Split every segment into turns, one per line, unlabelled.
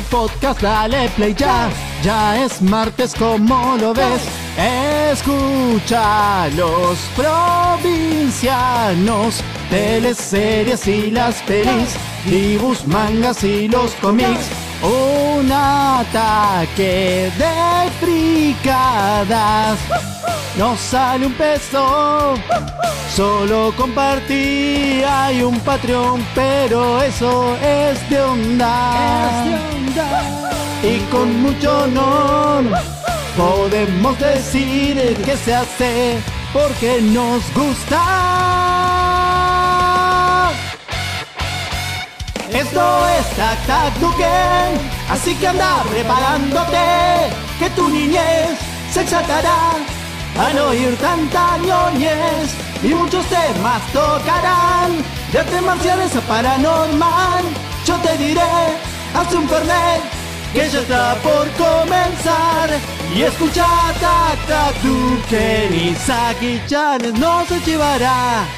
podcast, dale play ya. Ya es martes, como lo ves. Escucha los provincianos, teleseries y las pelis, dibujos, mangas y los cómics. Un ataque de fricadas. No sale un peso, solo compartí. Hay un Patreon, pero eso es de onda. Y con mucho honor podemos decir que se hace porque nos gusta. Esto es Tac Tac Duken, así que anda preparándote, que tu niñez se exaltará al oír tanta ñoñez, y muchos temas tocarán, de artes marciales a paranormal. Yo te diré, haz un fernet, que ya está por comenzar, y escucha Tac Tac Duken, y Saki-chan no se llevará.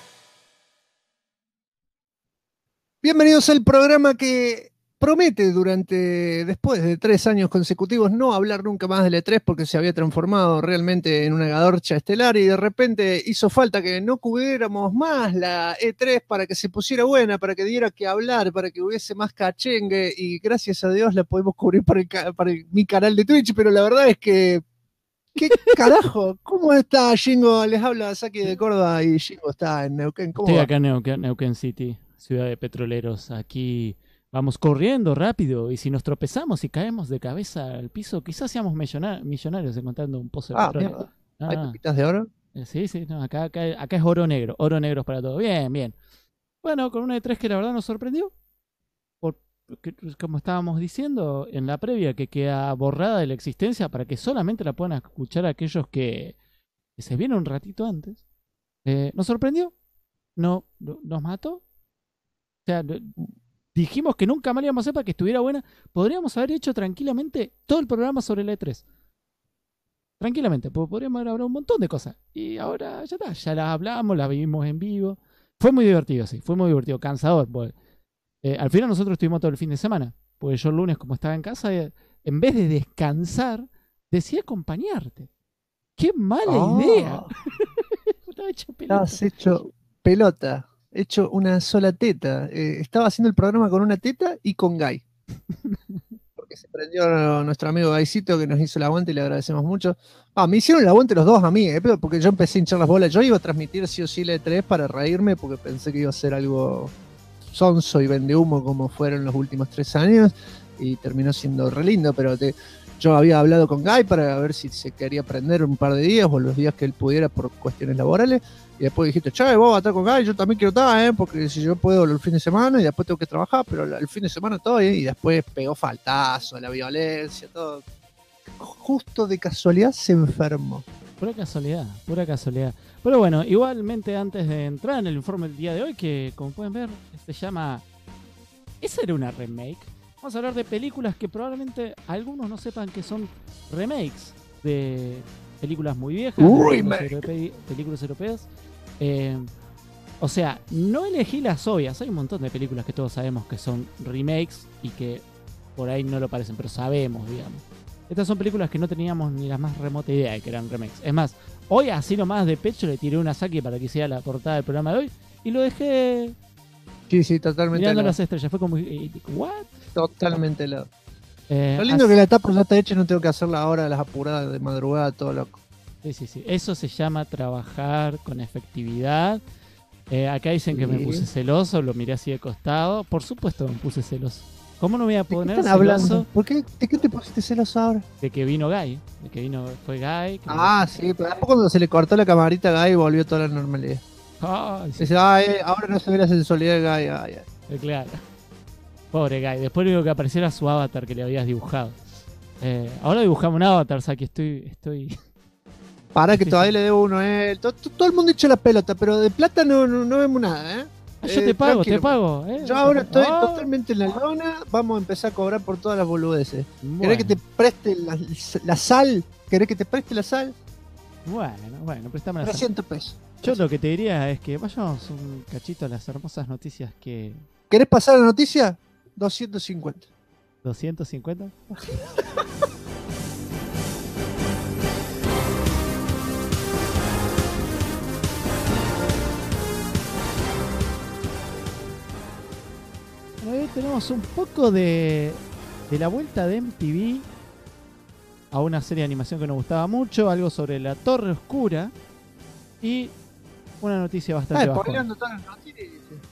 Bienvenidos al programa que promete después de 3 años consecutivos no hablar nunca más del E3 porque se había transformado realmente en una gadorcha estelar y de repente hizo falta que no cubriéramos más la E3 para que se pusiera buena, para que diera que hablar, para que hubiese más cachengue, y gracias a Dios la podemos cubrir para mi canal de Twitch, pero la verdad es que ¿qué carajo? ¿Cómo está Jingo? Les habla Saki de Córdoba y Jingo está en Neuquén. ¿Cómo
Estoy
va?
acá en Neuquén City, ciudad de petroleros. Aquí vamos corriendo rápido, y si nos tropezamos y caemos de cabeza al piso, quizás seamos millonarios encontrando un pozo de petróleo.
Mierda. ¿Hay pepitas de oro?
Sí, no, acá es oro negro es para todo. Bien, bien. Bueno, con una E3 que la verdad nos sorprendió, porque, como estábamos diciendo en la previa, que queda borrada de la existencia para que solamente la puedan escuchar aquellos que se vieron un ratito antes. Nos sorprendió, no, nos mató. O sea, dijimos que nunca más le íbamos a hacer para que estuviera buena. Podríamos haber hecho tranquilamente todo el programa sobre la E3. Tranquilamente, podríamos haber hablado un montón de cosas. Y ahora ya está, ya las hablamos, las vivimos en vivo. Fue muy divertido, sí, fue muy divertido, cansador. Pues. Al final nosotros estuvimos todo el fin de semana, porque yo el lunes, como estaba en casa, en vez de descansar, decidí acompañarte. ¡Qué mala idea! Estaba hecho pelota.
Estabas hecho pelota. Hecho una sola teta. Estaba haciendo el programa con una teta y con Guy. Porque se prendió nuestro amigo Guycito, que nos hizo el aguante y le agradecemos mucho. Me hicieron el aguante los dos a mí, porque yo empecé a hinchar las bolas. Yo iba a transmitir sí o sí la E3 para reírme, porque pensé que iba a ser algo sonso y vendehumo como fueron los últimos 3 años, y terminó siendo re lindo, pero yo había hablado con Guy para ver si se quería prender un par de días o los días que él pudiera por cuestiones laborales. Y después dijiste, che, vos vas a estar con Guy, yo también quiero estar, porque si yo puedo el fin de semana y después tengo que trabajar, pero el fin de semana estoy, y después pegó faltazo, la violencia, todo. Justo de casualidad se enfermó.
Pura casualidad. Pero bueno, igualmente antes de entrar en el informe del día de hoy, que como pueden ver, se llama... ¿Esa era una remake? Vamos a hablar de películas que probablemente algunos no sepan que son remakes de películas muy viejas, películas europeas. O sea, no elegí las obvias. Hay un montón de películas que todos sabemos que son remakes y que por ahí no lo parecen, pero sabemos, digamos. Estas son películas que no teníamos ni la más remota idea de que eran remakes. Es más, hoy así nomás de pecho le tiré una Saki para que sea la portada del programa de hoy y lo dejé...
Sí, totalmente.
Mirando las estrellas, fue como... ¿What?
Totalmente helado. Lo lindo que la tapa ya está hecha y no tengo que hacerla ahora a las apuradas de madrugada, todo loco.
Sí. Eso se llama trabajar con efectividad. Acá dicen que me puse celoso, lo miré así de costado. Por supuesto me puse celoso. ¿Cómo no me voy a poner celoso?
Hablando? ¿De qué te pusiste celoso ahora?
De que vino Guy. Fue Guy.
Sí, pero después cuando se le cortó la camarita a Guy volvió toda la normalidad.
Sí.
Dice, ahora no se ve la sensualidad de Guy.
Claro. Pobre Guy. Después lo único que apareció era su avatar que le habías dibujado. Ahora dibujamos un avatar, o sea que estoy...
Para que todavía le debo uno a él. Todo el mundo echa la pelota, pero de plata no vemos nada,
Yo te pago.
Yo ahora estoy totalmente en la lona. Vamos a empezar a cobrar por todas las boludeces. Bueno. ¿Querés que te preste la sal? ¿Querés que te preste la sal?
Bueno, préstame la sal.
300 pesos.
Yo lo que te diría es que vayamos un cachito a las hermosas noticias que...
¿Querés pasar la noticia? 250.
250. Bueno, ahí tenemos un poco de la vuelta de MTV a una serie de animación que nos gustaba mucho, algo sobre la Torre Oscura y una noticia bastante bajona.
Spoileando todas las noticias.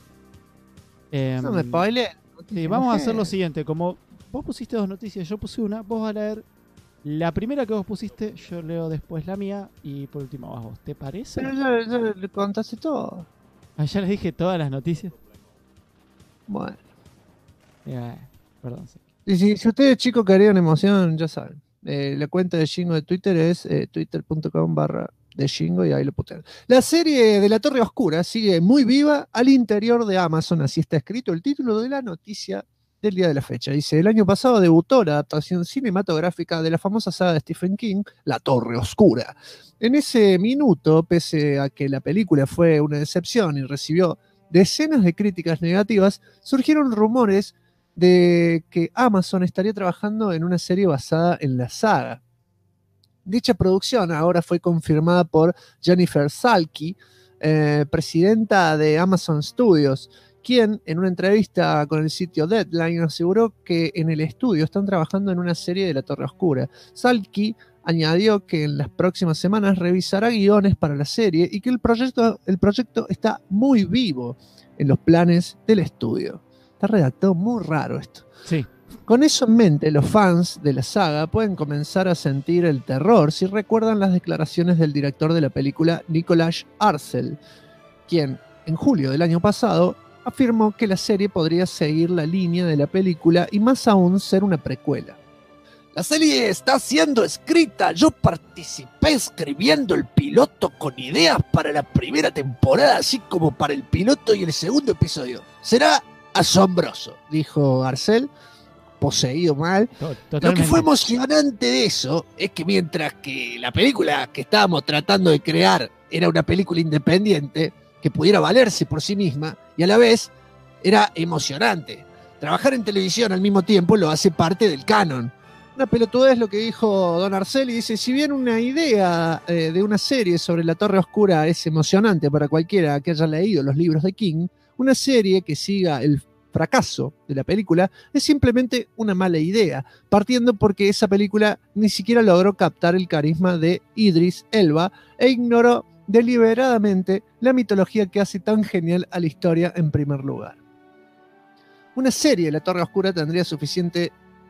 No
No me spoilees.
Sí, vamos a hacer lo siguiente, como vos pusiste 2 noticias, yo puse una, vos vas a leer la primera que vos pusiste, yo leo después la mía y por último vas vos. ¿Te parece?
Pero ya le contaste todo.
Ah, ya les dije todas las noticias.
Bueno.
Perdón. Sí.
Y si ustedes chicos querían emoción, ya saben. La cuenta de Shingo de Twitter es twitter.com/de Shingo y ahí lo putean. La serie de la Torre Oscura sigue muy viva al interior de Amazon, así está escrito el título de la noticia del día de la fecha. Dice, el año pasado debutó la adaptación cinematográfica de la famosa saga de Stephen King, La Torre Oscura. En ese minuto, pese a que la película fue una decepción y recibió decenas de críticas negativas, surgieron rumores de que Amazon estaría trabajando en una serie basada en la saga. Dicha producción ahora fue confirmada por Jennifer Salke, presidenta de Amazon Studios, quien en una entrevista con el sitio Deadline aseguró que en el estudio están trabajando en una serie de La Torre Oscura. Salke añadió que en las próximas semanas revisará guiones para la serie y que el proyecto está muy vivo en los planes del estudio. Está redactado muy raro esto.
Sí.
Con eso en mente, los fans de la saga pueden comenzar a sentir el terror si recuerdan las declaraciones del director de la película, Nicholas Arcel, quien en julio del año pasado afirmó que la serie podría seguir la línea de la película y más aún ser una precuela.
La serie está siendo escrita. Yo participé escribiendo el piloto con ideas para la primera temporada, así como para el piloto y el segundo episodio. Será asombroso,
dijo Arcel, poseído mal.
Totalmente.
Lo que fue emocionante de eso es que mientras que la película que estábamos tratando de crear era una película independiente que pudiera valerse por sí misma y a la vez era emocionante. Trabajar en televisión al mismo tiempo lo hace parte del canon.
Una pelotudez lo que dijo Don Arcel y dice, si bien una idea de una serie sobre la Torre Oscura es emocionante para cualquiera que haya leído los libros de King, una serie que siga el fracaso de la película es simplemente una mala idea, partiendo porque esa película ni siquiera logró captar el carisma de Idris Elba e ignoró deliberadamente la mitología que hace tan genial a la historia en primer lugar. Una serie de la Torre Oscura tendría suficiente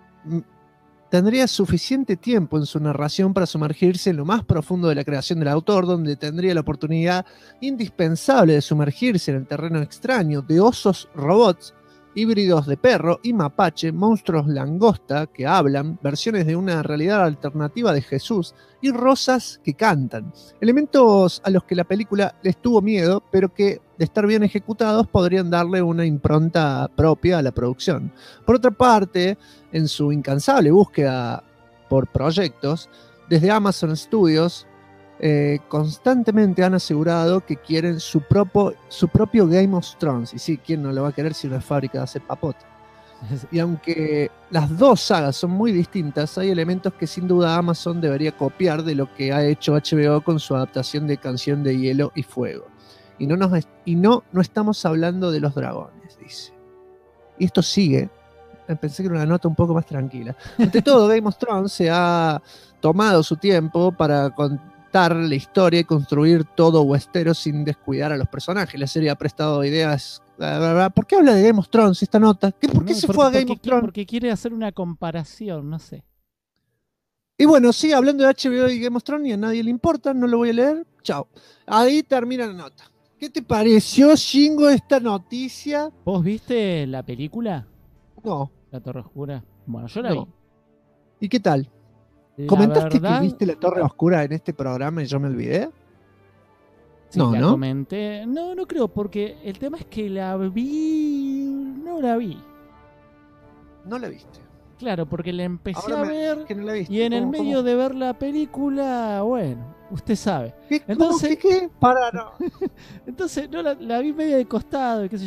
tiempo en su narración para sumergirse en lo más profundo de la creación del autor, donde tendría la oportunidad indispensable de sumergirse en el terreno extraño de osos robots, híbridos de perro y mapache, monstruos langosta que hablan, versiones de una realidad alternativa de Jesús y rosas que cantan. Elementos a los que la película les tuvo miedo, pero que, de estar bien ejecutados, podrían darle una impronta propia a la producción. Por otra parte, en su incansable búsqueda por proyectos, desde Amazon Studios constantemente han asegurado que quieren su propio Game of Thrones. Y sí, ¿quién no lo va a querer si una fábrica de hacer papota? Y aunque las dos sagas son muy distintas, hay elementos que sin duda Amazon debería copiar de lo que ha hecho HBO con su adaptación de Canción de Hielo y Fuego. Y no estamos hablando de los dragones, dice. Y esto sigue. Pensé que era una nota un poco más tranquila. Ante todo, Game of Thrones se ha tomado su tiempo para contar la historia y construir todo Westeros sin descuidar a los personajes. La serie ha prestado ideas. ¿Por qué habla de Game of Thrones esta nota? ¿Por qué se fue a Game of Thrones?
Porque quiere hacer una comparación, no sé.
Y bueno, sigue hablando de HBO y Game of Thrones y a nadie le importa, no lo voy a leer. Chao. Ahí termina la nota. ¿Qué te pareció, Shingo, esta noticia?
¿Vos viste la película?
No.
La Torre Oscura. Bueno, yo la vi.
¿Y qué tal? ¿Comentaste que viste la Torre Oscura en este programa y yo me olvidé?
Sí,
no,
la
¿no?
comenté. No creo, porque el tema es que la vi. No la vi.
No la viste.
Claro, porque la empecé
Ahora
a ver
que no la viste.
y en el medio
¿Cómo?
de ver la película, bueno, usted sabe.
¿Qué?
Entonces,
¿Qué? Para, no.
Entonces, no, la vi media de costado, qué sé yo.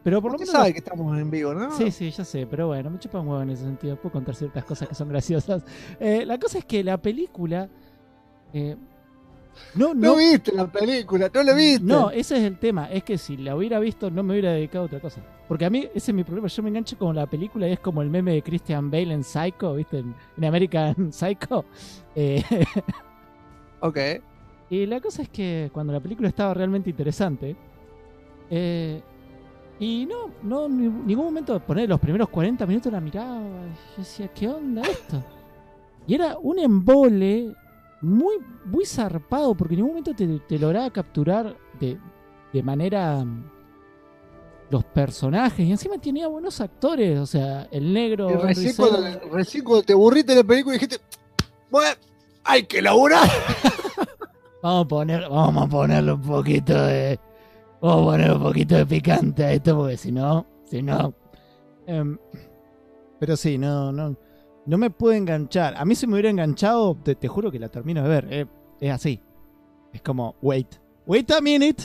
Pero por lo
Usted
menos...
sabe que estamos en vivo, ¿no?
Sí, sí, ya sé, pero bueno, me chupa un huevo en ese sentido. Puedo contar ciertas cosas que son graciosas. La cosa es que la película...
No viste la película, no la viste.
No, ese es el tema. Es que si la hubiera visto, no me hubiera dedicado a otra cosa. Porque a mí, ese es mi problema. Yo me engancho con la película y es como el meme de Christian Bale en Psycho, ¿viste? En American Psycho.
Ok.
Y la cosa es que cuando la película estaba realmente interesante, y no, en ningún momento, poner los primeros 40 minutos la miraba, y yo decía, ¿qué onda esto? Y era un embole muy, muy zarpado, porque en ningún momento te lograba capturar de manera los personajes, y encima tenía buenos actores, o sea, el negro...
Y recién
Rizzo.
cuando te aburriste de la película dijiste, bueno, hay que laburar.
Vamos a ponerle un poquito de... Vamos a poner un poquito de picante a esto, porque si no... pero sí, no me pude enganchar. A mí si me hubiera enganchado, te juro que la termino de ver. Es así. Es como, wait a minute.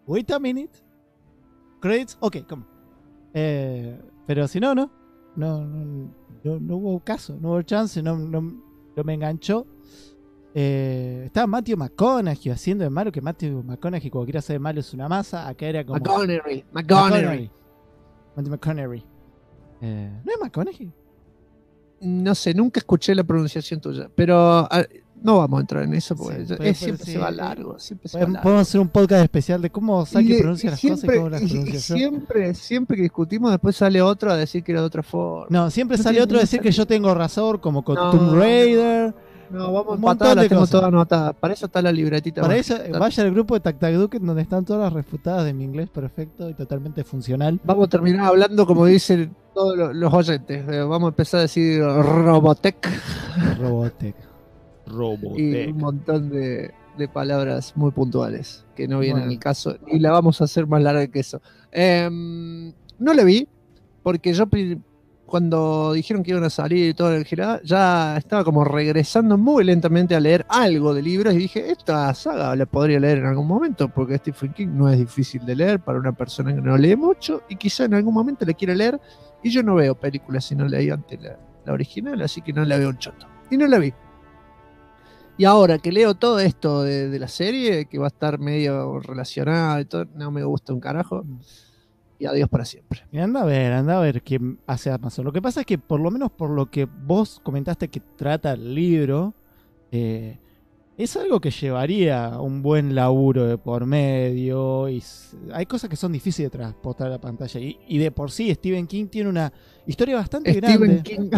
Credits, ok, come. Pero si no hubo caso, no hubo chance, no me enganchó. Estaba Matthew McConaughey haciendo de malo, que Matthew McConaughey cuando quiere hacer de malo es una masa. Acá era como
McConaughey.
Matthew McConaughey. ¿No es McConaughey?
No sé, nunca escuché la pronunciación tuya, pero no vamos a entrar en eso porque
Sí, pero
siempre
sí,
se va largo. Siempre se va largo.
Podemos hacer un podcast especial de cómo Saki pronuncia las cosas y cómo las pronuncia yo.
Siempre que discutimos, después sale otro a decir que era de otra forma.
No, siempre
No
sale
tiene
otro a decir
ningún
que yo tengo razón, como con
No,
Tomb Raider.
No, vamos
Un
empatadas,
montón
las
de
tengo
cosas.
todas anotadas. Para eso está la libretita.
Para
mágica.
eso, vaya al grupo de Tac Tac Duke donde están todas las refutadas de mi inglés perfecto y totalmente funcional.
Vamos a terminar hablando como dicen todos los oyentes. Vamos a empezar a decir Robotech. Y un montón de palabras muy puntuales que no vienen al caso. Y la vamos a hacer más larga que eso. No la vi porque yo cuando dijeron que iban a salir y todo el girada, ya estaba como regresando muy lentamente a leer algo de libros y dije, esta saga la podría leer en algún momento porque Stephen King no es difícil de leer para una persona que no lee mucho y quizá en algún momento la quiera leer y yo no veo películas si no leí antes la original, así que no la veo un choto. Y no la vi. Y ahora que leo todo esto de la serie, que va a estar medio relacionada y todo, no me gusta un carajo. Y adiós para siempre.
Y anda a ver qué hace Amazon. Lo que pasa es que por lo menos por lo que vos comentaste que trata el libro, es algo que llevaría un buen laburo de por medio. Y hay cosas que son difíciles de transportar a la pantalla. Y de por sí Stephen King tiene una historia bastante grande.
Stephen King.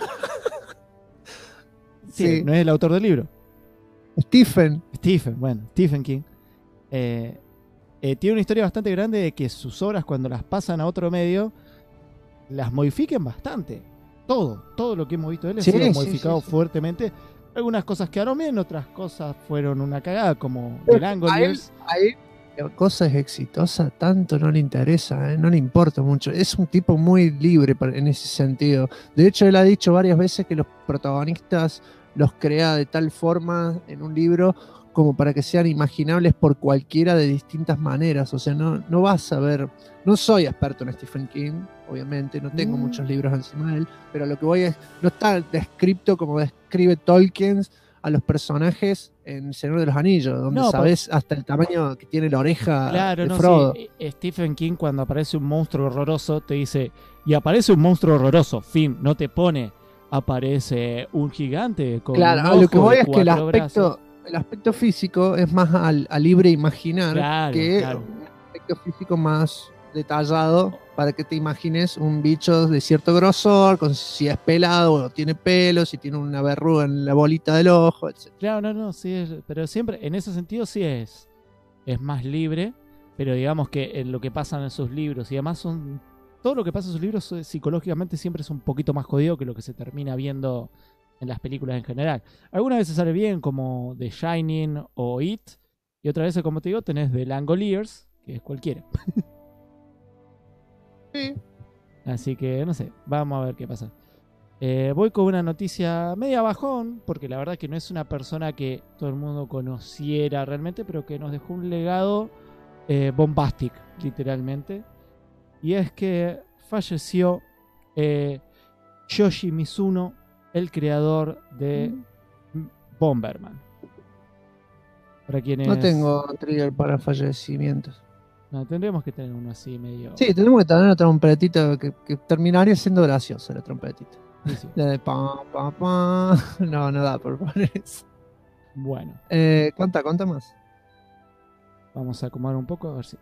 Sí, no es el autor del libro.
Stephen
King. Tiene una historia bastante grande de que sus obras cuando las pasan a otro medio las modifiquen bastante. Todo lo que hemos visto de él ha sido modificado fuertemente. Algunas cosas quedaron bien, otras cosas fueron una cagada, como The Langoliers.
A él la cosa es exitosa, tanto no le interesa, no le importa mucho. Es un tipo muy libre en ese sentido. De hecho, él ha dicho varias veces que los protagonistas los crea de tal forma en un libro como para que sean imaginables por cualquiera de distintas maneras. O sea, no vas a ver... No soy experto en Stephen King, obviamente, no tengo muchos libros encima de él, pero lo que voy es... No está descrito como describe Tolkien a los personajes en El Señor de los Anillos, donde sabes hasta el tamaño que tiene la oreja de Frodo.
Sí. Stephen King cuando aparece un monstruo horroroso te dice, y aparece un monstruo horroroso, fin, no te pone, aparece un gigante con
claro,
un ojo
lo que voy es que
el
aspecto físico es más a libre imaginar que un aspecto físico más detallado para que te imagines un bicho de cierto grosor, si es pelado o tiene pelo, si tiene una verruga en la bolita del ojo, etc.
Claro, sí, pero siempre en ese sentido sí es más libre, pero digamos que en lo que pasa en sus libros y además todo lo que pasa en sus libros psicológicamente siempre es un poquito más jodido que lo que se termina viendo en las películas en general. Algunas veces sale bien, como The Shining o It, y otras veces, como te digo, tenés The Langoliers, que es cualquiera.
Sí.
Así que, no sé, vamos a ver qué pasa. Voy con una noticia media bajón, porque la verdad que no es una persona que todo el mundo conociera realmente, pero que nos dejó un legado bombastic, literalmente. y es que falleció Yoshi Mizuno, el creador de Bomberman. Para quienes...
No tengo trigger para fallecimientos.
No, tendríamos que tener uno así medio...
Sí, tenemos que tener una trompetita que terminaría siendo graciosa, la trompetita.
Sí.
La de pam, pam, pam. No, no da por poner eso.
Bueno,
Cuenta más.
vamos a acomodar un poco a ver si...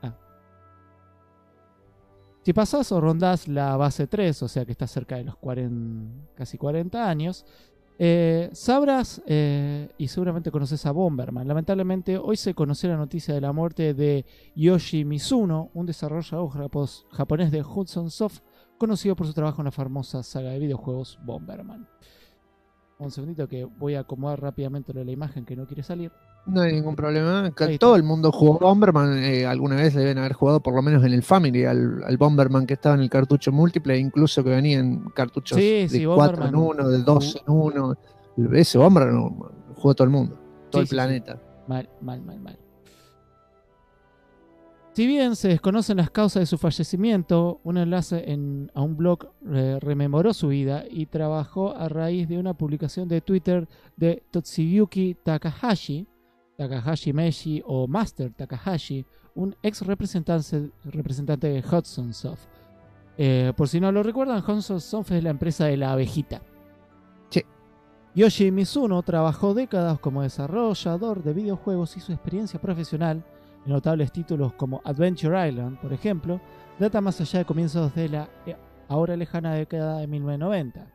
Si pasás o rondás la base 3, o sea que estás cerca de los casi 40 años, sabrás y seguramente conoces a Bomberman. Lamentablemente hoy se conoció la noticia de la muerte de Yoshi Mizuno, un desarrollador japonés de Hudson Soft, conocido por su trabajo en la famosa saga de videojuegos Bomberman. Un segundito que voy a acomodar rápidamente la imagen que no quiere salir.
No hay ningún problema.
Ahí
Todo
está.
el mundo jugó Bomberman. Alguna vez deben haber jugado, por lo menos en el Family, al Bomberman que estaba en el cartucho múltiple, incluso que venían cartuchos
Sí,
de
sí,
4 en
Bomberman.
1, de 2 en 1. Ese Bomberman lo jugó todo el mundo, todo el
Sí.
planeta.
Mal. Si bien se desconocen las causas de su fallecimiento, un enlace a un blog rememoró su vida y trabajó a raíz de una publicación de Twitter de Toshiyuki Takahashi Meshi o Master Takahashi, un ex representante de Hudson Soft. Por si no lo recuerdan, Hudson Soft es la empresa de la abejita.
Sí.
Yoshi Mizuno trabajó décadas como desarrollador de videojuegos y su experiencia profesional en notables títulos como Adventure Island, por ejemplo, data más allá de comienzos de la ahora lejana década de 1990.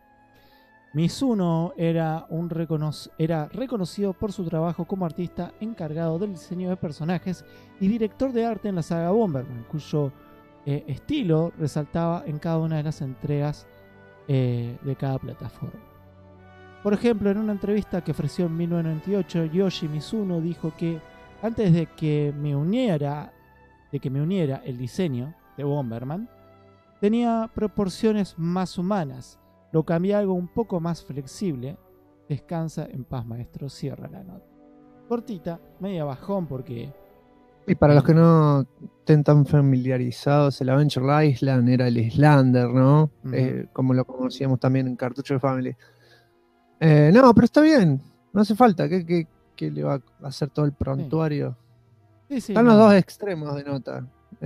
Mizuno era reconocido por su trabajo como artista encargado del diseño de personajes y director de arte en la saga Bomberman, cuyo estilo resaltaba en cada una de las entregas de cada plataforma. Por ejemplo, en una entrevista que ofreció en 1998, Yoshi Mizuno dijo que antes de que me uniera el diseño de Bomberman, tenía proporciones más humanas. Lo cambié a algo un poco más flexible. Descansa en paz, maestro. Cierra la nota. Cortita, media bajón porque...
Y para los que no estén tan familiarizados, el Adventure Island era el Islander, ¿no? Como lo conocíamos también en cartucho de Family. No, pero está bien. No hace falta. ¿Qué le va a hacer todo el prontuario?
Sí,
Están los dos extremos de nota.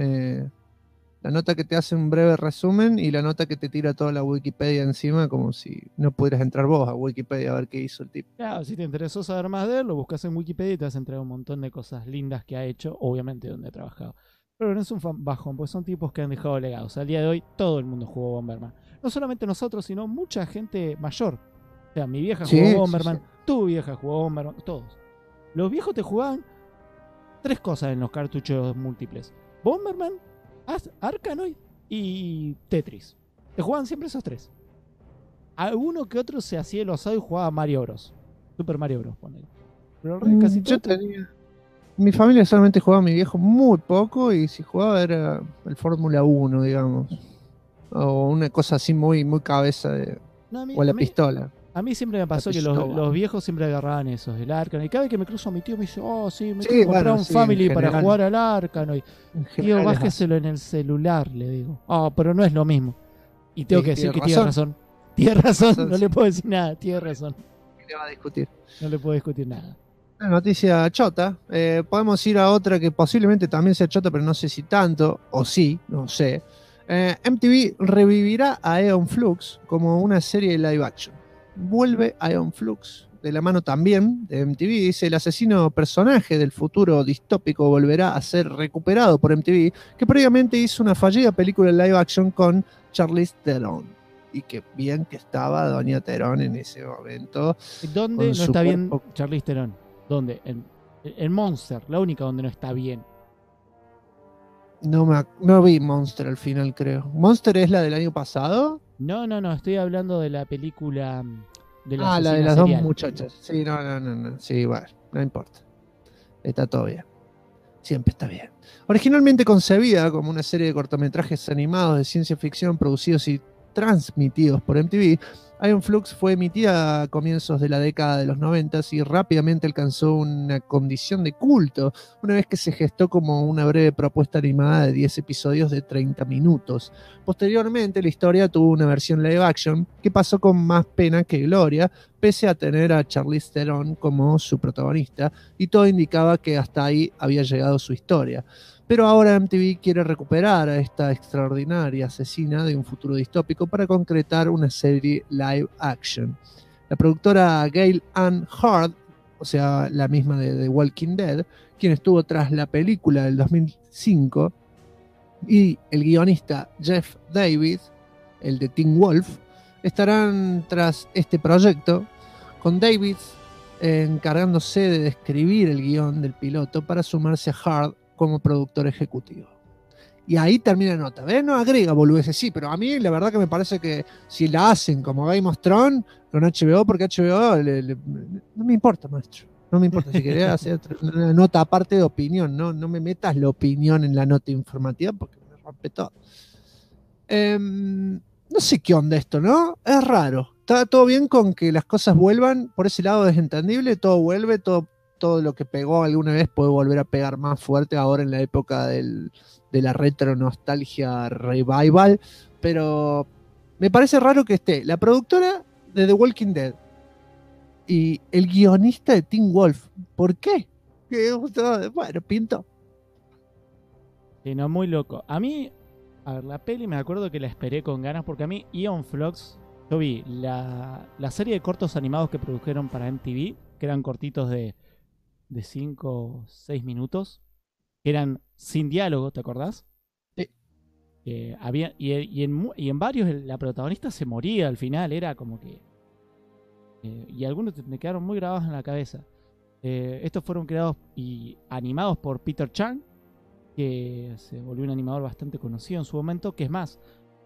La nota que te hace un breve resumen y la nota que te tira toda la Wikipedia encima, como si no pudieras entrar vos a Wikipedia a ver qué hizo el tipo.
Claro, si te interesó saber más de él, lo buscas en Wikipedia y te vas a entregar un montón de cosas lindas que ha hecho, obviamente donde ha trabajado. Pero no es un bajón, porque son tipos que han dejado legados. Al día de hoy todo el mundo jugó Bomberman. No solamente nosotros, sino mucha gente mayor. O sea, mi vieja jugó Bomberman, tu vieja jugó Bomberman, todos. Los viejos te jugaban 3 cosas en los cartuchos múltiples: Bomberman, Arkanoid y Tetris. Te jugaban siempre esos 3. Alguno que otro se hacía el osado y jugaba Mario Bros. Super Mario Bros, ponele. Pero casi todo.
Mi familia solamente jugaba mi viejo muy poco, y si jugaba era el Fórmula 1, digamos. O una cosa así muy, muy cabeza de... o la pistola.
A mí siempre me pasó que los viejos siempre agarraban esos, el Arkanoid. Y cada vez que me cruzo a mi tío me dice, me quiero comprar un Family para jugar al Arkanoid. Tío, bájeselo en el celular, le digo. Pero no es lo mismo. Y tengo que decir que tiene razón. Tiene razón, no le puedo decir nada, tiene razón.
¿Qué le va a discutir?
No le puedo discutir nada.
Una noticia chota. Podemos ir a otra que posiblemente también sea chota, pero no sé si tanto, o sí, no sé. MTV revivirá a Aeon Flux como una serie de live action. Vuelve Aeon Flux, de la mano también de MTV. Dice: el asesino personaje del futuro distópico volverá a ser recuperado por MTV, que previamente hizo una fallida película live action con Charlize Theron. Y que bien que estaba Doña Theron en ese momento.
¿Dónde no está bien Charlize Theron? ¿Dónde? En Monster, la única donde no está bien.
No vi Monster al final, creo. ¿Monster es la del año pasado?
No, estoy hablando de la película de
la de las 2 muchachas. Sí, no. Sí, bueno, no importa. Está todo bien. Siempre está bien. Originalmente concebida como una serie de cortometrajes animados de ciencia ficción producidos y transmitidos por MTV, Iron Flux fue emitida a comienzos de la década de los 90 y rápidamente alcanzó una condición de culto, una vez que se gestó como una breve propuesta animada de 10 episodios de 30 minutos. Posteriormente, la historia tuvo una versión live action que pasó con más pena que gloria, pese a tener a Charlize Theron como su protagonista, y todo indicaba que hasta ahí había llegado su historia. Pero ahora MTV quiere recuperar a esta extraordinaria asesina de un futuro distópico para concretar una serie live action. La productora Gail Ann Hurd, o sea, la misma de The Walking Dead, quien estuvo tras la película del 2005, y el guionista Jeff Davis, el de Teen Wolf, estarán tras este proyecto, con Davis encargándose de escribir el guión del piloto para sumarse a Hurd como productor ejecutivo. Y ahí termina la nota. ¿Ves? No agrega boludeces, sí, pero a mí la verdad que me parece que si la hacen como Game of Thrones con HBO, porque HBO no me importa, maestro. No me importa. Si querés hacer una nota aparte de opinión, no me metas la opinión en la nota informativa porque me rompe todo. No sé qué onda esto, ¿no? Es raro. Está todo bien con que las cosas vuelvan. Por ese lado es entendible. Todo vuelve, todo lo que pegó alguna vez puede volver a pegar más fuerte ahora en la época de la retro nostalgia revival, pero me parece raro que esté la productora de The Walking Dead y el guionista de Teen Wolf. ¿Por qué? Bueno, pinto.
Sí, no, muy loco. A mí, a ver, la peli me acuerdo que la esperé con ganas porque a mí Ion Flux, yo vi la serie de cortos animados que produjeron para MTV, que eran cortitos de 5 o 6 minutos, que eran sin diálogo, ¿te acordás?
Sí.
Y en varios la protagonista se moría al final, era como que... y algunos me quedaron muy grabados en la cabeza. Estos fueron creados y animados por Peter Chang, que se volvió un animador bastante conocido en su momento, que es más,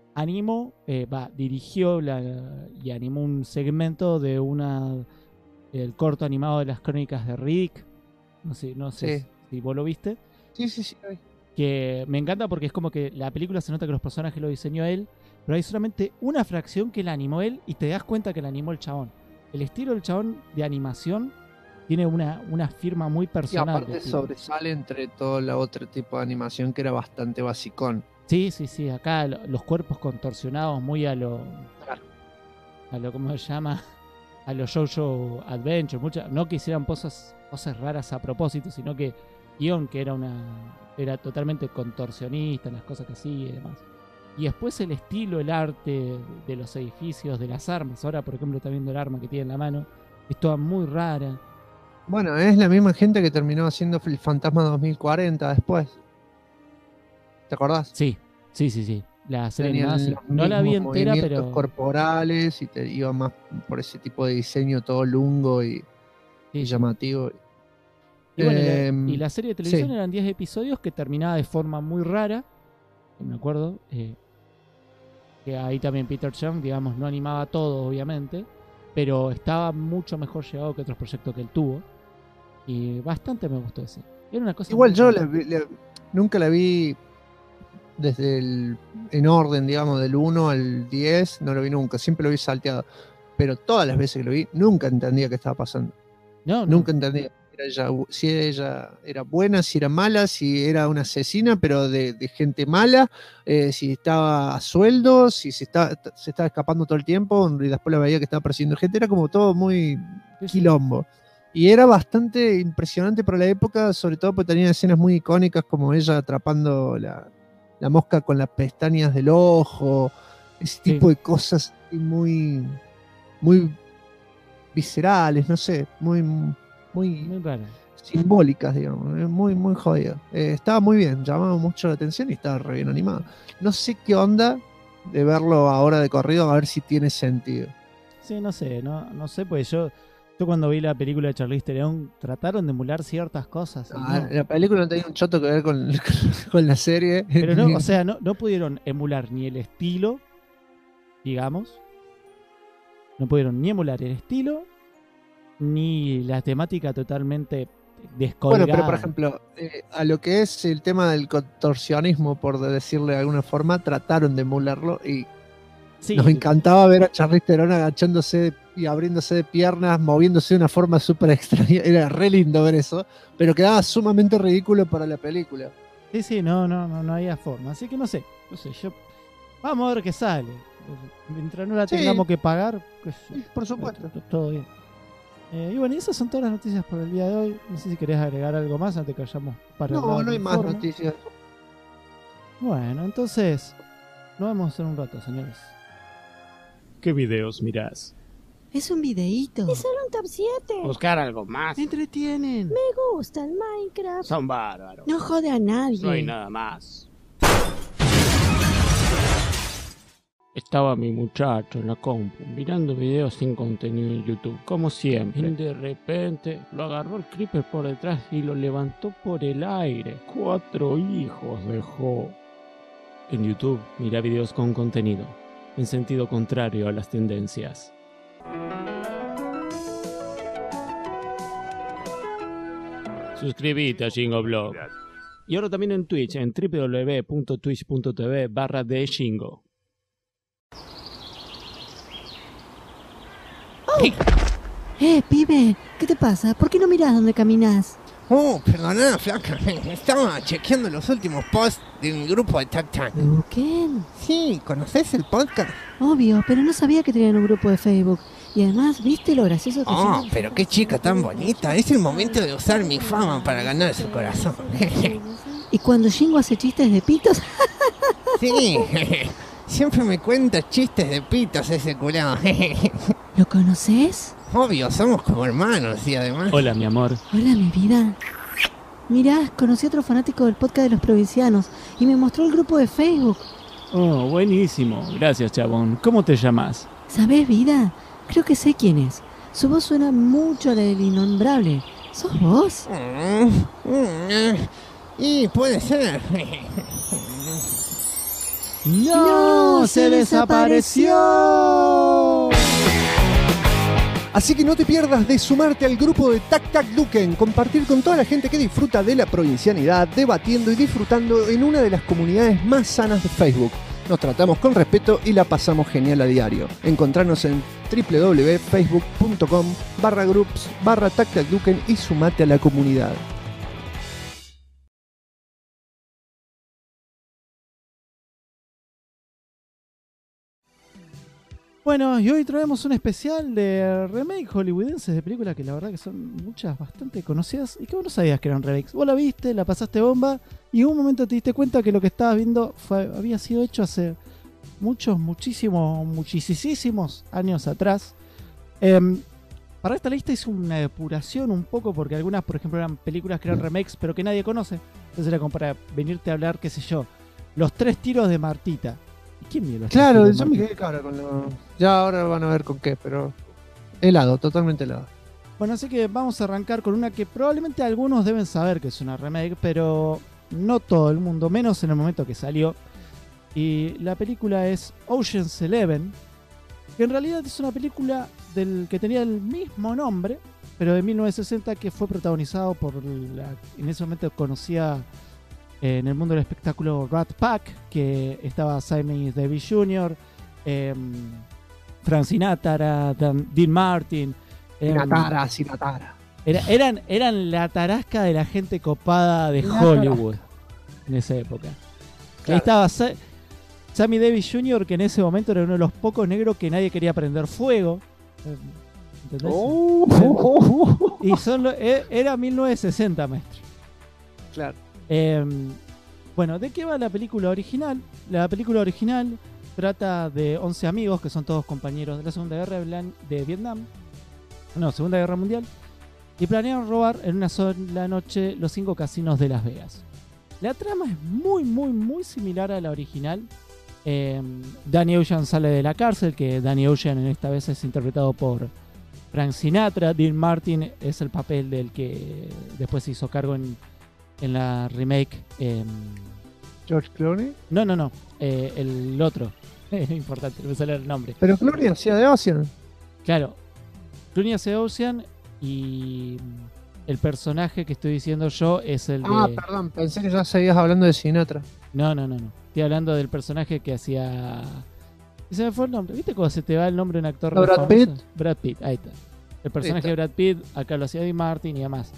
dirigió y animó un segmento de el corto animado de las crónicas de Riddick. No sé
Sí.
si vos lo viste.
Sí.
Que me encanta porque es como que la película se nota que los personajes lo diseñó él, pero hay solamente una fracción que la animó él y te das cuenta que la animó el chabón. El estilo del chabón de animación tiene una firma muy
Y
personal.
aparte sobresale entre todo el otro tipo de animación que era bastante basicón.
Sí. Acá los cuerpos contorsionados muy a lo... ¿cómo se llama? A los JoJo Adventure. No que hicieran cosas raras a propósito, sino que Ion, que era totalmente contorsionista en las cosas que hacía y demás. Y después el estilo, el arte de los edificios, de las armas. Ahora, por ejemplo, está viendo el arma que tiene en la mano. Es toda muy rara.
Bueno, es la misma gente que terminó haciendo el Fantasma 2040 después. ¿Te acordás?
Sí. La serie
Tenían
animada, sí.
los
No la vi
mismos
entera,
movimientos
pero...
corporales y te iba más por ese tipo de diseño todo lungo y
Sí.
llamativo.
Y bueno, y la serie de televisión
sí.
eran 10 episodios que terminaba de forma muy rara. Me acuerdo que ahí también Peter Chung, digamos, no animaba todo, obviamente, pero estaba mucho mejor llevado que otros proyectos que él tuvo. Y bastante me gustó ese. Era una cosa
Igual
muy
yo
rara.
nunca la vi en orden, digamos, del 1 al 10, no lo vi nunca, siempre lo vi salteado. Pero todas las veces que lo vi, nunca entendía qué estaba pasando.
No.
Nunca entendía si ella era buena, si era mala, si era una asesina, pero de gente mala, si estaba a sueldo, si se estaba escapando todo el tiempo, y después la veía que estaba persiguiendo gente, era como todo muy quilombo. Y era bastante impresionante para la época, sobre todo porque tenía escenas muy icónicas como ella atrapando la mosca con las pestañas del ojo, ese tipo de cosas muy, muy viscerales, no sé, muy
raro.
Simbólicas, digamos, muy, muy jodido. Estaba muy bien, llamaba mucho la atención y estaba re bien animado. No sé qué onda de verlo ahora de corrido, a ver si tiene sentido.
Sí, no sé, pues yo cuando vi la película de Charlize Theron trataron de emular ciertas cosas.
La película no tenía un choto que ver con la serie.
Pero no, o sea, no pudieron emular ni el estilo, digamos. No pudieron ni emular el estilo, ni la temática totalmente descolgada.
Bueno, pero por ejemplo, a lo que es el tema del contorsionismo, por decirle de alguna forma, trataron de emularlo y
Sí,
Nos encantaba ver a Charlize Theron agachándose y abriéndose de piernas, moviéndose de una forma súper extraña. Era re lindo ver eso, pero quedaba sumamente ridículo para la película.
sí, no había forma. Así que no sé, yo. Vamos a ver qué sale. Mientras no la
Sí.
tengamos que pagar, pues,
Por supuesto.
todo bien. Y bueno, y esas son todas las noticias por el día de hoy. No sé si querés agregar algo más antes que vayamos para el lado
No, no hay
del
más
informe.
noticias.
Bueno, entonces, nos vemos en un rato, señores. ¿Qué videos mirás?
Es un videíto.
Es solo un top 7.
Buscar algo más.
Me entretienen.
Me gusta el Minecraft.
Son bárbaros.
No jode a nadie.
No hay nada más. Estaba mi muchacho en la compu mirando videos sin contenido en YouTube, como siempre. Y de repente lo agarró el creeper por detrás y lo levantó por el aire. 4 hijos dejó. En YouTube, mira videos con contenido, en sentido contrario a las tendencias. Suscríbete a Jingoblog. Y ahora también en Twitch, en www.twitch.tv/thejingo.
Pibe, ¿qué te pasa? ¿Por qué no mirás dónde caminas?
Oh, perdona, flaca. Estaba chequeando los últimos posts de mi grupo de Tac.
¿Quién?
Sí, ¿conoces el podcast?
Obvio, pero no sabía que tenían un grupo de Facebook. Y además, ¿viste lo gracioso que
Oh,
son?
pero qué chica tan bonita. Es el momento de usar mi fama para ganar su corazón.
Y cuando Jingo hace chistes de pitos,
Sí, siempre me cuenta chistes de pitos ese culado.
¿lo conoces?
Obvio, somos como hermanos y además...
Hola, mi amor.
Hola, mi vida. Mirá, conocí a otro fanático del podcast de los provincianos y me mostró el grupo de Facebook.
Oh, buenísimo. Gracias, chabón. ¿Cómo te llamas?
¿Sabés, vida? Creo que sé quién es. Su voz suena mucho a la del innombrable. ¿Sos vos?
Y puede ser.
¡No! ¡Se desapareció!
Así que no te pierdas de sumarte al grupo de Tac Tac Duken, compartir con toda la gente que disfruta de la provincianidad, debatiendo y disfrutando en una de las comunidades más sanas de Facebook. Nos tratamos con respeto y la pasamos genial a diario. Encontrarnos en www.facebook.com/groups/TacTacDuken y sumate a la comunidad.
Bueno, y hoy traemos un especial de remake hollywoodenses de películas que la verdad que son muchas bastante conocidas y que vos no sabías que eran remakes. Vos la viste, la pasaste bomba y en un momento te diste cuenta que lo que estabas viendo había sido hecho hace muchísimos años atrás. Para esta lista hice una depuración un poco porque algunas, por ejemplo, eran películas que eran remakes pero que nadie conoce. Entonces era como para venirte a hablar, qué sé yo, Los 3 tiros de Martita. ¿Y quién vio Los 3
Claro,
tiros de
yo me
Martita?
quedé cabra con lo... Ya ahora van a ver con qué, pero... Helado, totalmente helado.
Bueno, así que vamos a arrancar con una que probablemente algunos deben saber que es una remake, pero no todo el mundo, menos en el momento que salió. Y la película es Ocean's 11, que en realidad es una película del que tenía el mismo nombre, pero de 1960, que fue protagonizado por la en ese momento conocida en el mundo del espectáculo Rat Pack, que estaba Sammy Davis Jr., Frank Sinatra, Dean Martin.
Sinatara.
Eran la tarasca de la gente copada de Hollywood en esa época.
Claro.
Ahí estaba Sammy Davis Jr., que en ese momento era uno de los pocos negros que nadie quería prender fuego. ¿Entendés? Y era 1960, maestro.
Claro.
Bueno, ¿de qué va la película original? La película original trata de 11 amigos que son todos compañeros de la Segunda Guerra de Vietnam. No, Segunda Guerra Mundial. Y planean robar en una sola noche los 5 casinos de Las Vegas. La trama es muy similar a la original. Danny Ocean sale de la cárcel, que Danny Ocean en esta vez es interpretado por Frank Sinatra. Dean Martin es el papel del que después se hizo cargo en la remake.
George Clooney.
No, el otro. Importante, no me sale el nombre.
Pero Clooney hacía de Ocean.
Claro, Clooney hace Ocean y el personaje que estoy diciendo yo es el de...
Perdón, pensé que ya seguías hablando de Sinatra.
No. Estoy hablando del personaje que hacía Y se me fue el nombre. ¿Viste cómo se te va el nombre de un actor?
¿No,
re
Brad
famoso?
Pitt?
Brad Pitt, ahí está. El personaje
está.
de Brad Pitt, acá lo hacía Eddie Martin y demás.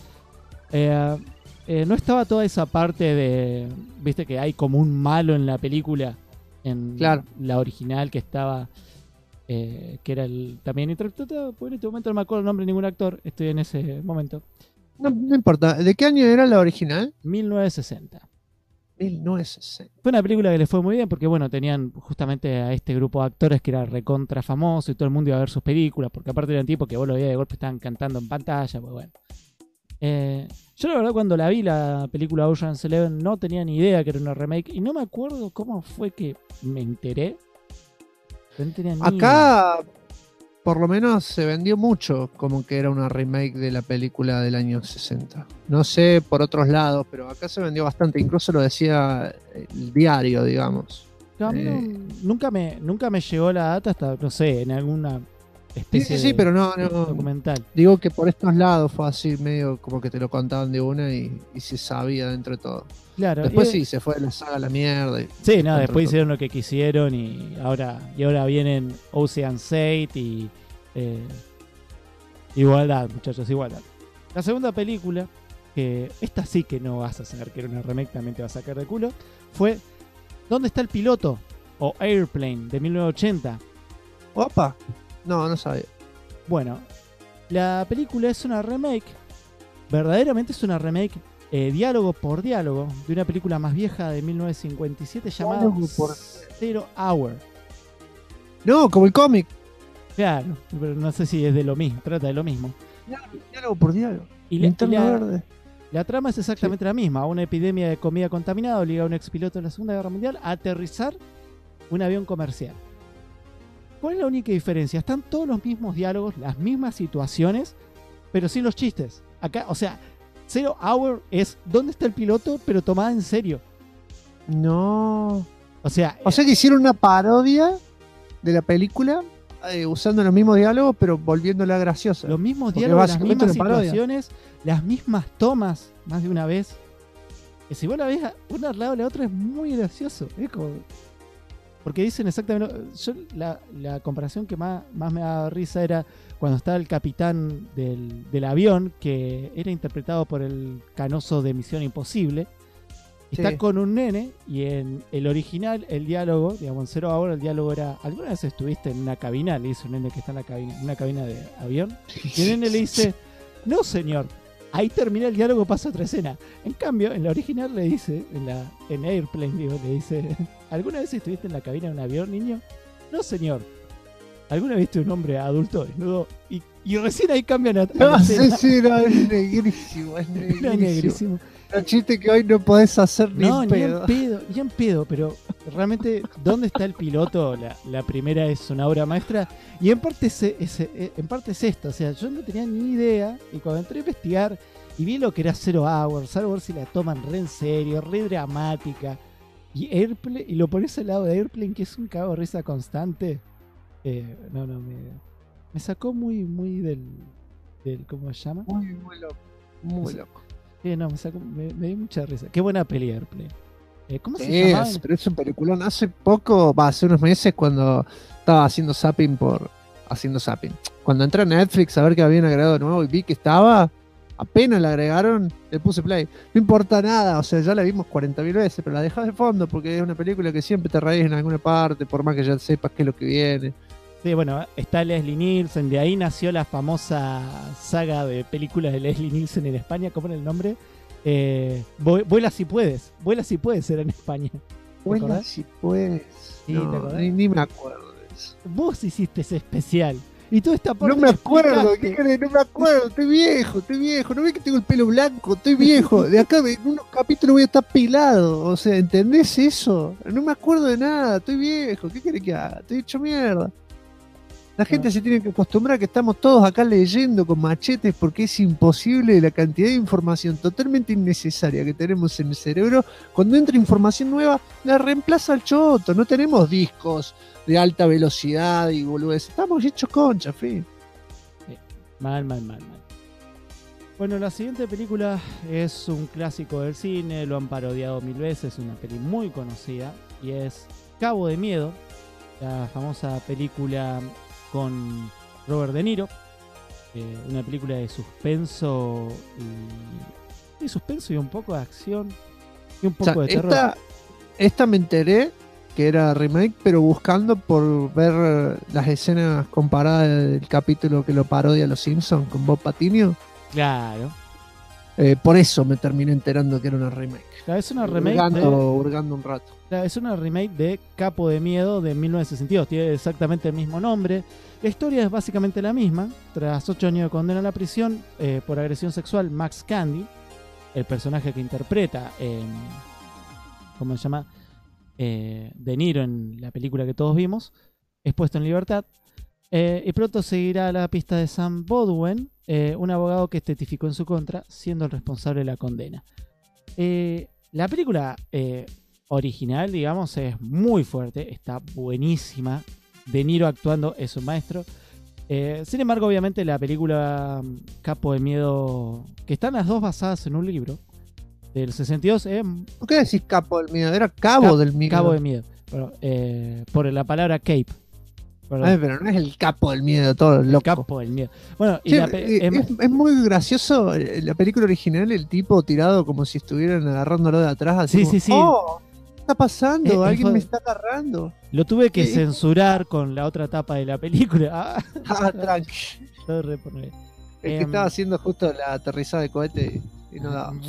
No estaba toda esa parte de... Viste que hay como un malo en la película. En
Claro.
la original que estaba... que era el también interpretado... Pues en este momento no me acuerdo el nombre de ningún actor. Estoy en ese momento.
No importa. ¿De qué año era la original?
1960.
1960.
Fue una película que les fue muy bien porque, bueno, tenían justamente a este grupo de actores que era recontra famoso y todo el mundo iba a ver sus películas, porque aparte eran tipos que vos lo veías de golpe estaban cantando en pantalla, pues bueno. Yo la verdad cuando la vi la película Ocean's Eleven no tenía ni idea que era una remake y no me acuerdo cómo fue que me enteré. Pero no tenía ni idea.
Acá, por lo menos, se vendió mucho como que era una remake de la película del año 60. No sé por otros lados, pero acá se vendió bastante. Incluso lo decía el diario, digamos.
A mí nunca me llegó la data hasta, no sé, en alguna
Sí,
especie
sí, sí,
de
pero no.
documental.
Digo que por estos lados fue así, medio como que te lo contaban de una y se sabía dentro de todo.
Claro,
Después
y-
sí, se fue de la saga a la mierda.
Sí, no,
Contra
después
todo.
hicieron lo que quisieron y ahora vienen Ocean's 8 y igualdad, muchachos, igualdad. La segunda película, que esta sí que no vas a saber que era una remake, también te va a sacar de culo, fue ¿Dónde está el piloto? O Airplane, de 1980.
Opa. No sabía.
Bueno, la película es una remake, verdaderamente es una remake diálogo por diálogo, de una película más vieja de 1957 llamada
Diálogo por-
Zero Hour.
No, como el cómic.
Claro, pero no sé si es de lo mismo, trata de lo mismo.
Diálogo por diálogo.
Y
Linterna verde.
la trama es exactamente la misma. Una epidemia de comida contaminada obliga a un expiloto de la Segunda Guerra Mundial a aterrizar un avión comercial. ¿Cuál es la única diferencia? Están todos los mismos diálogos, las mismas situaciones, pero sin los chistes. Acá, o sea, Zero Hour es ¿dónde está el piloto? Pero tomada en serio.
No.
O sea,
O sea que hicieron una parodia de la película usando los mismos diálogos, pero volviéndola graciosa.
los mismos
porque
diálogos, las
básicamente
mismas
una parodia.
situaciones, las mismas tomas, más de una vez. Que si vos la ves una al lado de la otra es muy gracioso. Es como... Porque dicen exactamente... Yo, la comparación que más me daba risa era cuando estaba el capitán del avión, que era interpretado por el canoso de Misión Imposible.
Sí.
Está con un nene y en el original el diálogo, digamos en Zero Hour el diálogo era, ¿alguna vez estuviste en una cabina? Le dice un nene que está en una cabina de avión. Y el nene le dice, no señor, ahí termina el diálogo, pasa otra escena. En cambio, en la original le dice, en Airplane digo, le dice, ¿alguna vez estuviste en la cabina de un avión, niño? No señor. ¿Alguna vez viste un hombre adulto desnudo? Y recién ahí cambian a
No,
la escena.
sí, no, es negrísimo, es
Era
negrísimo.
negrísimo.
Un chiste que hoy no podés hacer ni
No,
en
ni
pedo.
en pedo, pero realmente, ¿dónde está el piloto? La primera es una obra maestra y en parte en parte es esto, o sea, yo no tenía ni idea y cuando entré a investigar y vi lo que era Zero Hour si la toman re en serio, re dramática y Airplane, y lo pones al lado de Airplane que es un cago de risa constante, me sacó muy del ¿cómo se llama?
Muy loco. Muy
Sí.
loco.
Me dio mucha risa. Qué buena peli Airplane. ¿Cómo se
Sí,
llamaba?
pero es un peliculón. Hace poco, hace unos meses, cuando estaba haciendo zapping cuando entré a Netflix a ver que habían agregado de nuevo y vi que estaba, apenas la agregaron, le puse play. No importa nada, o sea, ya la vimos 40.000 veces, pero la dejas de fondo porque es una película que siempre te reís en alguna parte, por más que ya sepas qué es lo que viene.
Sí, bueno, está Leslie Nielsen, de ahí nació la famosa saga de películas de Leslie Nielsen en España, ¿cómo era el nombre? Vuela si puedes, era en España.
Bueno,
acordás?
si puedes.
Sí,
No,
¿te acordás?
ni me acuerdo de eso.
Vos hiciste ese especial. Y toda esta parte
No me
la
acuerdo, ¿qué
explicaste.
querés? No me acuerdo, estoy viejo. ¿No ves que tengo el pelo blanco? Estoy viejo. De acá en unos capítulos voy a estar pelado. O sea, ¿entendés eso? No me acuerdo de nada, estoy viejo. ¿Qué querés que haga? Estoy hecho mierda. La gente se tiene que acostumbrar a que estamos todos acá leyendo con machetes porque es imposible la cantidad de información totalmente innecesaria que tenemos en el cerebro. Cuando entra información nueva, la reemplaza al choto. No tenemos discos de alta velocidad y boludez. Estamos hechos concha, fin.
Mal. Bueno, la siguiente película es un clásico del cine, lo han parodiado 1000 veces, una peli muy conocida y es Cabo de Miedo la famosa película con Robert De Niro, una película de suspenso y un poco de acción y un
O sea,
poco de terror.
esta me enteré que era remake, pero buscando por ver las escenas comparadas del capítulo que lo parodia Los Simpsons con Bob Patiño.
Claro.
Por eso me terminé enterando que era una remake.
Claro, es una remake
Hurgando un rato.
es una remake de Capo de Miedo de 1962. Tiene exactamente el mismo nombre. La historia es básicamente la misma. Tras 8 años de condena a la prisión por agresión sexual, Max Candy, el personaje que interpreta ¿cómo se llama? De Niro en la película que todos vimos, es puesto en libertad. Y pronto seguirá la pista de Sam Bodwin, un abogado que testificó en su contra, siendo el responsable de la condena. La película original, digamos, es muy fuerte, está buenísima. De Niro actuando es un maestro. Sin embargo, obviamente, la película Capo de Miedo, que están las dos basadas en un libro del 62,
¿Por qué decís Capo del Miedo? Era Cabo del Miedo.
Cabo de Miedo. Bueno, por la palabra cape.
Ay, pero no es el Capo del Miedo, todo
El
loco.
Capo del Miedo. Bueno, y
Sí,
es
es muy gracioso la película original, el tipo tirado como si estuvieran agarrándolo de atrás. Así
Sí,
como,
sí, sí.
¡oh! ¿Qué está pasando? Alguien
fue-
me está agarrando.
lo tuve que
Sí.
censurar con la otra etapa de la película.
Ah, tranqui.
Todo re por ahí.
El que
Em,
estaba haciendo justo la aterrizada de cohete y no daba.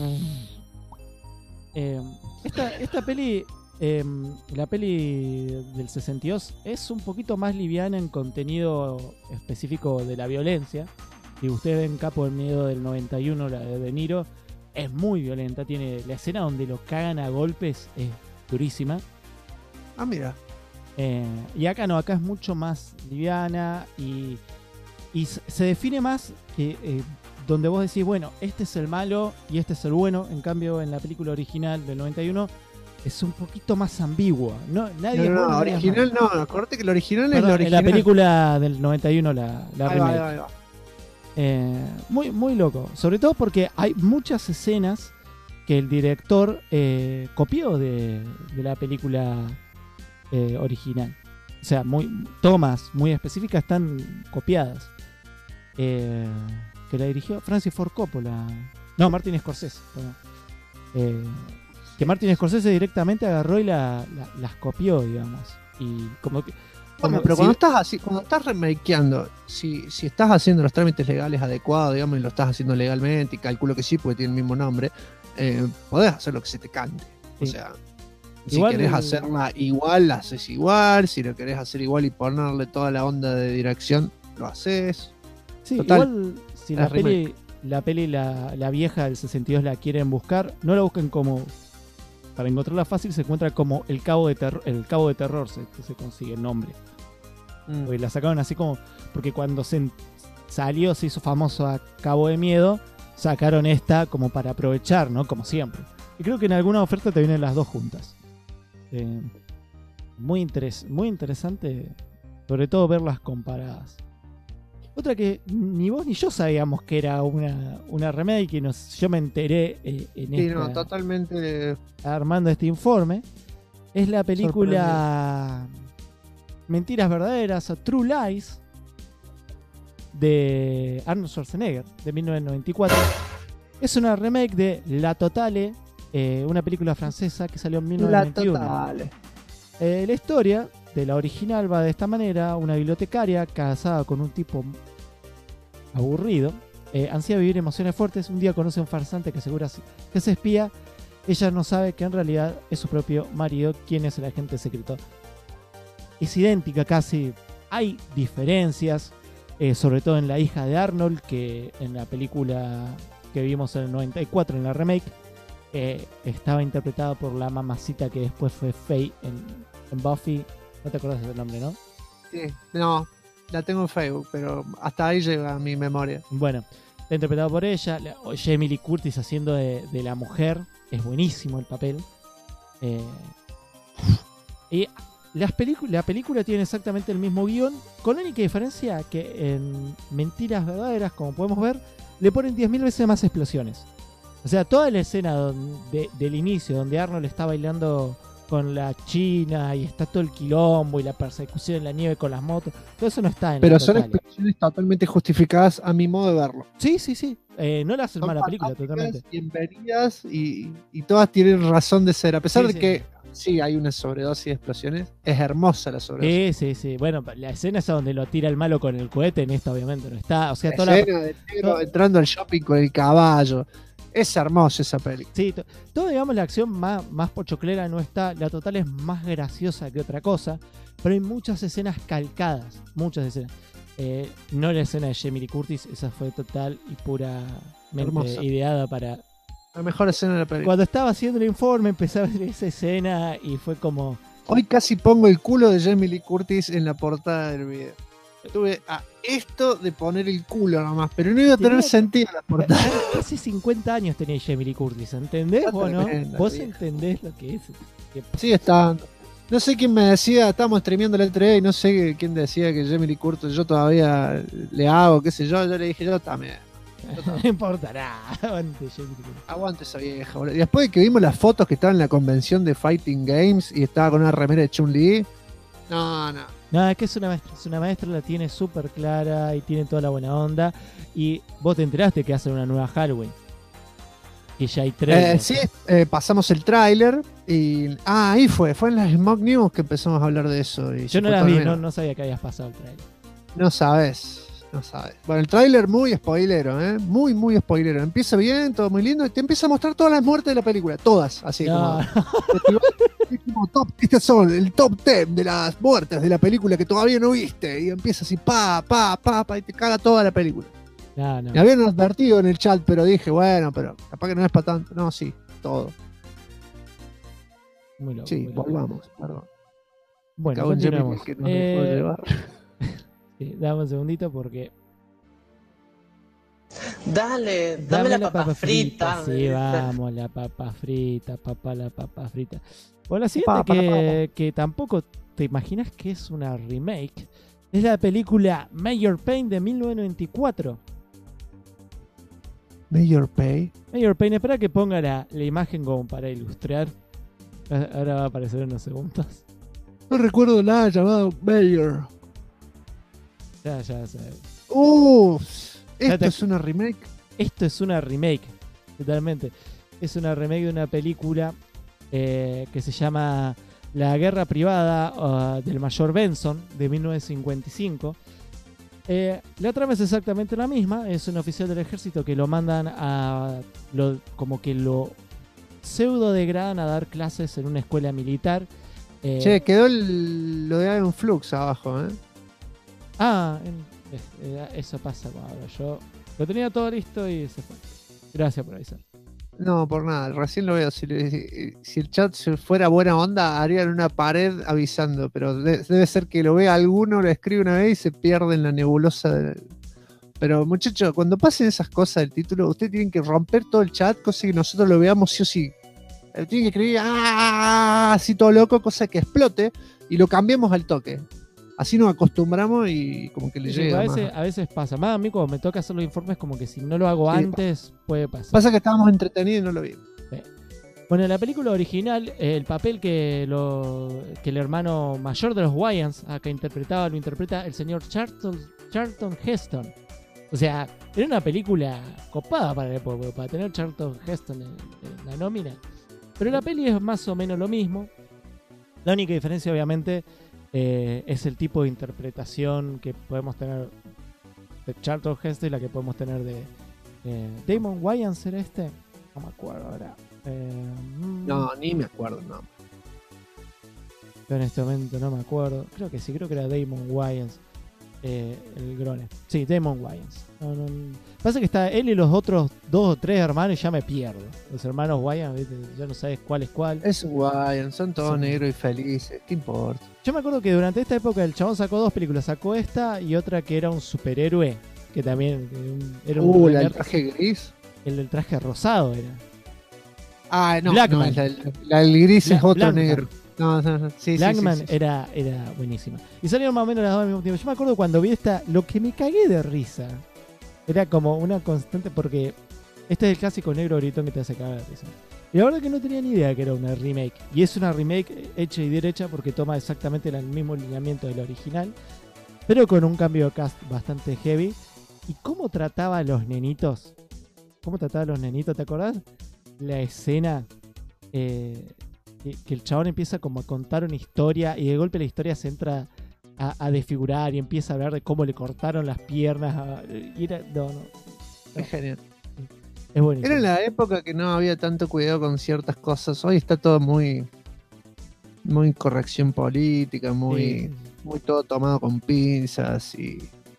Esta peli, la peli del 62, es un poquito más liviana en contenido específico de la violencia. Si ustedes ven Capo del Miedo del 91, la de Niro, es muy violenta. Tiene la escena donde lo cagan a golpes, es durísima.
Ah, mira.
Y acá no, acá es mucho más liviana y se define más que donde vos decís, bueno, este es el malo y este es el bueno. En cambio, en la película original del 91 es un poquito más ambigua. Nadie es
No,
bueno, nadie es
original
malo.
no. Acuérdate que el original es
Perdón,
la
en
original.
la película del 91, la
Ahí va,
remake.
ahí va.
Muy, muy loco. Sobre todo porque hay muchas escenas que el director copió de la película original. O sea, tomas muy específicas están copiadas. Que la dirigió Francis Ford Coppola. No, Martin Scorsese. Perdón. Que Martin Scorsese directamente agarró y las copió, digamos. Y como que...
Bueno, pero cuando estás remakeando, si estás haciendo los trámites legales adecuados, digamos, y lo estás haciendo legalmente, y calculo que sí, porque tiene el mismo nombre, podés hacer lo que se te cante. O
Sí.
sea,
Igual
si querés
el-
hacerla igual, la haces igual. Si lo querés hacer igual y ponerle toda la onda de dirección, lo haces.
Sí,
Total,
igual si la
es remake.
peli, la vieja del 62 la quieren buscar, no la busquen como... Para encontrarla fácil se encuentra como el Cabo de Terror se consigue el nombre. Porque la sacaron así como... Porque cuando salió, se hizo famoso a Cabo de Miedo, sacaron esta como para aprovechar, ¿no? Como siempre. Y creo que en alguna oferta te vienen las dos juntas. Muy interesante, sobre todo verlas comparadas. Otra que ni vos ni yo sabíamos que era una remake, y yo me enteré
Sí, no, totalmente.
armando este informe, es la película Mentiras Verdaderas, True Lies, de Arnold Schwarzenegger, de 1994. Es una remake de La Totale, una película francesa que salió en
La
1991.
total.
La historia de la original va de esta manera: una bibliotecaria casada con un tipo aburrido, ansía vivir emociones fuertes. Un día conoce a un farsante que asegura que es espía. Ella no sabe que en realidad es su propio marido, quien es el agente secreto. Es idéntica casi. Hay diferencias, sobre todo en la hija de Arnold, que en la película que vimos en el 94, en la remake, estaba interpretada por la mamacita que después fue Faye en Buffy. No te acuerdas del nombre, ¿no?
Sí, no, la tengo en Facebook, pero hasta ahí llega mi memoria.
Bueno, está interpretado por ella. Jamie Lee Curtis haciendo de la mujer. Es buenísimo el papel. Y la película tiene exactamente el mismo guión, con la única diferencia que en Mentiras Verdaderas, como podemos ver, le ponen 10.000 veces más explosiones. O sea, toda la escena del inicio, donde Arnold está bailando con la China y está todo el quilombo y la persecución en la nieve con las motos. Todo eso no está en
Pero
la
son
total.
explosiones totalmente justificadas a mi modo de verlo.
Sí. No la hacen
Son
mala película,
fantásticas,
totalmente.
bienvenidas y todas tienen razón de ser. A pesar
Sí,
de que sí hay una sobredosis de explosiones, es hermosa la sobredosis.
Sí. Bueno, la escena esa donde lo tira el malo con el cohete, en esta obviamente no está. O sea,
La
toda la,
escena del negro entrando al shopping con el caballo. Es hermosa esa peli.
sí, todo, digamos, la acción más pochoclera no está. La total es más graciosa que otra cosa. Pero hay muchas escenas calcadas. Muchas escenas. No la escena de Jamie Lee Curtis. Esa fue total y puramente
Hermosa.
ideada para...
La mejor escena de la película.
Cuando estaba haciendo el informe empecé a ver esa escena y fue como...
Hoy casi pongo el culo de Jamie Lee Curtis en la portada del video. Estuve a esto de poner el culo nomás, pero no iba a tener
Tenía-
sentido la portada.
Hace 50 años tenía Jamie Lee Curtis, ¿entendés
Está
vos no?
tremenda,
¿Vos
vieja.
entendés lo que es?
Sigue estando. No sé quién me decía, estábamos streameando la E3 y no sé quién decía que Jamie Lee Curtis yo todavía le hago, qué sé yo. Yo le dije, yo también.
No importa nada. Aguante, Jamie Lee Curtis.
Aguante esa vieja, boludo. Y después de que vimos las fotos que estaban en la convención de Fighting Games y estaba con una remera de Chun-Li. No.
No, es que es una maestra, la tiene súper clara y tiene toda la buena onda. Y vos te enteraste que hacen una nueva Halloween. Y ya hay tres.
Sí, pasamos el tráiler y... Ah, ahí fue en las Smoke News que empezamos a hablar de eso. Y
Yo
se
no
fue
las
todo
vi,
el menos.
no sabía que habías pasado el trailer.
No sabes. Bueno, el tráiler muy spoilero, ¿eh? Muy spoilero. Empieza bien, todo muy lindo y te empieza a mostrar todas las muertes de la película. Todas, así
No,
como... Estos son el top 10 de las muertes de la película que todavía no viste. Y empieza así, pa, y te caga toda la película.
no.
Me habían advertido en el chat, pero dije, bueno, pero capaz que no es para tanto. No, sí, todo.
Muy loco,
Sí,
muy loco.
volvamos, perdón.
Bueno,
Cago en Jamie
continuemos.
Lee que nos dejó llevar.
Sí, dame un segundito porque...
Dame la papa frita.
Sí, vamos, la papa frita, la papa frita. Bueno, la siguiente
Papa, la
que tampoco te imaginas que es una remake es la película Major Payne de 1994.
Major Pay.
Major Payne, espera que ponga la imagen como para ilustrar. Ahora va a aparecer en unos segundos.
No recuerdo nada llamado Mayor.
Ya sé.
Esto
te-
es una remake.
Esto es una remake, totalmente. Es una remake de una película que se llama La Guerra Privada del Mayor Benson de 1955. La trama es exactamente la misma. Es un oficial del ejército que lo mandan como que lo pseudo degradan a dar clases en una escuela militar.
Che, quedó lo de Iron Flux abajo, ¿eh?
Eso pasa ahora. Yo lo tenía todo listo y se fue. Gracias por avisar.
No, por nada, recién lo veo. Si el chat fuera buena onda, harían una pared avisando, pero debe ser que lo vea alguno, lo escribe una vez y se pierde en la nebulosa. Pero muchachos, cuando pasen esas cosas del título, ustedes tienen que romper todo el chat, cosa que nosotros lo veamos sí o sí. Tienen que escribir así todo loco, cosa que explote y lo cambiemos al toque. Así nos acostumbramos y como que le
Sí,
llega
a veces pasa. Más a mí cuando me toca hacer los informes, como que si no lo hago
Sí,
antes, puede pasar.
Pasa que estábamos entretenidos y no lo vimos.
Bueno, en la película original, el papel que el hermano mayor de los Wayans acá lo interpreta el señor Charlton Heston. O sea, era una película copada para la época, para tener Charlton Heston en la nómina. Pero la peli es más o menos lo mismo. La única diferencia, obviamente, es el tipo de interpretación que podemos tener de Charlton Heston y la que podemos tener de Damon Wayans, ¿era este? No me acuerdo ahora.
No, ni me acuerdo, no.
Yo en este momento no me acuerdo. Creo que era Damon Wayans. El grone. Sí, Damon Wayans. No. Pasa que está él y los otros 2 o 3 hermanos y ya me pierdo. Los hermanos Wayans, ¿viste? Ya no sabes cuál es cuál.
Es Guayan, son todos
Sí.
negros y felices. ¿Qué importa?
Yo me acuerdo que durante esta época el chabón sacó 2 películas. Sacó esta y otra que era un superhéroe. Que también era un
La del traje gris.
el del traje rosado era.
No,
Blackman.
la del gris es otro
Blackman.
negro. No, sí,
Blackman
sí.
Era buenísima. Y salieron más o menos las 2 al mismo tiempo. Yo me acuerdo cuando vi esta, lo que me cagué de risa. Era como una constante porque Este es el clásico negro gritón que te hace cagar. Y la verdad que no tenía ni idea que era una remake. Y es una remake hecha y derecha porque toma exactamente el mismo lineamiento del original, pero con un cambio de cast bastante heavy. ¿Y cómo trataba a los nenitos? ¿Te acordás? La escena que el chabón empieza como a contar una historia y de golpe la historia se entra a desfigurar y empieza a hablar de cómo le cortaron las piernas. Y era, no.
Es genial.
Es buenísimo.
Era en la época que no había tanto cuidado con ciertas cosas. Hoy está todo muy corrección política, muy todo tomado con pinzas y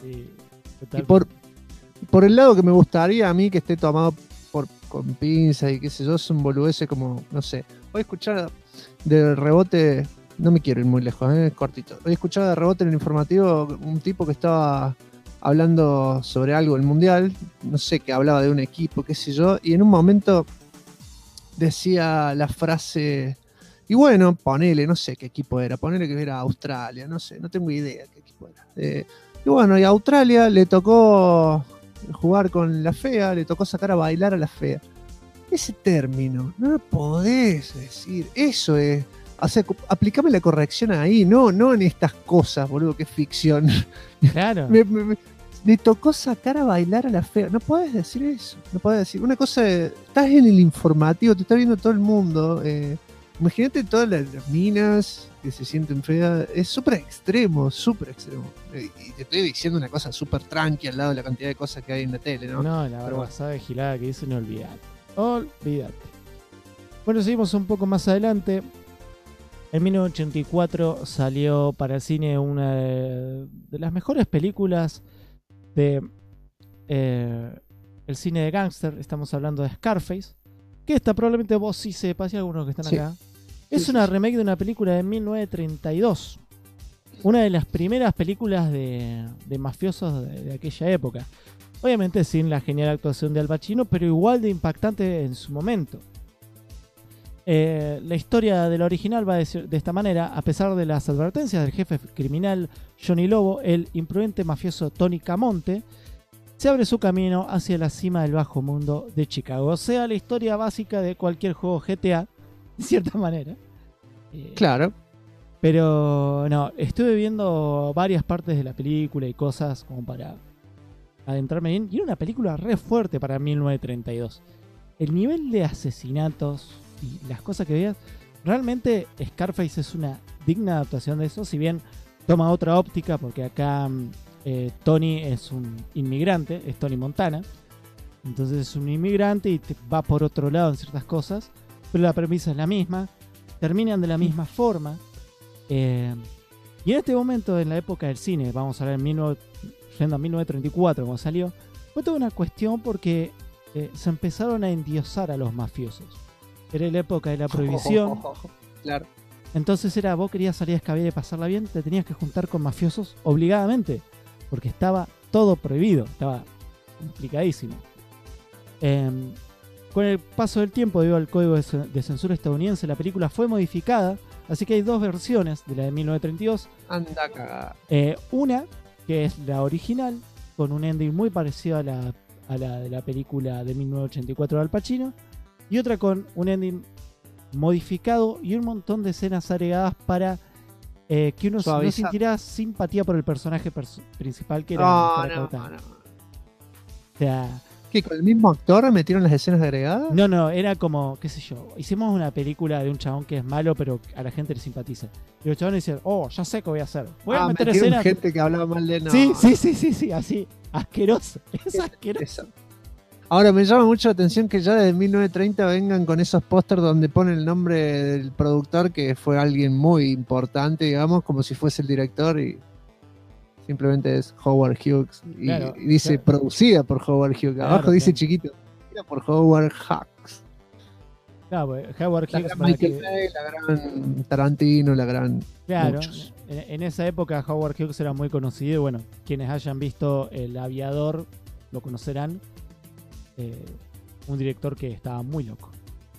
por el lado que me gustaría a mí que esté tomado con pinzas y qué sé yo, es un boludeces como, no sé. Hoy escuchar de rebote, no me quiero ir muy lejos, es cortito. Hoy escuchaba de rebote en el informativo un tipo que estaba hablando sobre algo del mundial, no sé, que hablaba de un equipo, qué sé yo, y en un momento decía la frase, y bueno, ponele, no sé qué equipo era, ponele que era Australia, no sé, no tengo idea qué equipo era. Y bueno, y a Australia le tocó jugar con la fea, le tocó sacar a bailar a la fea. Ese término, no lo podés decir, eso es, o sea, aplicame la corrección ahí, no en estas cosas, boludo, que es ficción.
Claro.
Le tocó sacar a bailar a la fea. No podés decir eso. No podés decir. Una cosa, estás en el informativo, te está viendo todo el mundo. Imagínate todas las minas que se sienten feas. Es súper extremo, súper extremo. Y te estoy diciendo una cosa súper tranqui al lado de la cantidad de cosas que hay en la tele, ¿no?
No, la barbasada de gilada que dice, no olvidate. Bueno, seguimos un poco más adelante. En 1984 salió para el cine una de las mejores películas de el cine de gángster. Estamos hablando de Scarface, que esta probablemente vos sí sepas y algunos que están acá. Es una remake de una película de 1932, una de las primeras películas de mafiosos de aquella época. Obviamente sin la genial actuación de Al Pacino, pero igual de impactante en su momento. La historia de la original va de esta manera. A pesar de las advertencias del jefe criminal Johnny Lobo, el imprudente mafioso Tony Camonte se abre su camino hacia la cima del bajo mundo de Chicago. O sea, la historia básica de cualquier juego GTA, de cierta manera.
Claro.
Pero no, estuve viendo varias partes de la película y cosas como para adentrarme bien. Y era una película re fuerte para 1932. El nivel de asesinatos y las cosas que veías, realmente Scarface es una digna adaptación de eso, si bien toma otra óptica, porque acá Tony es un inmigrante, es Tony Montana, entonces es un inmigrante y va por otro lado en ciertas cosas, pero la premisa es la misma, terminan de la misma forma, y en este momento, en la época del cine, vamos a ver en 1934 cuando salió, fue toda una cuestión porque se empezaron a endiosar a los mafiosos. Era la época de la prohibición.
Claro.
Entonces era, vos querías salir a escabiar y pasarla bien, te tenías que juntar con mafiosos obligadamente, porque estaba todo prohibido, estaba complicadísimo. Con el paso del tiempo, debido al código de censura estadounidense, la película fue modificada, así que hay dos versiones de la de 1932.
Anda cagada.
Una, que es la original, con un ending muy parecido a la de la película de 1984 de Al Pacino, y otra con un ending modificado y un montón de escenas agregadas para que uno no sintiera simpatía por el personaje principal que era
no.
O sea,
¿qué, con el mismo actor metieron las escenas agregadas?
No, era como, qué sé yo, hicimos una película de un chabón que es malo pero a la gente le simpatiza. Y los chabones dicen, ya sé qué voy a hacer. Voy a meter escenas.
Gente que hablaba mal de no.
Sí, así, asqueroso. Es asqueroso.
Ahora me llama mucho la atención que ya desde 1930 vengan con esos pósters donde ponen el nombre del productor, que fue alguien muy importante, digamos, como si fuese el director, y simplemente es Howard Hughes. Y dice producida por Howard Hughes. Abajo dice chiquito, por Howard Hawks.
Claro, Howard Hughes.
La gran Michael Bay, la gran Tarantino, la gran.
Claro,
muchos.
En esa época Howard Hughes era muy conocido. Y bueno, quienes hayan visto El Aviador lo conocerán. Un director que estaba muy loco.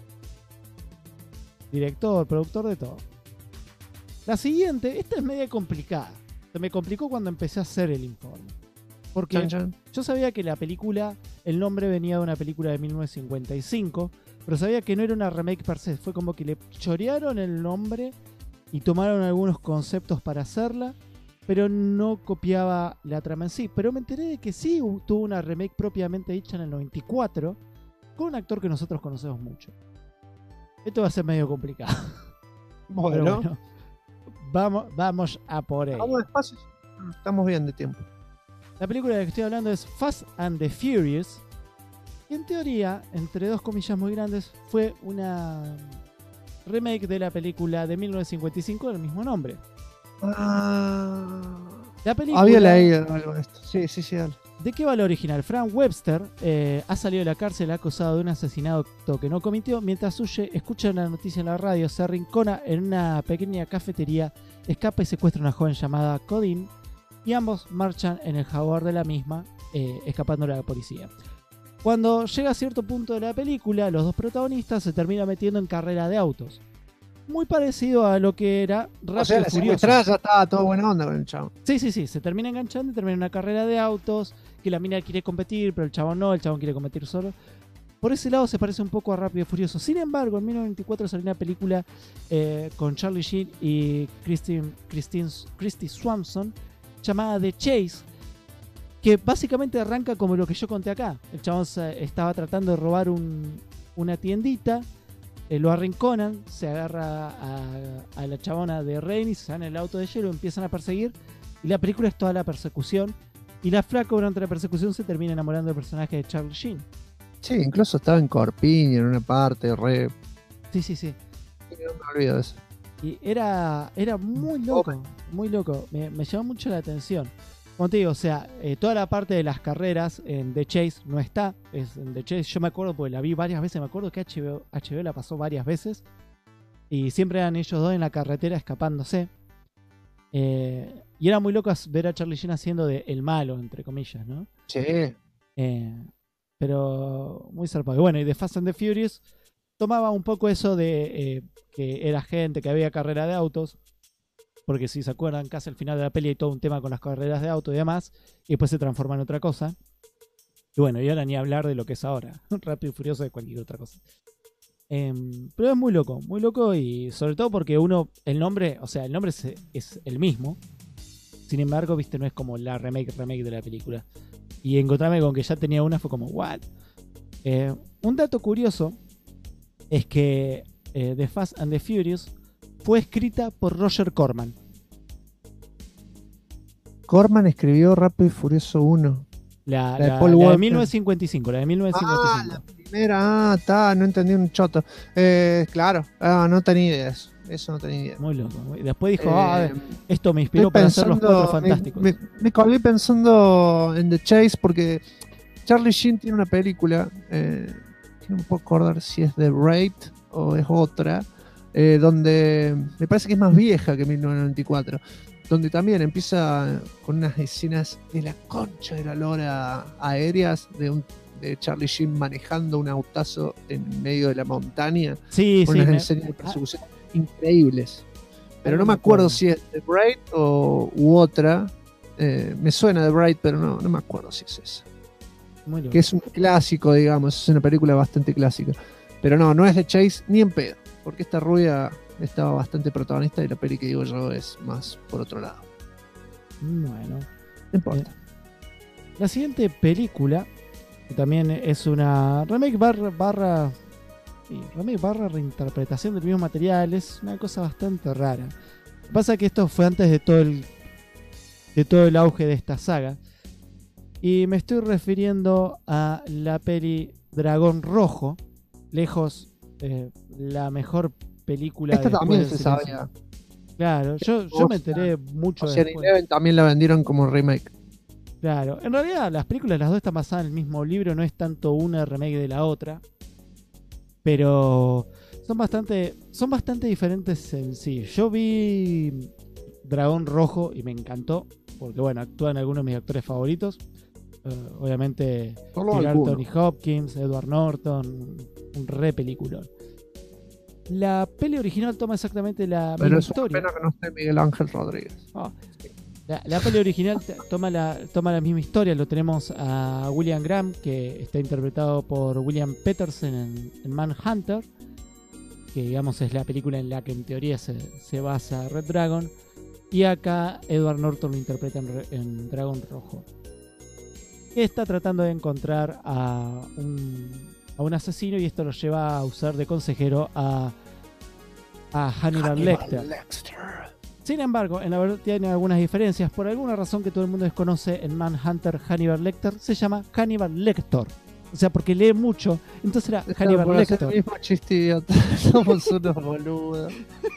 Director, productor, de todo. La siguiente, esta es media complicada. Se me complicó cuando empecé a hacer el informe. Porque yo sabía que la película el nombre venía de una película de 1955, pero sabía que no era una remake per se. Fue como que le chorearon el nombre y tomaron algunos conceptos para hacerla, pero no copiaba la trama en sí. Pero me enteré de que sí tuvo una remake propiamente dicha en el 94 con un actor que nosotros conocemos mucho. Esto va a ser medio complicado.
Bueno,
Pero vamos a por ello.
vamos despacio. Estamos bien de tiempo.
La película de la que estoy hablando es Fast and the Furious, que en teoría, entre dos comillas muy grandes, fue una remake de la película de 1955 del mismo nombre. La película,
Había leído algo de esto. Sí, dale.
¿de qué va la original? Frank Webster ha salido de la cárcel acusado de un asesinato que no cometió. Mientras huye, escucha una noticia en la radio, se arrincona en una pequeña cafetería, escapa y secuestra a una joven llamada Codin, y ambos marchan en el Jaguar de la misma, escapando de la policía. Cuando llega a cierto punto de la película, los dos protagonistas se terminan metiendo en carrera de autos. Muy parecido a lo que era Rápido y Furioso.
Ya estaba todo buena onda con el chavo.
Sí, se termina enganchando y termina en una carrera de autos, que la mina quiere competir, pero el chabón no, el chabón quiere competir solo. Por ese lado se parece un poco a Rápido y Furioso. Sin embargo, en 1994 salió una película con Charlie Sheen y Christy Swanson llamada The Chase, que básicamente arranca como lo que yo conté acá. El chabón estaba tratando de robar una tiendita, lo arrinconan, se agarra a la chabona de Rain y se sale en el auto de hielo, empiezan a perseguir, y la película es toda la persecución, y la flaca durante la persecución se termina enamorando del personaje de Charlie Sheen.
Sí, incluso estaba en Corpiño en una parte, re...
Sí.
No me olvido de eso.
Y era muy loco, muy loco. Me llamó mucho la atención. Como te digo, o sea, toda la parte de las carreras en The Chase no está. En The Chase yo me acuerdo porque la vi varias veces. Me acuerdo que HBO la pasó varias veces. Y siempre eran ellos dos en la carretera escapándose. Y era muy loco ver a Charlie Sheen haciendo de el malo, entre comillas, ¿no?
Sí.
Pero muy zarpado. Y bueno, y de Fast and the Furious tomaba un poco eso de que era gente, que había carrera de autos. Porque si se acuerdan, casi al final de la peli hay todo un tema con las carreras de auto y demás. Y después se transforma en otra cosa. Y bueno, y ahora ni hablar de lo que es ahora. Rápido y Furioso de cualquier otra cosa. Pero es muy loco. Y sobre todo porque el nombre es el mismo. Sin embargo, viste, no es como la remake de la película. Y encontrarme con que ya tenía una fue como, ¿what? Un dato curioso es que The Fast and the Furious fue escrita por Roger Corman.
Corman escribió Rápido y Furioso 1.
La
de Paul Walker.
de 1955, la de 1955.
La primera, no entendí un choto. Claro, no tenía idea de eso no tenía idea.
Muy loco. Después dijo, esto me inspiró para hacer los Cuatro Fantásticos.
Me colgué pensando en The Chase porque Charlie Sheen tiene una película, que no me puedo acordar si es The Raid o es otra, donde me parece que es más vieja que 1994, donde también empieza con unas escenas de la concha de la lora aéreas de Charlie Sheen manejando un autazo en medio de la montaña, con unas escenas de persecución increíbles. Pero no me acuerdo si es The Braid u otra. Me suena The Braid, pero no me acuerdo si es esa. Que es un clásico, digamos, es una película bastante clásica. Pero no es de Chase ni en pedo, porque esta rubia estaba bastante protagonista y la peli que digo yo es más por otro lado.
Bueno,
no importa.
La siguiente película, que también es una remake barra reinterpretación del mismo material, es una cosa bastante rara. Lo que pasa es que esto fue antes de todo el auge de esta saga. Y me estoy refiriendo a la peli Dragón Rojo. Lejos, la mejor película.
Esta también se sabía.
Claro, yo me enteré mucho
Ocean
después.
Eleven también la vendieron como remake.
Claro, en realidad las películas, las dos están basadas en el mismo libro, no es tanto una remake de la otra. Pero son bastante diferentes en sí. Yo vi Dragón Rojo y me encantó, porque bueno, actúan algunos de mis actores favoritos. Obviamente Anthony Hopkins, Edward Norton, un re peliculón. La peli original toma exactamente la misma historia.
Pero es una pena que no esté Miguel Ángel Rodríguez.
La peli original toma la misma historia. Lo tenemos a William Graham, que está interpretado por William Peterson en Manhunter, que digamos es la película en la que en teoría se basa Red Dragon. Y acá Edward Norton lo interpreta en Dragón Rojo, que está tratando de encontrar a un asesino, y esto lo lleva a usar de consejero a Hannibal Lecter. Sin embargo, en la verdad tiene algunas diferencias. Por alguna razón que todo el mundo desconoce, en Manhunter Hannibal Lecter se llama Hannibal Lector. O sea, porque lee mucho, entonces era Hannibal Lecter.
El mismo chiste idiota. Somos unos boludos.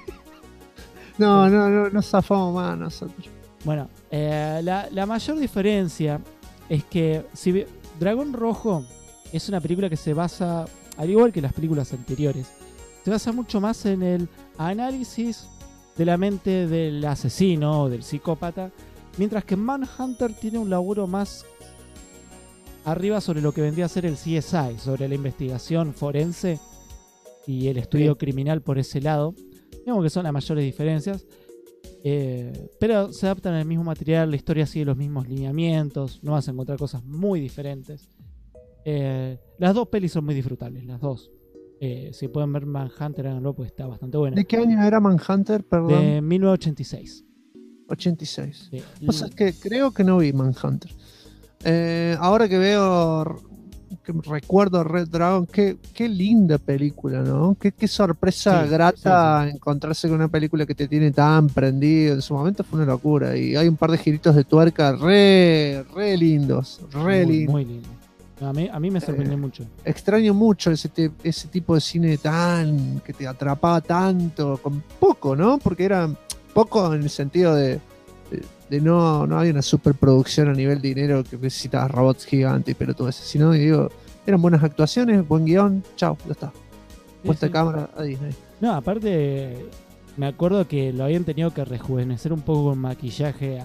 No zafamos más nosotros.
Bueno, la mayor diferencia es que Dragón Rojo es una película que se basa, al igual que las películas anteriores, se basa mucho más en el análisis de la mente del asesino o del psicópata, mientras que Manhunter tiene un laburo más arriba sobre lo que vendría a ser el CSI, sobre la investigación forense y el estudio criminal por ese lado. Digamos que son las mayores diferencias, pero se adaptan al mismo material, la historia sigue los mismos lineamientos, no vas a encontrar cosas muy diferentes. Las dos pelis son muy disfrutables, las dos. Si pueden ver Manhunter, háganlo, pues está bastante bueno.
¿De qué año era Manhunter, perdón?
De 1986.
86.
Sí.
O sea, que creo que no vi Manhunter. Ahora que que recuerdo Red Dragon, qué linda película, ¿no? Qué sorpresa grata encontrarse con una película que te tiene tan prendido. En su momento fue una locura. Y hay un par de giritos de tuerca re lindos. Lindos.
Muy lindo. A mí me sorprendió mucho.
Extraño mucho ese tipo de cine que te atrapaba tanto, con poco, ¿no? Porque era poco en el sentido de no había una superproducción a nivel de dinero que necesitaba robots gigantes, pero todo eso. Sino, digo, eran buenas actuaciones, buen guión, chao, ya está. Puesta de cámara a Disney.
No, aparte, me acuerdo que lo habían tenido que rejuvenecer un poco con maquillaje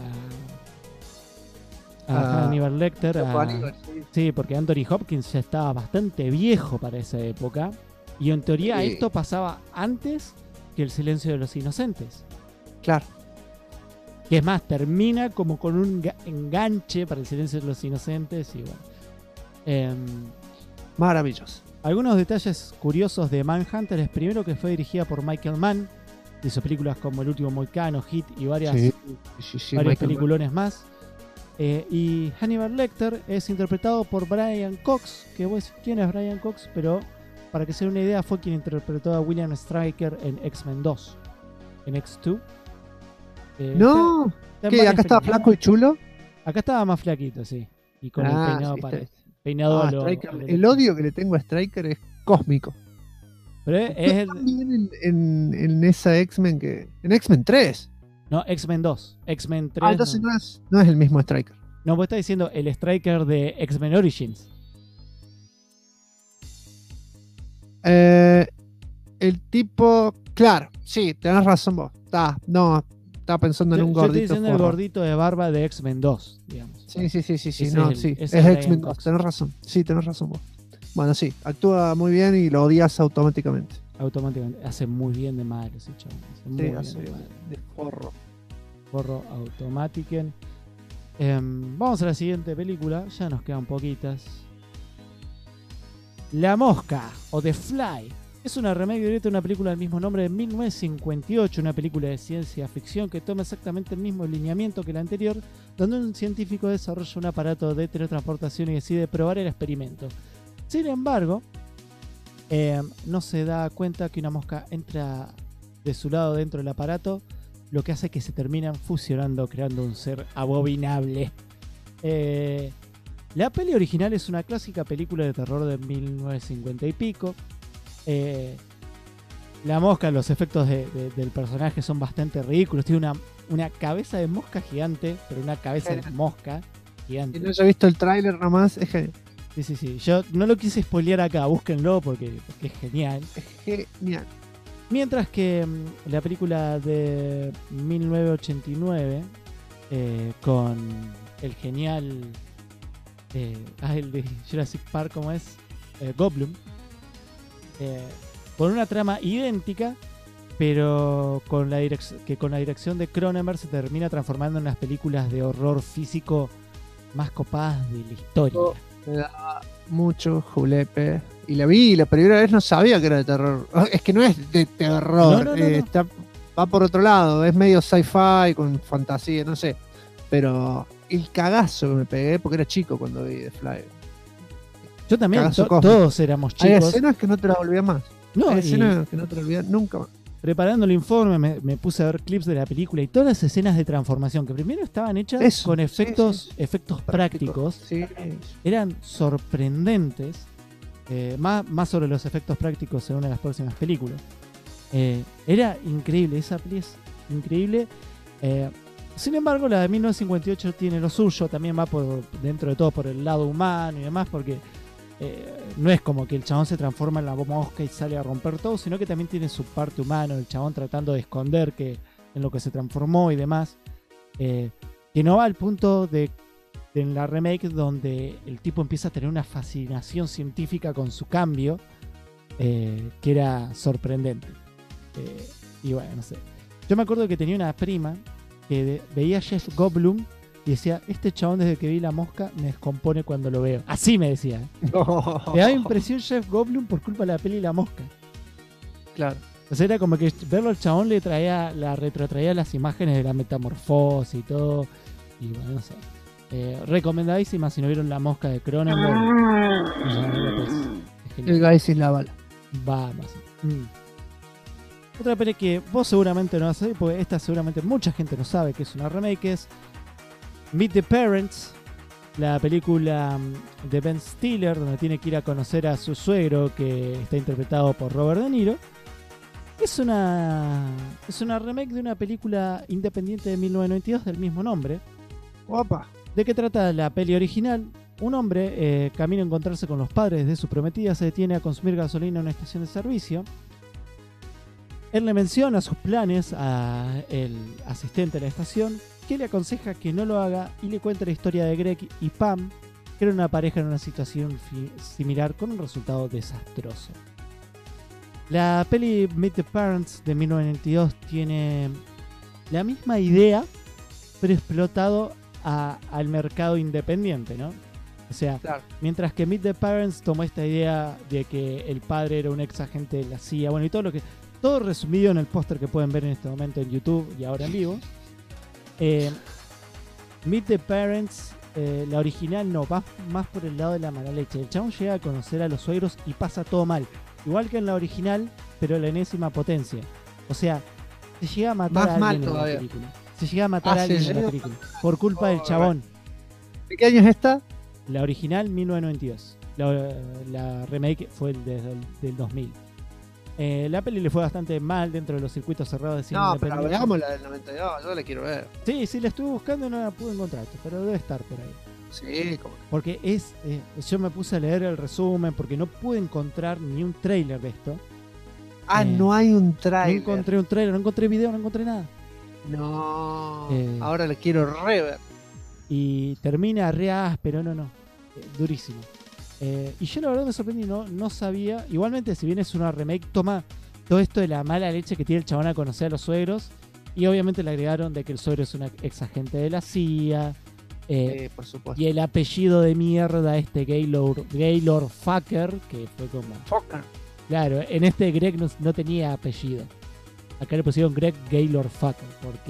a Hannibal Lecter. Sí, porque Anthony Hopkins ya estaba bastante viejo para esa época. Y en teoría esto pasaba antes que El silencio de los inocentes.
Claro.
Que es más, termina como con un enganche para El silencio de los inocentes. Y bueno.
Maravilloso.
Algunos detalles curiosos de Manhunter es primero que fue dirigida por Michael Mann. Hizo películas como El último Moicano, Hit y varios peliculones más. Y Hannibal Lecter es interpretado por Brian Cox, que vos decís quién es Brian Cox, pero para que se den una idea fue quien interpretó a William Stryker en X-Men 2, en X2.
No, ¿qué? ¿Acá estaba flaco y chulo?
Acá estaba más flaquito, sí. Y con el peinado peinado a lo,
el odio que le tengo a Stryker es cósmico.
Pero es
también en esa X-Men en X-Men 3.
No, X-Men 2. X-Men 3.
Entonces no es el mismo Stryker.
No, vos estás diciendo el Stryker de X-Men Origins.
El tipo. Claro, sí, tenés razón vos. Estaba pensando en un gordito.
Yo estoy diciendo el gordito de barba de X-Men 2, digamos.
Sí. Es X-Men 2. Tenés razón. Sí, tenés razón vos. Bueno, sí, actúa muy bien y lo odias automáticamente.
Hace muy bien de mal ese chabón.
Hace bien de forro.
Forro automatiken. Vamos a la siguiente película. Ya nos quedan poquitas. La Mosca o The Fly es una remake directa de una película del mismo nombre de 1958, una película de ciencia ficción que toma exactamente el mismo lineamiento que la anterior, donde un científico desarrolla un aparato de teletransportación y decide probar el experimento. Sin embargo, no se da cuenta que una mosca entra de su lado dentro del aparato, lo que hace que se terminan fusionando, creando un ser abominable. La peli original es una clásica película de terror de 1950 y pico. La mosca, los efectos del personaje son bastante ridículos. Tiene una cabeza de mosca gigante, pero una cabeza de mosca gigante.
Si no haya visto el tráiler nomás, es genial.
Sí. Yo no lo quise spoilear acá, búsquenlo porque es genial.
Es genial.
Mientras que la película de 1989 con el genial el de Jurassic Park, ¿cómo es? Goldblum, con una trama idéntica, pero con la dirección de Cronenberg se termina transformando en unas películas de horror físico más copadas de la historia.
Me da mucho julepe. Y la vi, y la primera vez no sabía que era de terror. Es que no es de terror,
No.
Va por otro lado, es medio sci-fi con fantasía, no sé. Pero el cagazo que me pegué, porque era chico cuando vi The Fly.
Yo también,
Cagazo cósmico.
todos éramos
Hay
chicos.
escenas que no te las olvidas más.
No,
Hay
y
escenas que no te las olvidas nunca más.
preparando el informe me puse a ver clips de la película y todas las escenas de transformación que primero estaban hechas
Eso,
con
sí,
efectos
sí.
prácticos,
Sí.
eran sorprendentes, más sobre los efectos prácticos en una de las próximas películas. Era increíble, esa peli es increíble. Sin embargo, la de 1958 tiene lo suyo, también va por dentro de todo por el lado humano y demás, porque no es como que el chabón se transforma en la mosca y sale a romper todo, sino que también tiene su parte humana, el chabón tratando de esconder en lo que se transformó y demás. Que no va al punto de en la remake donde el tipo empieza a tener una fascinación científica con su cambio, que era sorprendente. Y bueno, no sé. Yo me acuerdo que tenía una prima que veía Jeff Goldblum y decía, este chabón desde que vi La Mosca me descompone cuando lo veo. Así me decía. Me daba impresión Jeff Goldblum por culpa de la peli La Mosca.
Claro.
O sea, era como que verlo al chabón le retrotraía las imágenes de la metamorfosis y todo. Y bueno, no sé. Recomendadísima si no vieron La Mosca de Cronenberg. Es genial.
El guy sin la bala.
Vamos. Otra peli que vos seguramente no vas a ver, porque esta seguramente mucha gente no sabe que es una remake, es Meet the Parents, la película de Ben Stiller, donde tiene que ir a conocer a su suegro, que está interpretado por Robert De Niro. Es una remake de una película independiente de 1992 del mismo nombre.
Guapa.
¿De qué trata la peli original? Un hombre, camino a encontrarse con los padres de su prometida, se detiene a consumir gasolina en una estación de servicio. Él le menciona sus planes al asistente de la estación, que le aconseja que no lo haga y le cuenta la historia de Greg y Pam, que era una pareja en una situación similar con un resultado desastroso. La peli Meet the Parents de 1992 tiene la misma idea, pero explotado al mercado independiente, ¿no? O sea,
Claro.
mientras que Meet the Parents tomó esta idea de que el padre era un ex agente de la CIA, bueno, y todo resumido en el póster que pueden ver en este momento en YouTube y ahora en vivo. Meet the Parents, la original no, va más por el lado de la mala leche. El chabón llega a conocer a los suegros y pasa todo mal. Igual que en la original, pero la enésima potencia. O sea, se llega a matar
Más
a
mal
alguien en la
todavía.
película. Se llega a matar a alguien
¿se
en la
llega?
película. Por culpa del chabón.
¿De qué año es esta?
La original, 1992. La remake fue del 2000. La peli le fue bastante mal dentro de los circuitos cerrados de cine
No, pero
independiente.
veamos la del 92, yo la quiero ver.
Sí, la estuve buscando y no la pude encontrar, pero debe estar por ahí.
Sí, como
Porque yo me puse a leer el resumen porque no pude encontrar ni un trailer de esto.
no hay un
No
trailer.
encontré un trailer, no encontré video, no encontré nada.
No.
Eh.
Ahora la quiero rever.
Y termina re áspero, no. Durísimo. Y yo la verdad me sorprendí, no sabía. Igualmente, si bien es una remake, toma todo esto de la mala leche que tiene el chabón a conocer a los suegros. Y obviamente le agregaron de que el suegro es un ex agente de la CIA.
Por supuesto.
Y el apellido de mierda, Gaylord Fucker, que fue como...
Fucker.
Claro, en este Greg no tenía apellido. Acá le pusieron Greg Gaylord Fucker,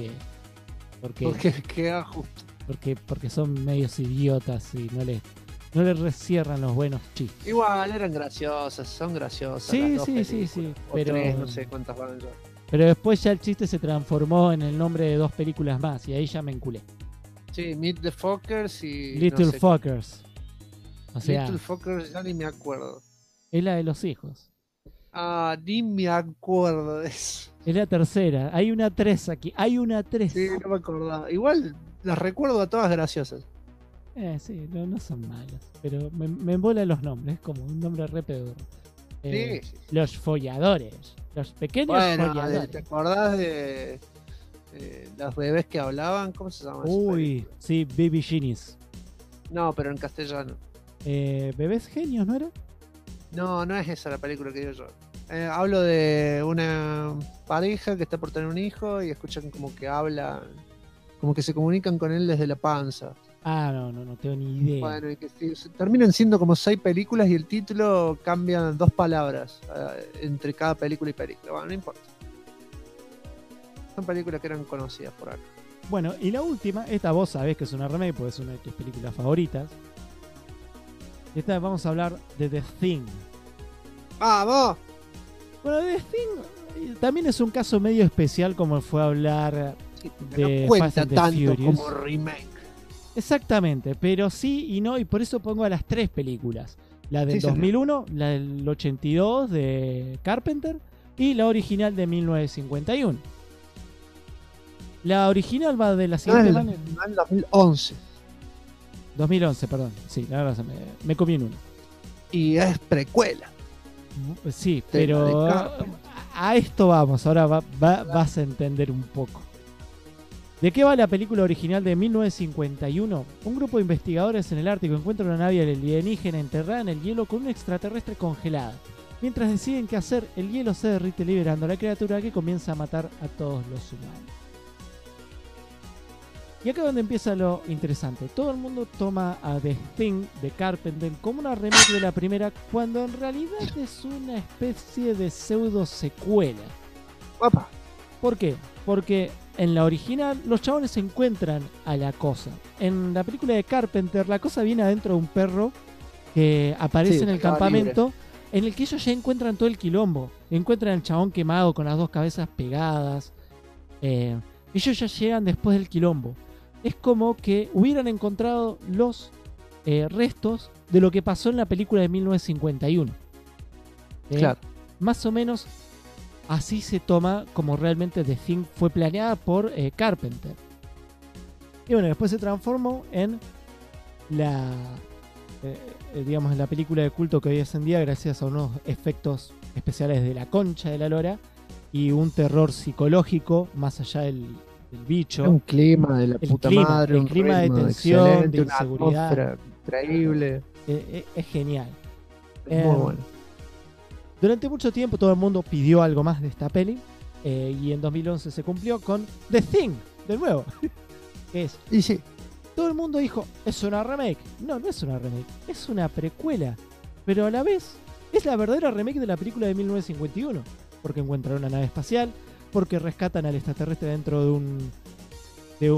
Porque queda justo.
porque son medios idiotas y no les recierran los buenos chistes.
Igual eran graciosas, son graciosas.
Sí,
las dos
sí,
películas.
sí,
O
pero-
tres, no sé cuántas van ya.
Pero después ya el chiste se transformó en el nombre de 2 películas más y ahí ya me enculé.
Sí, Meet the Fuckers y.
Little
no sé,
Fuckers. O sea,
Little Fuckers, ya ni me acuerdo.
es la de los hijos.
Ni me acuerdo de eso.
Es la tercera. Hay una 3 aquí. Hay una 3.
Sí, no me acordaba. Igual las recuerdo a todas graciosas.
Sí, no son malas. Pero me embolan los nombres. Es como un nombre re pedorro.
Sí.
Los folladores. Los pequeños
Bueno,
folladores.
¿te acordás de los bebés que hablaban? ¿Cómo se llama? esa
Uy,
película?
sí, Baby Genies.
No, pero en castellano.
Bebés genios, ¿no era?
No, no es esa la película que digo yo. Hablo de una pareja que está por tener un hijo y escuchan como que hablan, como que se comunican con él desde la panza.
Ah, no tengo ni idea.
Bueno, y que terminan siendo como 6 películas y el título cambia 2 palabras entre cada película y película. Bueno, no importa. Son películas que eran conocidas por acá.
Bueno, y la última, esta vos sabés que es una remake porque es una de tus películas favoritas. Esta vez vamos a hablar de The Thing.
¡Vamos!
Bueno, The Thing también es un caso medio especial como fue hablar de
No cuenta
Fast and the
tanto
Furious.
como remake.
Exactamente, pero sí y no, y por eso pongo a las 3 películas. La del
Sí,
2001, la del 82 de Carpenter y la original de 1951. La original va de la siguiente manera.
No, en 2011.
2011, perdón. Sí, la verdad, me comí en uno.
Y es precuela.
Sí,
De la de
pero
Carpenter.
a esto vamos. Ahora vas a entender un poco. ¿De qué va la película original de 1951? Un grupo de investigadores en el Ártico encuentra una nave alienígena enterrada en el hielo con un extraterrestre congelada. Mientras deciden qué hacer, el hielo se derrite liberando a la criatura que comienza a matar a todos los humanos. Y acá es donde empieza lo interesante. Todo el mundo toma a The Thing de Carpenter como una remake de la primera, cuando en realidad es una especie de pseudo secuela.
Papá.
¿Por qué? Porque en la original los chabones encuentran a la cosa. En la película de Carpenter la cosa viene adentro de un perro que aparece
Sí,
en el
estaba
campamento, en el que ellos ya encuentran todo el quilombo. Encuentran al chabón quemado con las 2 cabezas pegadas. Ellos ya llegan después del quilombo. Es como que hubieran encontrado los restos de lo que pasó en la película de 1951.
Claro.
Más o menos así se toma como realmente The Thing fue planeada por Carpenter. Y bueno, después se transformó en digamos, en la película de culto que hoy es en día, gracias a unos efectos especiales de la concha de la lora y un terror psicológico más allá del bicho.
Un clima de la puta madre,
el
un
clima de
ritmo
tensión,
excelente,
de
una
inseguridad.
atmósfera increíble.
Es genial.
Es muy bueno.
Durante mucho tiempo todo el mundo pidió algo más de esta peli y en 2011 se cumplió con The Thing, de nuevo.
Y sí.
Todo el mundo dijo, es una remake. No, no es una remake, es una precuela. Pero a la vez es la verdadera remake de la película de 1951. Porque encuentran una nave espacial, porque rescatan al extraterrestre dentro de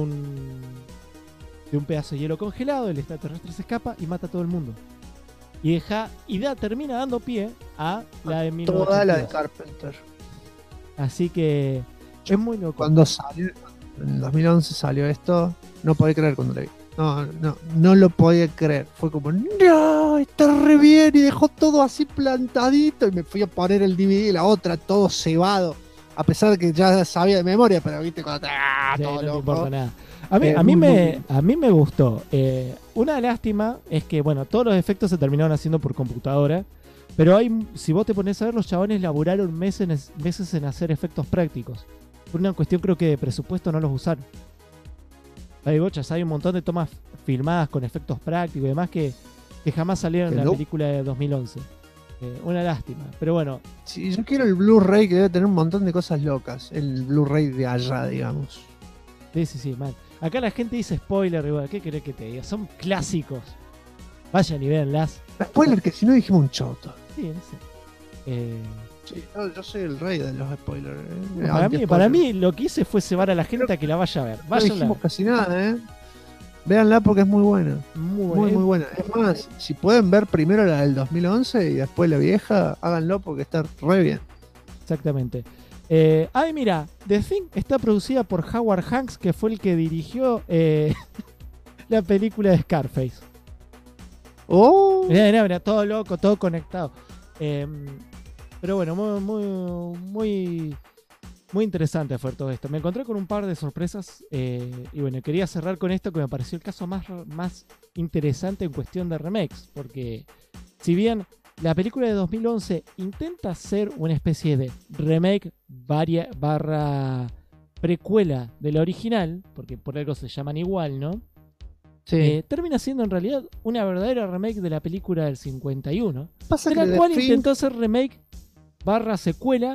un pedazo de hielo congelado, el extraterrestre se escapa y mata a todo el mundo. Y termina dando pie a la de 1982.
Toda la de Carpenter.
Así que es muy loco.
Cuando salió, en 2011 salió esto, no podía creer cuando lo vi. No lo podía creer. Fue como, no, está re bien. Y dejó todo así plantadito. Y me fui a poner el DVD y la otra, todo cebado. A pesar de que ya sabía de memoria, pero viste cuando
Sí,
todo
no te
loco.
importa nada. A mí me gustó. Una lástima es que, bueno, todos los efectos se terminaron haciendo por computadora. Pero si vos te pones a ver, los chabones laburaron meses en hacer efectos prácticos. Por una cuestión, creo que de presupuesto no los usaron. Hay bochas, hay un montón de tomas filmadas con efectos prácticos y demás que jamás salieron en la película de 2011. Una lástima, pero bueno.
Sí, yo quiero el Blu-ray que debe tener un montón de cosas locas. El Blu-ray de allá, digamos.
Sí, man. Acá la gente dice spoiler, igual. ¿Qué querés que te diga? Son clásicos. Vayan y véanlas.
Spoiler, que si no dijimos un choto.
Sí, no sé.
Sí, no, yo soy el rey de los spoilers.
Para mí lo que hice fue cebar a la gente a que la vaya a ver.
No dijimos casi nada, Véanla porque es muy buena.
Muy
buena. Es más, si pueden ver primero la del 2011 y después la vieja, háganlo porque está re bien.
Exactamente. Mira, The Thing está producida por Howard Hanks, que fue el que dirigió la película de Scarface.
Oh.
Mira, todo loco, todo conectado. Pero bueno, muy interesante fue todo esto. Me encontré con un par de sorpresas y bueno, quería cerrar con esto que me pareció el caso más interesante en cuestión de remakes, porque si bien la película de 2011 intenta ser una especie de remake barra precuela de la original, porque por algo se llaman igual, ¿no?
Sí.
Termina siendo en realidad una verdadera remake de la película del 51,
Pasa
de
que
la cual intentó hacer remake barra secuela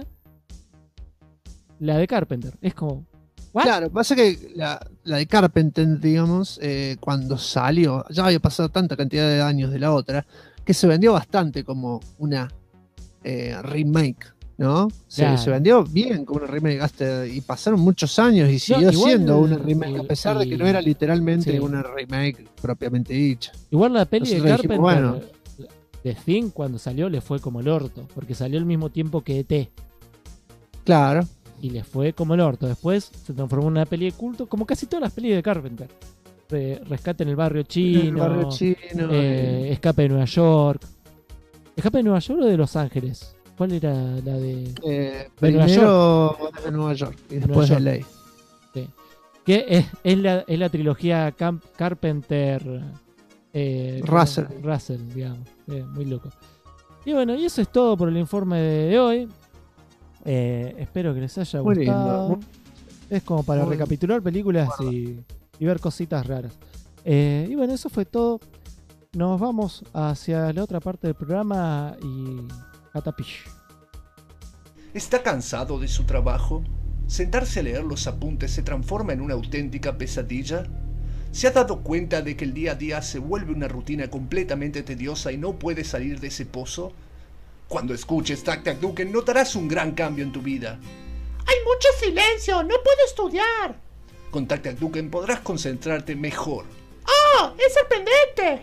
la de Carpenter. Es como... ¿what?
Claro, pasa que la de Carpenter, digamos, cuando salió, ya había pasado tanta cantidad de años de la otra, que se vendió bastante como una remake, ¿no?
Claro.
Se vendió bien como una remake y pasaron muchos años y siguió
igual,
siendo una remake, a pesar de que no era literalmente una remake propiamente dicha.
Igual la peli de
Nosotros
Carpenter,
dijimos, bueno,
de Thing, cuando salió, le fue como el orto, porque salió al mismo tiempo que E.T.
Claro.
Y le fue como el orto. Después se transformó en una peli de culto, como casi todas las pelis de Carpenter. Rescate en el barrio chino, Escape de Nueva York. ¿Escape de Nueva York o de Los Ángeles? ¿Cuál era la de
primero de Nueva York y después de LA?
Sí. Que es la trilogía Carpenter Russell, digamos. Muy loco. Y bueno, y eso es todo por el informe de hoy. Espero que les haya gustado.
Lindo.
Es como para recapitular películas y ver cositas raras. Y bueno, eso fue todo. Nos vamos hacia la otra parte del programa y catapish.
¿Está cansado de su trabajo? ¿Sentarse a leer los apuntes se transforma en una auténtica pesadilla? ¿Se ha dado cuenta de que el día a día se vuelve una rutina completamente tediosa y no puede salir de ese pozo? Cuando escuches Tac Tac Duken notarás un gran cambio en tu vida.
¡Hay mucho silencio! ¡No puedo estudiar!
Con Tac Tac Duken podrás concentrarte mejor.
¡Oh! ¡Es sorprendente!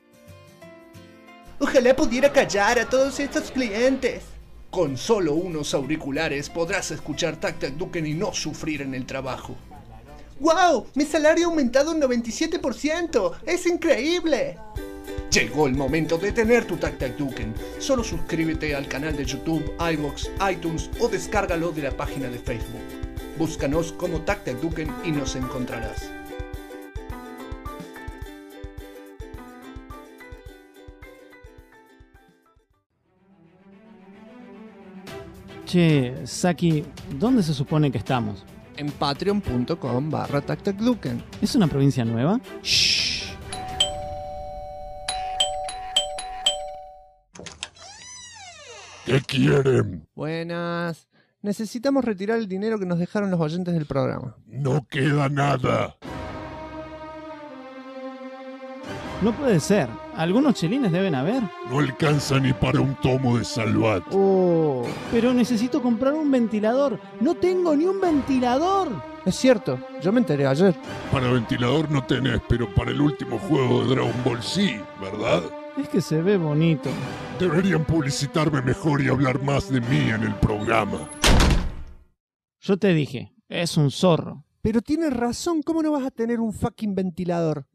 Ojalá pudiera callar a todos estos clientes. Con solo unos auriculares podrás escuchar Tac Tac Duken y no sufrir en el trabajo. ¡Wow! ¡Mi salario ha aumentado un 97%! ¡Es increíble! Llegó el momento de tener tu Tac Tac Duken. Solo suscríbete al canal de YouTube, iVoox, iTunes o descárgalo de la página de Facebook. Búscanos como Tac Tac Duken y nos encontrarás.
Che, Saki, ¿dónde se supone que estamos?
En patreon.com/TacTacDuken.
¿Es una provincia nueva?
Shh.
¿Qué quieren?
Buenas. Necesitamos retirar el dinero que nos dejaron los oyentes del programa.
No queda nada.
No puede ser. Algunos chelines deben haber.
No alcanza ni para un tomo de Salvat.
Oh.
Pero necesito comprar un ventilador. No tengo ni un ventilador.
Es cierto, yo me enteré ayer.
Para ventilador no tenés, pero para el último juego de Dragon Ball sí, ¿verdad?
Es que se ve bonito.
Deberían publicitarme mejor y hablar más de mí en el programa.
Yo te dije, es un zorro.
Pero tienes razón, ¿cómo no vas a tener un fucking ventilador?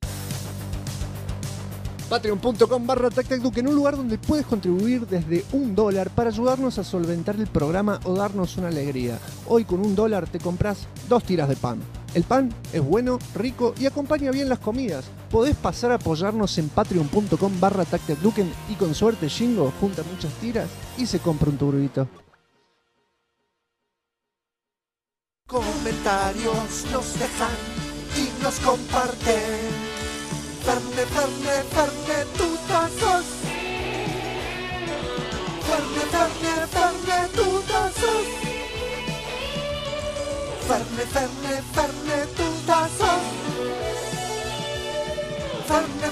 Patreon.com/TacTacDuken, un lugar donde puedes contribuir desde $1 para ayudarnos a solventar el programa o darnos una alegría. Hoy con $1 te compras 2 tiras de pan. El pan es bueno, rico y acompaña bien las comidas. Podés pasar a apoyarnos en patreon.com/TacTacDuken y con suerte Shingo junta muchas tiras y se compra un turbito.
Comentarios nos dejan y nos comparten. Ferne, tutazos. Ferne, tutazos. Ferne, tutazos. Ferne,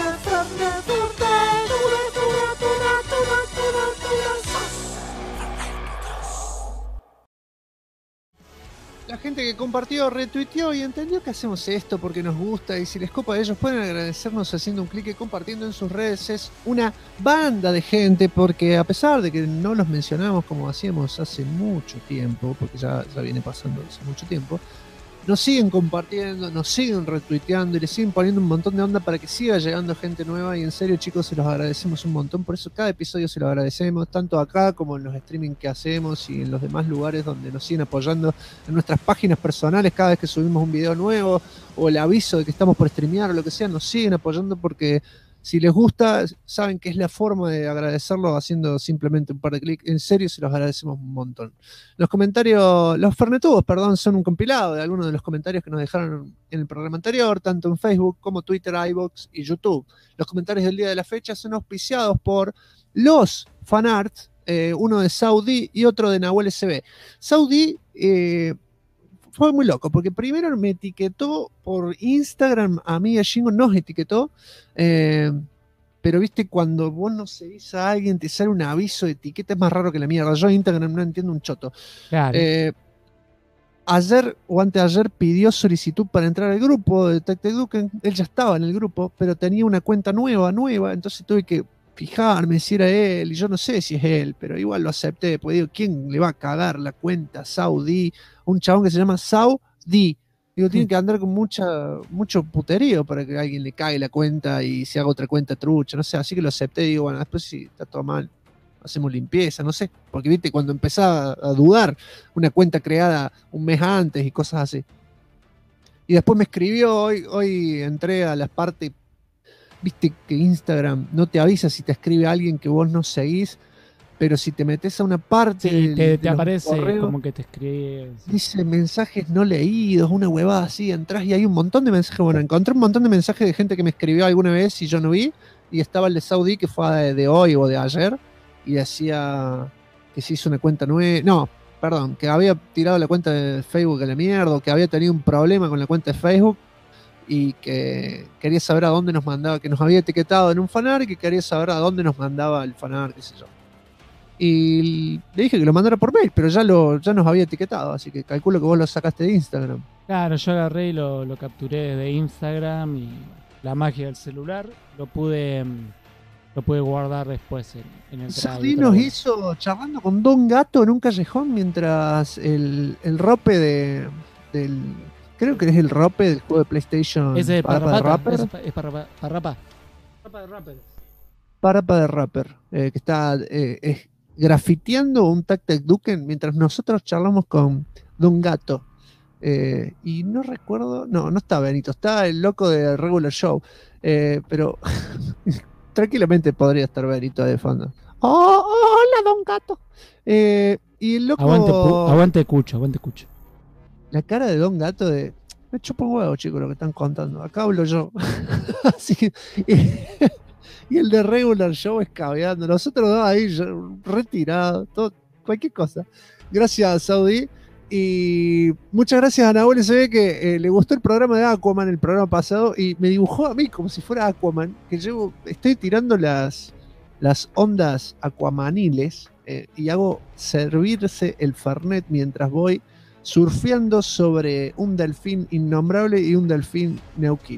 La gente que compartió, retuiteó y entendió que hacemos esto porque nos gusta, y si les copa a ellos pueden agradecernos haciendo un clic y compartiendo en sus redes. Es una banda de gente, porque a pesar de que no los mencionamos como hacíamos hace mucho tiempo, porque ya viene pasando hace mucho tiempo, nos siguen compartiendo, nos siguen retuiteando y le siguen poniendo un montón de onda para que siga llegando gente nueva. Y en serio, chicos, se los agradecemos un montón. Por eso cada episodio se lo agradecemos, tanto acá como en los streaming que hacemos y en los demás lugares donde nos siguen apoyando, en nuestras páginas personales cada vez que subimos un video nuevo o el aviso de que estamos por streamear o lo que sea. Nos siguen apoyando porque si les gusta, saben que es la forma de agradecerlo haciendo simplemente un par de clics. En serio, se los agradecemos un montón. Los comentarios, los fernetudos, perdón, son un compilado de algunos de los comentarios que nos dejaron en el programa anterior, tanto en Facebook como Twitter, iVoox y YouTube. Los comentarios del día de la fecha son auspiciados por los fanarts uno de Saudi y otro de Nahuel SB. Saudi fue muy loco, porque primero me etiquetó por Instagram, a mí y a Shingo nos etiquetó, pero viste, cuando vos no seguís a alguien, te sale un aviso de etiqueta, es más raro que la mierda. Yo en Instagram no entiendo un choto.
Claro.
Ayer o anteayer pidió solicitud para entrar al grupo de Tactic Duken. Él ya estaba en el grupo, pero tenía una cuenta nueva, entonces tuve que fijarme si era él, y yo no sé si es él, pero igual lo acepté, porque digo, ¿quién le va a cagar la cuenta Saudi? Un chabón que se llama Saudi. Digo, tiene que andar con mucho puterío para que alguien le cague la cuenta y se haga otra cuenta trucha, no sé, así que lo acepté. Digo, bueno, después si está todo mal, hacemos limpieza, no sé, porque viste, cuando empezaba a dudar, una cuenta creada un mes antes y cosas así. Y después me escribió, hoy entré a las partes, viste que Instagram no te avisa si te escribe alguien que vos no seguís, pero si te metes a una parte
te aparece correos, como que te escribe,
dice mensajes no leídos, una huevada así, entras y hay un montón de mensajes. Bueno, encontré un montón de mensajes de gente que me escribió alguna vez y yo no vi, y estaba el de Saudi, que fue de hoy o de ayer, y decía que se hizo una cuenta nueva, que había tirado la cuenta de Facebook a la mierda, o que había tenido un problema con la cuenta de Facebook, y que quería saber a dónde nos mandaba, que nos había etiquetado en un fanart, y que quería saber a dónde nos mandaba el fanart, qué sé yo. Y le dije que lo mandara por mail, pero ya nos había etiquetado, así que calculo que vos lo sacaste de Instagram.
Claro, yo agarré y lo capturé de Instagram, y la magia del celular lo pude guardar después en el drive.
Saudi nos hizo charlando con Don Gato en un callejón mientras el rope del... Creo que es el rope del juego de PlayStation.
Ese es
Parapa de Rapper.
Es Parapa de Rapper.
Parapa de Rapper, que está grafiteando un Tactic Duken mientras nosotros charlamos con Don Gato. Y no recuerdo, no está Benito, está el loco de Regular Show, pero tranquilamente podría estar Benito de fondo.
Hola, Don Gato.
Y el loco...
Aguante cucho.
La cara de Don Gato de... Me chupo un huevo, chicos, lo que están contando. Acá hablo yo. Así que... Y el de Regular Show escabeando. Nosotros dos ahí retirados, cualquier cosa. Gracias, Saudi. Y muchas gracias a Nahuel SB, que le gustó el programa de Aquaman, el programa pasado, y me dibujó a mí como si fuera Aquaman, que estoy tirando las ondas aquamaniles, y hago servirse el Fernet mientras voy surfeando sobre un delfín innombrable y un delfín neuquín.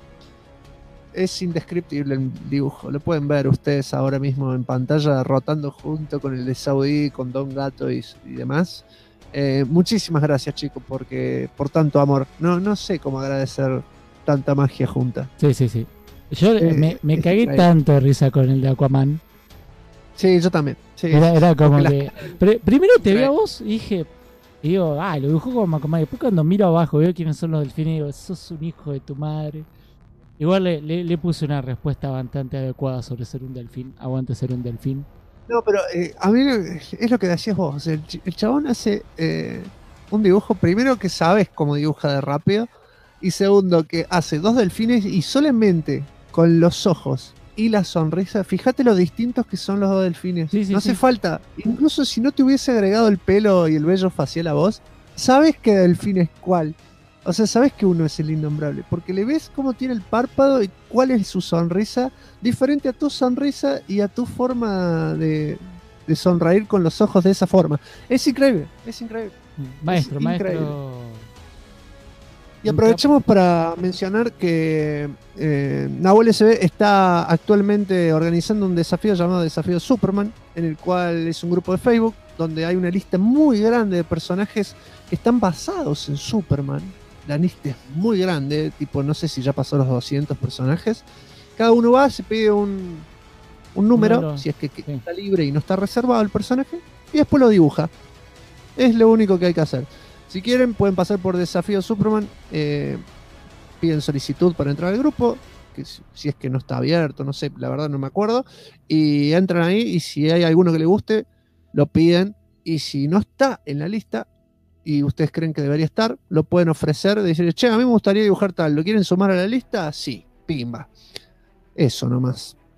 Es indescriptible el dibujo, lo pueden ver ustedes ahora mismo en pantalla, rotando junto con el de Saudi, con Don Gato y demás. Muchísimas gracias, chicos, por tanto amor. No sé cómo agradecer tanta magia junta.
Sí. Yo me cagué tanto de risa con el de Aquaman.
Sí, yo también. Sí,
era como que... Primero te vi a vos y digo, lo dibujó como Aquaman. Después cuando miro abajo veo quiénes son los delfines y digo, sos un hijo de tu madre. Igual le puse una respuesta bastante adecuada sobre ser un delfín. Aguante ser un delfín.
No, pero a mí es lo que decías vos. O sea, el chabón hace un dibujo, primero, que sabes cómo dibuja de rápido, y segundo, que hace dos delfines y solamente con los ojos y la sonrisa, fíjate lo distintos que son los dos delfines.
Sí,
no hace falta, incluso si no te hubiese agregado el pelo y el vello facial a vos, sabes qué delfín es cuál. O sea, sabes que uno es el innombrable, porque le ves cómo tiene el párpado y cuál es su sonrisa, diferente a tu sonrisa y a tu forma de sonreír con los ojos de esa forma. Es increíble, es increíble.
Maestro.
Y aprovechamos para mencionar que Nahuel SB está actualmente organizando un desafío llamado Desafío Superman, en el cual es un grupo de Facebook donde hay una lista muy grande de personajes que están basados en Superman. La lista es muy grande, tipo, no sé si ya pasó los 200 personajes. Cada uno va, se pide un número, si es que está libre y no está reservado el personaje, y después lo dibuja. Es lo único que hay que hacer. Si quieren, pueden pasar por Desafío Superman, piden solicitud para entrar al grupo, que si es que no está abierto, no sé, la verdad no me acuerdo, y entran ahí, y si hay alguno que le guste, lo piden, y si no está en la lista, y ustedes creen que debería estar, lo pueden ofrecer, decir, che, a mí me gustaría dibujar tal, ¿lo quieren sumar a la lista? Sí, pimba. Eso nomás.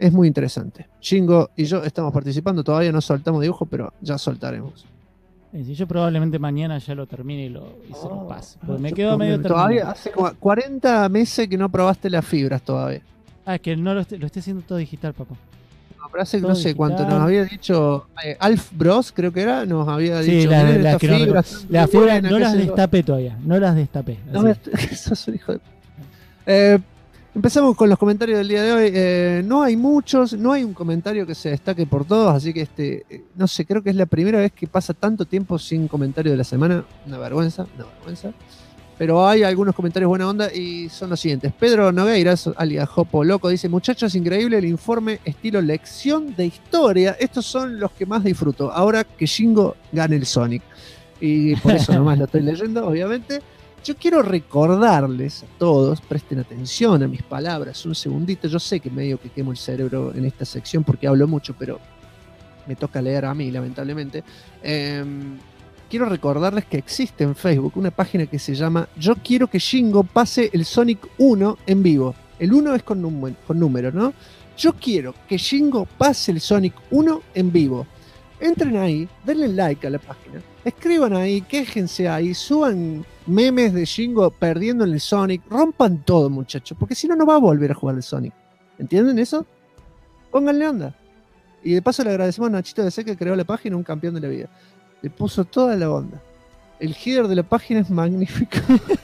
es muy interesante. Shingo y yo estamos participando, todavía no soltamos dibujo, pero ya soltaremos.
Sí, yo probablemente mañana ya lo termine y se lo pase. Porque me quedo medio
todavía hace como 40 meses que no probaste las fibras todavía.
Es que no lo estoy haciendo todo digital, papá.
No, pero hace no sé cuánto nos había dicho Alf Bros, creo que era, nos había dicho.
Las fibras no las destapé todavía, no las destapé.
Sos un hijo de... Empezamos con los comentarios del día de hoy. No hay muchos, no hay un comentario que se destaque por todos, así que no sé, creo que es la primera vez que pasa tanto tiempo sin comentario de la semana. Una vergüenza. Pero hay algunos comentarios buena onda y son los siguientes. Pedro Nogueiras, alias Jopo Loco, dice: muchachos, increíble el informe estilo lección de historia. Estos son los que más disfruto. Ahora que Shingo gane el Sonic. Y por eso nomás lo estoy leyendo, obviamente. Yo quiero recordarles a todos, presten atención a mis palabras, un segundito. Yo sé que medio que quemo el cerebro en esta sección porque hablo mucho, pero me toca leer a mí, lamentablemente. Quiero recordarles que existe en Facebook una página que se llama Yo quiero que Shingo pase el Sonic 1 en vivo. El 1 es con número, ¿no? Yo quiero que Shingo pase el Sonic 1 en vivo. Entren ahí, denle like a la página, escriban ahí, quéjense ahí, suban memes de Shingo perdiendo en el Sonic, rompan todo, muchachos, porque si no, no va a volver a jugar el Sonic. ¿Entienden eso? Pónganle onda. Y de paso le agradecemos a Nachito DC que creó la página, un campeón de la vida. Le puso toda la onda. El header de la página es magnífico.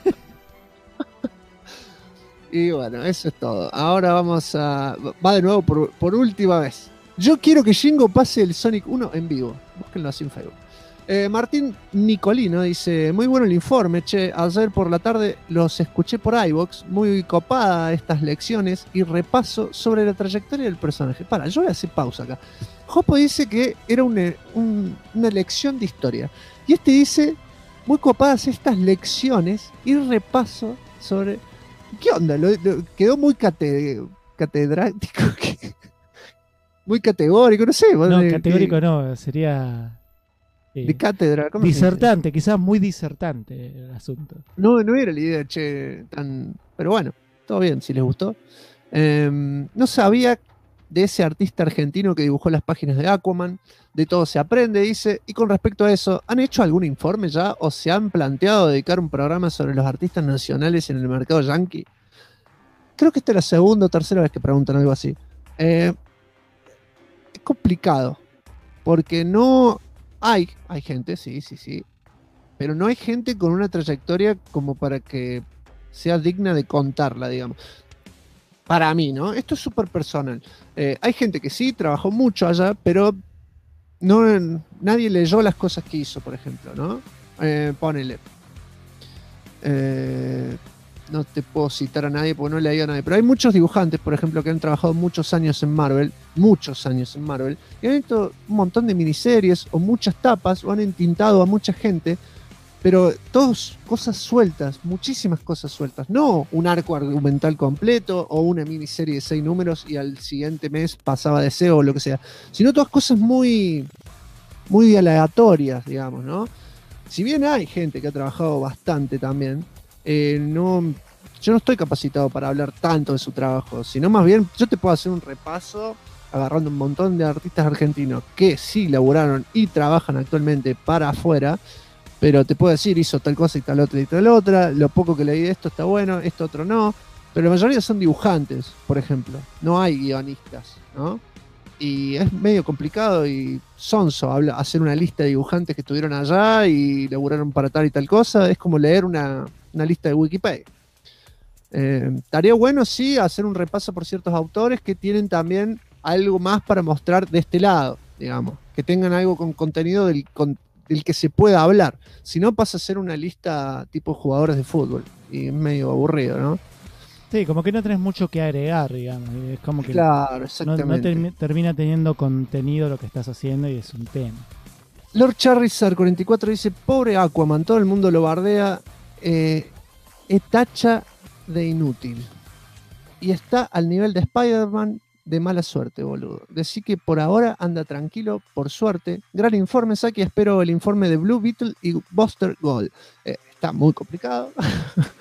Y bueno, eso es todo. Ahora va de nuevo por última vez. Yo quiero que Shingo pase el Sonic 1 en vivo. Búsquenlo así en Facebook. Martín Nicolino dice: muy bueno el informe, che. Ayer por la tarde los escuché por iVoox. Muy copada estas lecciones y repaso sobre la trayectoria del personaje. Yo voy a hacer pausa acá. Jopo dice que era una lección de historia. Y dice: muy copadas estas lecciones y repaso sobre... ¿Qué onda? Quedó muy catedrático. Muy categórico, no sé.
No, categórico no, sería...
de cátedra. ¿Cómo
disertante, quizás muy disertante el asunto.
No era la idea, pero bueno, todo bien, si les gustó. No sabía de ese artista argentino que dibujó las páginas de Aquaman. De todo se aprende, dice. Y con respecto a eso, ¿han hecho algún informe ya o se han planteado dedicar un programa sobre los artistas nacionales en el mercado yankee? Creo que esta es la segunda o tercera vez que preguntan algo así. Es complicado, porque no hay gente, sí, pero no hay gente con una trayectoria como para que sea digna de contarla, digamos. Para mí, ¿no? Esto es súper personal. Hay gente que sí, trabajó mucho allá, pero nadie leyó las cosas que hizo, por ejemplo, ¿no? Ponele. No te puedo citar a nadie porque no leí a nadie, pero hay muchos dibujantes, por ejemplo, que han trabajado muchos años en Marvel, y han hecho un montón de miniseries o muchas tapas, o han entintado a mucha gente, pero todas cosas sueltas, muchísimas cosas sueltas, no un arco argumental completo o una miniserie de 6 números y al siguiente mes pasaba de SEO o lo que sea, sino todas cosas muy, muy aleatorias, digamos, ¿no? Si bien hay gente que ha trabajado bastante también, yo no estoy capacitado para hablar tanto de su trabajo, sino más bien yo te puedo hacer un repaso agarrando un montón de artistas argentinos que sí laburaron y trabajan actualmente para afuera, pero te puedo decir hizo tal cosa y tal otra, lo poco que leí de esto está bueno, esto otro no, pero la mayoría son dibujantes, por ejemplo, no hay guionistas, ¿no? Y es medio complicado y sonso hacer una lista de dibujantes que estuvieron allá y laburaron para tal y tal cosa, es como leer una lista de Wikipedia. Estaría bueno, sí, hacer un repaso por ciertos autores que tienen también algo más para mostrar de este lado, digamos, que tengan algo con contenido del que se pueda hablar. Si no, pasa a ser una lista tipo jugadores de fútbol y es medio aburrido, ¿no?
Sí, como que no tenés mucho que agregar, digamos. Es como que
claro, exactamente.
no termina teniendo contenido lo que estás haciendo y es un tema.
Lord Charizard 44 dice: pobre Aquaman, todo el mundo lo bardea, tacha de inútil. Y está al nivel de Spider-Man de mala suerte, boludo. Decí que por ahora anda tranquilo, por suerte. Gran informe, Saki, espero el informe de Blue Beetle y Buster Gold. Está muy complicado.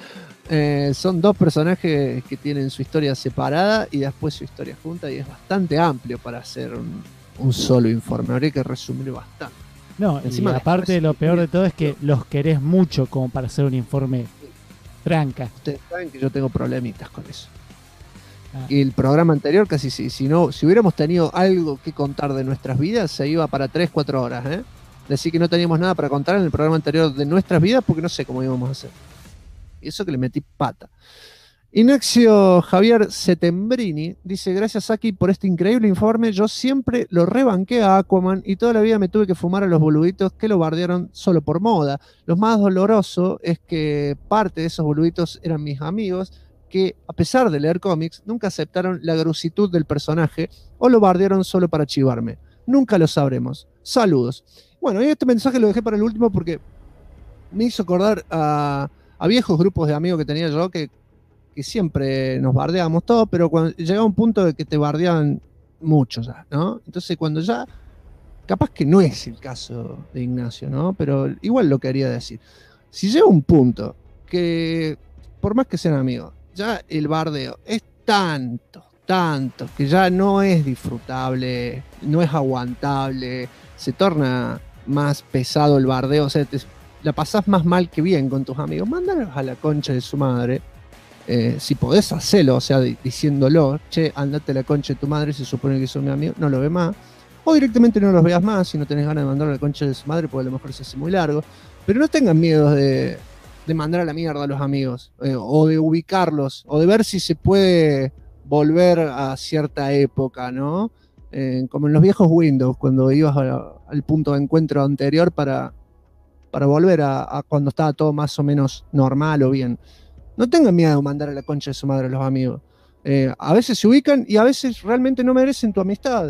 Son dos personajes que tienen su historia separada y después su historia junta, y es bastante amplio para hacer un solo informe. Habría que resumir bastante.
No,
Encima
y aparte lo peor de todo es que
sí,
los querés mucho como para hacer un informe tranca.
ustedes saben que yo tengo problemitas con eso.
Ah.
Y el programa anterior casi si hubiéramos tenido algo que contar de nuestras vidas, se iba para 3-4 horas, ¿eh? Decir que no teníamos nada para contar en el programa anterior de nuestras vidas porque no sé cómo íbamos a hacer. Y eso que le metí pata. Ignacio Javier Setembrini dice: gracias Aki por este increíble informe. Yo siempre lo rebanqué a Aquaman y toda la vida me tuve que fumar a los boluditos que lo bardearon solo por moda. Lo más doloroso es que parte de esos boluditos eran mis amigos que, a pesar de leer cómics, nunca aceptaron la grusitud del personaje o lo bardearon solo para chivarme. Nunca lo sabremos. Saludos. Bueno, y este mensaje lo dejé para el último porque me hizo acordar a viejos grupos de amigos que tenía yo que siempre nos bardeábamos todos, pero cuando llegaba un punto de que te bardeaban mucho ya, ¿no? Entonces cuando ya, capaz que no es el caso de Ignacio, ¿no? Pero igual lo quería decir. Si llega un punto que, por más que sean amigos, ya el bardeo es tanto, que ya no es disfrutable, no es aguantable, se torna más pesado el bardeo, o sea, la pasás más mal que bien con tus amigos, mándalos a la concha de su madre. Si podés hacerlo, o sea, diciéndolo, che, andate a la concha de tu madre, se supone que son mi amigo, no lo ve más, o directamente no los veas más si no tenés ganas de mandarlo a la concha de su madre, porque a lo mejor se hace muy largo, pero no tengan miedo de mandar a la mierda a los amigos, o de ubicarlos, o de ver si se puede volver a cierta época, ¿no? Como en los viejos Windows, cuando ibas al punto de encuentro anterior para volver a cuando estaba todo más o menos normal o bien. No tengan miedo de mandar a la concha de su madre a los amigos. A veces se ubican y a veces realmente no merecen tu amistad.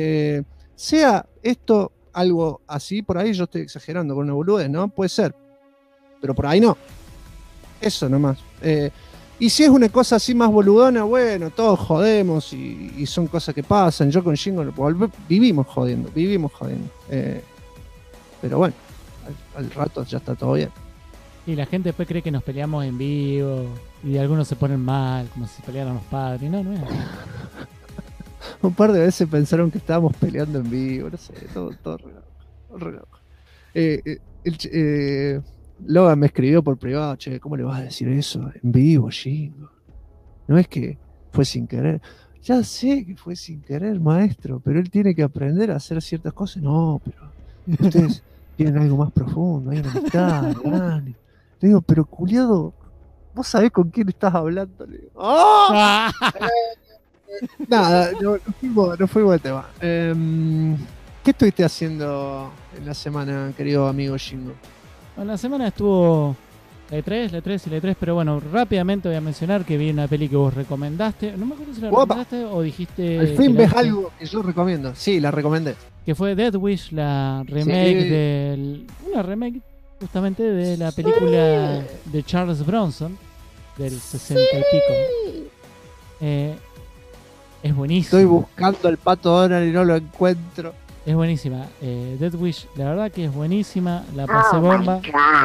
Sea esto algo así, por ahí yo estoy exagerando con una boludez, ¿no? Puede ser. Pero por ahí no. Eso nomás. Y si es una cosa así más boludona, bueno, todos jodemos y son cosas que pasan. Yo con Shingo vivimos jodiendo. Pero bueno, al rato ya está todo bien.
Y la gente después cree que nos peleamos en vivo y algunos se ponen mal, como si pelearan los padres. No es así.
Un par de veces pensaron que estábamos peleando en vivo, no sé, todo re loco. Logan me escribió por privado: che, ¿cómo le vas a decir eso en vivo, Shingo? No es que fue sin querer. Ya sé que fue sin querer, maestro, pero él tiene que aprender a hacer ciertas cosas. No, pero ustedes tienen algo más profundo, hay una amistad, grande. Le digo, pero culiado, ¿vos sabés con quién estás hablando? Le digo, ¡oh! Nada, no fuimos al tema. ¿Qué estuviste haciendo en la semana, querido amigo Shingo?
Bueno, la semana estuvo la E3, pero bueno, rápidamente voy a mencionar que vi una peli que vos recomendaste. No me acuerdo si la recomendaste o dijiste...
Al fin ves algo que yo recomiendo. Sí, la recomendé.
Que fue Death Wish, la remake una remake justamente de la película de Charles Bronson del 60 y pico. Es buenísima.
Estoy buscando el Pato Donald y no lo encuentro.
Es buenísima. Death Wish, la verdad que es buenísima. La pasé bomba.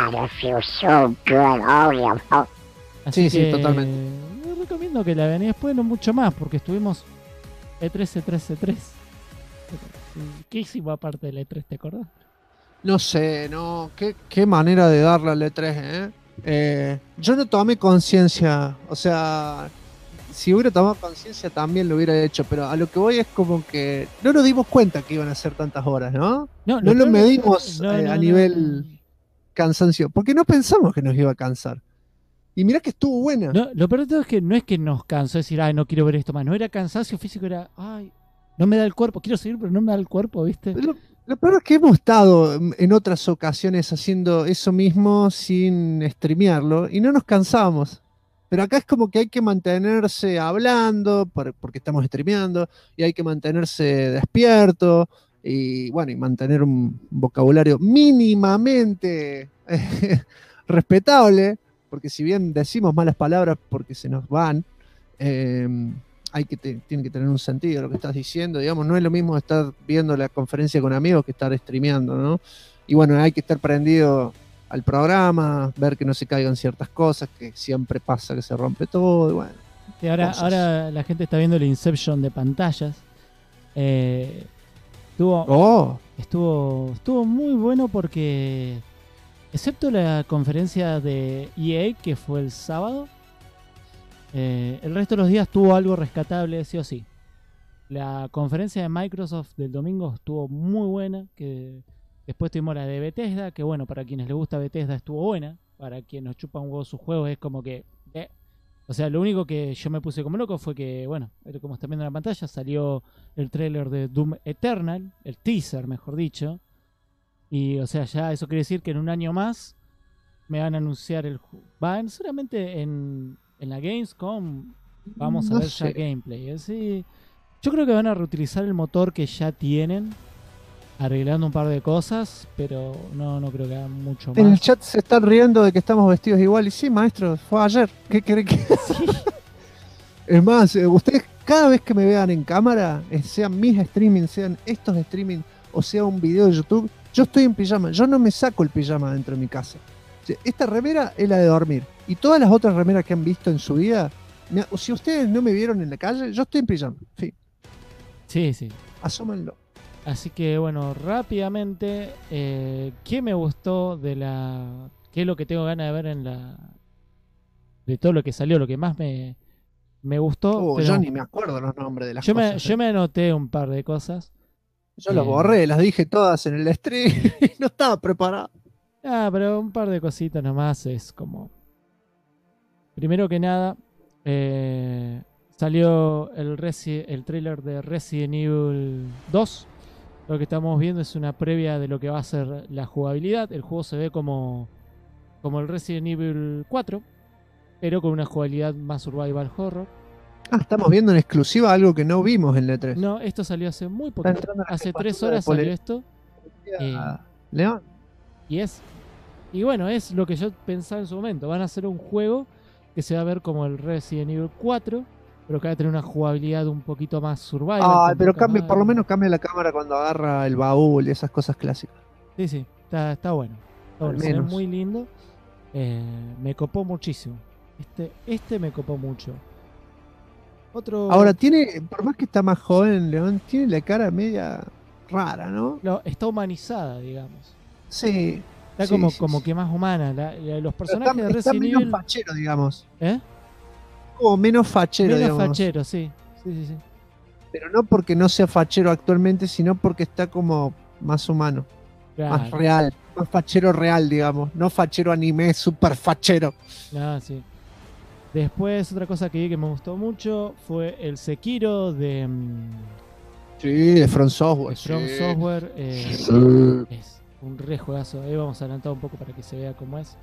Así
sí, totalmente.
Les recomiendo que la vean y después no mucho más, porque estuvimos E3. ¿Qué hicimos aparte del E3, te acordás?
No sé, no. Qué manera de darle al E3, yo no tomé conciencia, o sea, si hubiera tomado conciencia también lo hubiera hecho, pero a lo que voy es como que no nos dimos cuenta que iban a ser tantas horas, ¿no? No lo medimos a nivel cansancio, porque no pensamos que nos iba a cansar. Y mirá que estuvo buena.
No, lo peor de todo es que no es que nos cansó decir, ay, no quiero ver esto más. No era cansancio físico, era, ay, no me da el cuerpo, quiero seguir, pero no me da el cuerpo, ¿viste?
Lo peor es que hemos estado en otras ocasiones haciendo eso mismo sin streamearlo y no nos cansábamos. Pero acá es como que hay que mantenerse hablando porque estamos streameando y hay que mantenerse despierto y bueno, y mantener un vocabulario mínimamente respetable, porque si bien decimos malas palabras porque se nos van, tiene que tener un sentido lo que estás diciendo, digamos, no es lo mismo estar viendo la conferencia con amigos que estar streameando, ¿no? Y bueno, hay que estar prendido al programa, ver que no se caigan ciertas cosas, que siempre pasa que se rompe todo, y bueno.
Y ahora la gente está viendo el Inception de pantallas. Estuvo muy bueno porque, excepto la conferencia de EA que fue el sábado, el resto de los días tuvo algo rescatable, sí o sí. La conferencia de Microsoft del domingo estuvo muy buena, que después tuvimos la de Bethesda, que bueno, para quienes les gusta Bethesda estuvo buena, para quienes nos chupan un huevo sus juegos es como que... O sea, lo único que yo me puse como loco fue que, bueno, como están viendo en la pantalla, salió el tráiler de Doom Eternal, el teaser, mejor dicho. Y, o sea, ya eso quiere decir que en un año más me van a anunciar el juego. Seguramente en la Gamescom vamos a ver ya gameplay. Así, yo creo que van a reutilizar el motor que ya tienen, arreglando un par de cosas, pero no creo que hagan mucho más.
En el chat se están riendo de que estamos vestidos igual. Y sí, maestro, fue ayer. ¿Qué cree que...? Sí. Es más, ustedes cada vez que me vean en cámara, sean mis streaming, sean estos streaming, o sea un video de YouTube, yo estoy en pijama. Yo no me saco el pijama dentro de mi casa. O sea, esta remera es la de dormir. Y todas las otras remeras que han visto en su vida, si ustedes no me vieron en la calle, yo estoy en pijama. Fin.
Sí.
Asómenlo.
Así que bueno, rápidamente, ¿qué me gustó de la... ¿Qué es lo que tengo ganas de ver en la... de todo lo que salió, lo que más me gustó?
Yo ni me acuerdo los nombres de las cosas.
Yo me anoté un par de cosas.
Yo las borré, las dije todas en el stream y no estaba preparado.
Pero un par de cositas nomás es como... Primero que nada, salió el trailer de Resident Evil 2. Lo que estamos viendo es una previa de lo que va a ser la jugabilidad. El juego se ve como el Resident Evil 4, pero con una jugabilidad más survival horror.
Estamos viendo en exclusiva algo que no vimos en la E3.
No, esto salió hace muy poco. Hace 3 horas salió esto.
León.
Y bueno, es lo que yo pensaba en su momento. Van a hacer un juego que se va a ver como el Resident Evil 4, pero que va a tener una jugabilidad un poquito más survival.
Pero por lo menos cambia la cámara cuando agarra el baúl y esas cosas clásicas.
Sí, está bueno. Se ve muy lindo. Me copó muchísimo. Este me copó mucho.
Ahora por más que está más joven, León, tiene la cara media rara, ¿no?
No, está humanizada, digamos.
Sí.
Está como que más humana. Los personajes de Resident Evil...
Está menos fachero, digamos.
¿Eh?
Como menos fachero, digamos.
Menos fachero, sí.
Pero no porque no sea fachero actualmente, sino porque está como más humano. Claro. Más real. Más fachero real, digamos. No fachero anime, super fachero.
Sí. Después, otra cosa que vi que me gustó mucho fue el Sekiro de...
Sí, de From Software.
Software. Es un re juegazo. Ahí vamos a adelantar un poco para que se vea cómo es.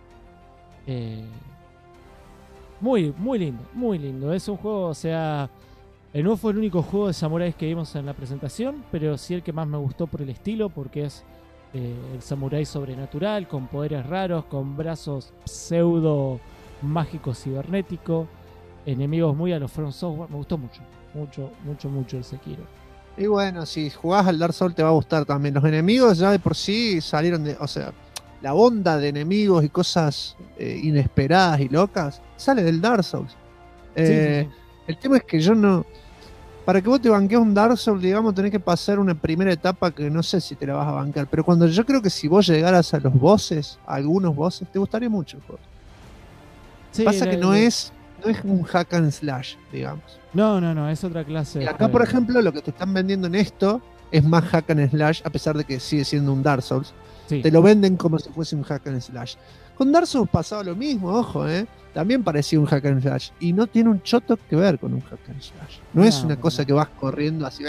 Muy lindo, muy lindo. Es un juego, o sea, no fue el único juego de samuráis que vimos en la presentación, pero sí el que más me gustó por el estilo, porque es el samurái sobrenatural, con poderes raros, con brazos pseudo mágicos cibernéticos, enemigos muy a los From Software. Me gustó mucho el Sekiro.
Y bueno, si jugás al Dark Souls te va a gustar también. Los enemigos ya de por sí salieron o sea, la onda de enemigos y cosas inesperadas y locas sale del Dark Souls.
Sí.
El tema es que yo no... Para que vos te banques un Dark Souls, digamos, tenés que pasar una primera etapa que no sé si te la vas a bancar. Pero yo creo que si vos llegaras a los bosses, a algunos bosses, te gustaría mucho el juego. Sí, pasa que no es un hack and slash, digamos.
No, es otra clase.
Y acá, por ejemplo, lo que te están vendiendo en esto es más hack and slash, a pesar de que sigue siendo un Dark Souls. Sí. Te lo venden como si fuese un hack and slash. Con Dark Souls pasaba lo mismo, ojo, también parecía un hack and slash. Y no tiene un choto que ver con un hack and slash. No es una cosa que vas corriendo así.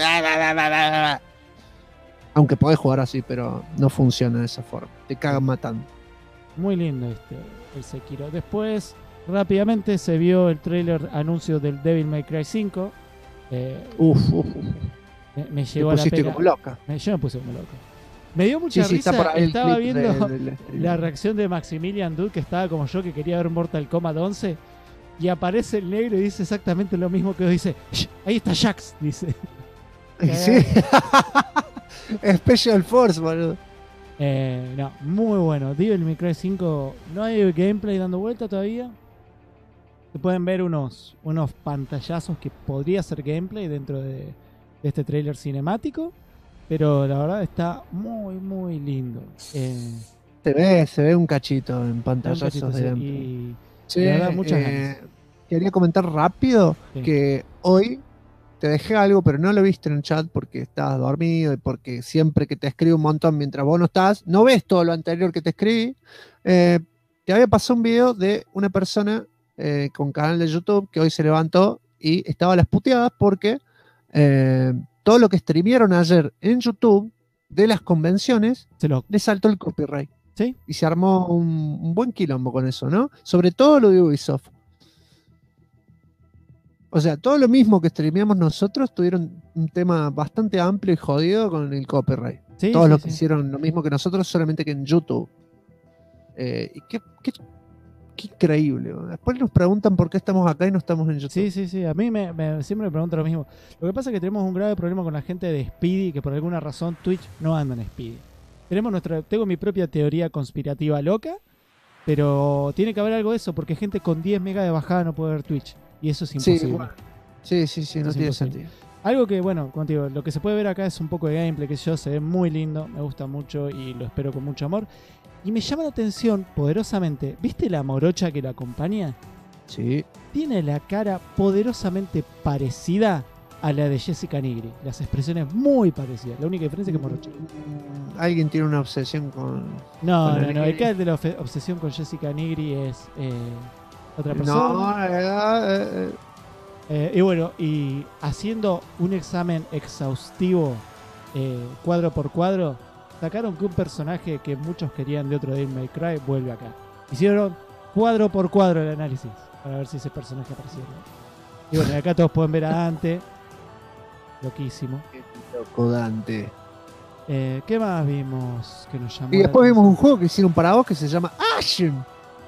Aunque podés jugar así, pero no funciona de esa forma. Te cagan matando.
Muy lindo el Sekiro. Después, rápidamente se vio el trailer anuncio del Devil May Cry 5. Me llegó a la pena.
Como loca.
Yo me puse como loca. Me dio mucha risa. Estaba viendo la reacción de Maximilian Dude, que estaba como yo, que quería ver Mortal Kombat 11. Y aparece el negro y dice exactamente lo mismo que dice. Ahí está Jax, dice.
Sí. Special Force, boludo.
No, muy bueno. Devil May Cry 5, no hay gameplay dando vuelta todavía. Se pueden ver unos pantallazos que podría ser gameplay dentro de este tráiler cinemático. Pero la verdad está muy, muy lindo.
Se ve un cachito en pantallazos de gameplay.
Y
Sí,
la verdad, muchas ganas.
quería comentar rápido que hoy te dejé algo, pero no lo viste en el chat porque estabas dormido y porque siempre que te escribo un montón mientras vos no estás, no ves todo lo anterior que te escribí. Te había pasado un video de una persona con canal de YouTube que hoy se levantó y estaba a las puteadas porque todo lo que streamearon ayer en YouTube de las convenciones le saltó el copyright.
¿Sí?
Y se armó un buen quilombo con eso, ¿no? Sobre todo lo de Ubisoft. O sea, todo lo mismo que streameamos nosotros tuvieron un tema bastante amplio y jodido con el copyright.
Sí,
Todos
sí,
los que
sí.
hicieron lo mismo que nosotros, solamente que en YouTube. Y qué increíble. Después nos preguntan por qué estamos acá y no estamos en YouTube.
Sí. A mí siempre me preguntan lo mismo. Lo que pasa es que tenemos un grave problema con la gente de Speedy, que por alguna razón Twitch no anda en Speedy. Tengo mi propia teoría conspirativa loca, pero tiene que haber algo de eso, porque gente con 10 megas de bajada no puede ver Twitch. Y eso es imposible.
Bueno. Sí, no tiene sentido.
Algo que, bueno, como te digo, lo que se puede ver acá es un poco de gameplay, que se ve muy lindo, me gusta mucho y lo espero con mucho amor. Y me llama la atención poderosamente, ¿viste la morocha que lo acompaña?
Sí.
Tiene la cara poderosamente parecida a la de Jessica Nigri. Las expresiones muy parecidas. La única diferencia es que morocha.
Alguien tiene una obsesión con...
No,
con
el que de la obsesión con Jessica Nigri es otra persona. Y bueno, y haciendo un examen exhaustivo cuadro por cuadro, sacaron que un personaje que muchos querían de otro Devil May Cry vuelve acá. Hicieron cuadro por cuadro el análisis para ver si ese personaje aparecía. Y bueno, acá todos pueden ver a Dante. Loquísimo.
Qué loco Dante.
¿Qué más vimos que nos llamó?
Y después vimos un juego que hicieron para vos que se llama Ashen.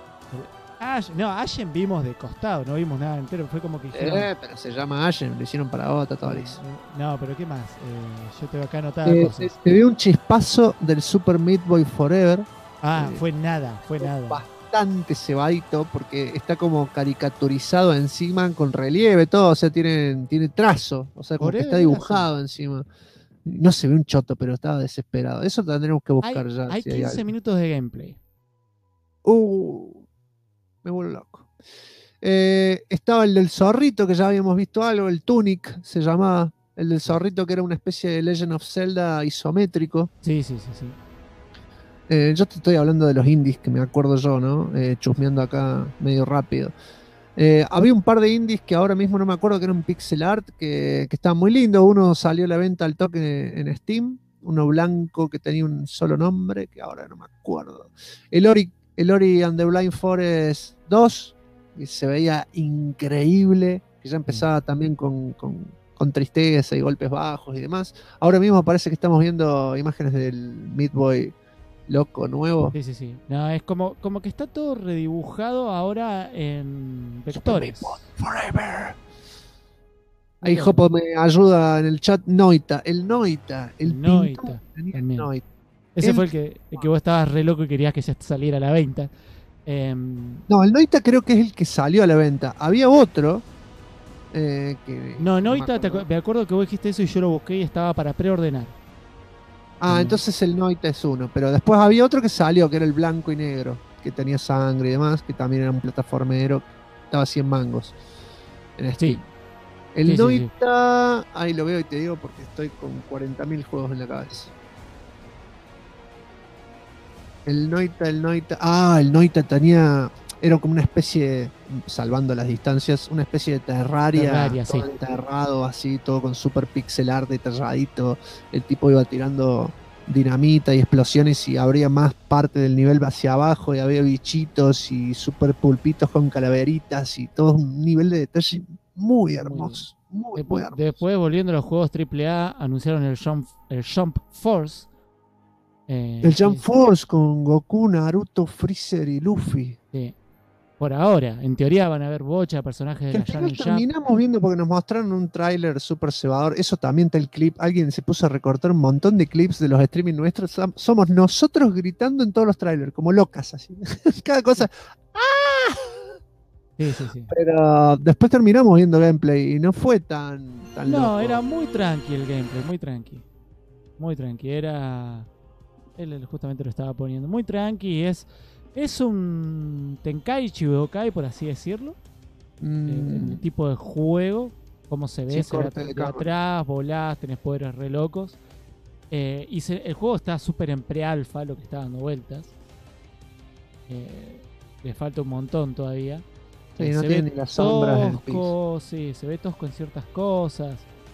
Ashen vimos de costado, no vimos nada entero. Fue como que dijeron...
pero se llama Ashen, lo hicieron para vos, todo listo.
No, pero ¿qué más? Yo tengo acá anotadas cosas.
Te vi un chispazo del Super Meat Boy Forever.
Fue nada.
Bastante cebadito porque está como caricaturizado encima con relieve, todo, o sea, tiene trazo, o sea, como que está dibujado encima. No se ve un choto, pero estaba desesperado. Eso tendremos que buscar ya.
Hay
si
15 minutos de gameplay.
Me vuelvo loco. Estaba el del zorrito, que ya habíamos visto algo, el Tunic se llamaba. El del zorrito, que era una especie de Legend of Zelda isométrico.
Sí.
Yo te estoy hablando de los indies que me acuerdo yo, ¿no? Chusmeando acá medio rápido. Había un par de indies que ahora mismo no me acuerdo, que eran pixel art, que estaban muy lindos. Uno salió a la venta al toque en Steam, uno blanco que tenía un solo nombre, que ahora no me acuerdo. El Ori and the Blind Forest 2, que se veía increíble, que ya empezaba también con tristeza y golpes bajos y demás. Ahora mismo parece que estamos viendo imágenes del Meat Boy loco nuevo.
Sí. No, es como que está todo redibujado ahora en vectores.
Forever. Ahí Jopo me ayuda en el chat. Noita. Noita.
Ese fue el que vos estabas re loco y querías que ya saliera a la venta.
No, el Noita creo que es el que salió a la venta. Había otro que...
No, Noita, me acuerdo que vos dijiste eso y yo lo busqué y estaba para preordenar.
Entonces el Noita es uno. Pero después había otro que salió, que era el blanco y negro, que tenía sangre y demás, que también era un plataformero. Estaba 100 mangos en Steam.
Sí.
El Noita, ahí lo veo y te digo porque estoy con 40.000 juegos en la cabeza. El Noita. El Noita era como una especie, salvando las distancias, una especie de Terraria
sí.
enterrado así, todo con super pixel art detalladito. El tipo iba tirando dinamita y explosiones y abría más parte del nivel hacia abajo y había bichitos y super pulpitos con calaveritas y todo un nivel de detalle muy hermoso. Muy hermoso.
Después, volviendo a los juegos AAA, anunciaron el Jump Force.
El Jump Force con Goku, Naruto, Freezer y Luffy.
Sí. Por ahora, en teoría van a haber bocha de personajes de
Que
la
al final
Shonen Jump.
terminamos viendo porque nos mostraron un tráiler súper cebador. Eso también está el clip. Alguien se puso a recortar un montón de clips de los streaming nuestros. Somos nosotros gritando en todos los trailers, como locas así. Cada cosa.
Sí, sí, sí.
Pero después terminamos viendo gameplay y no fue tan
No,
loco.
era muy tranqui el gameplay, muy tranqui. Muy tranqui, era... Él justamente lo estaba poniendo. Muy tranqui, es un Tenkaichi Budokai, por así decirlo. El tipo de juego, cómo se ve,
Sí,
se ve
corte de
de
cámara.
atrás, volás, tenés poderes re locos. El juego está súper en pre-alfa, lo que está dando vueltas. Le falta un montón todavía.
Sí, no
se
tiene
ve
ni las sombras del
tosco, sí, se ve tosco en ciertas cosas.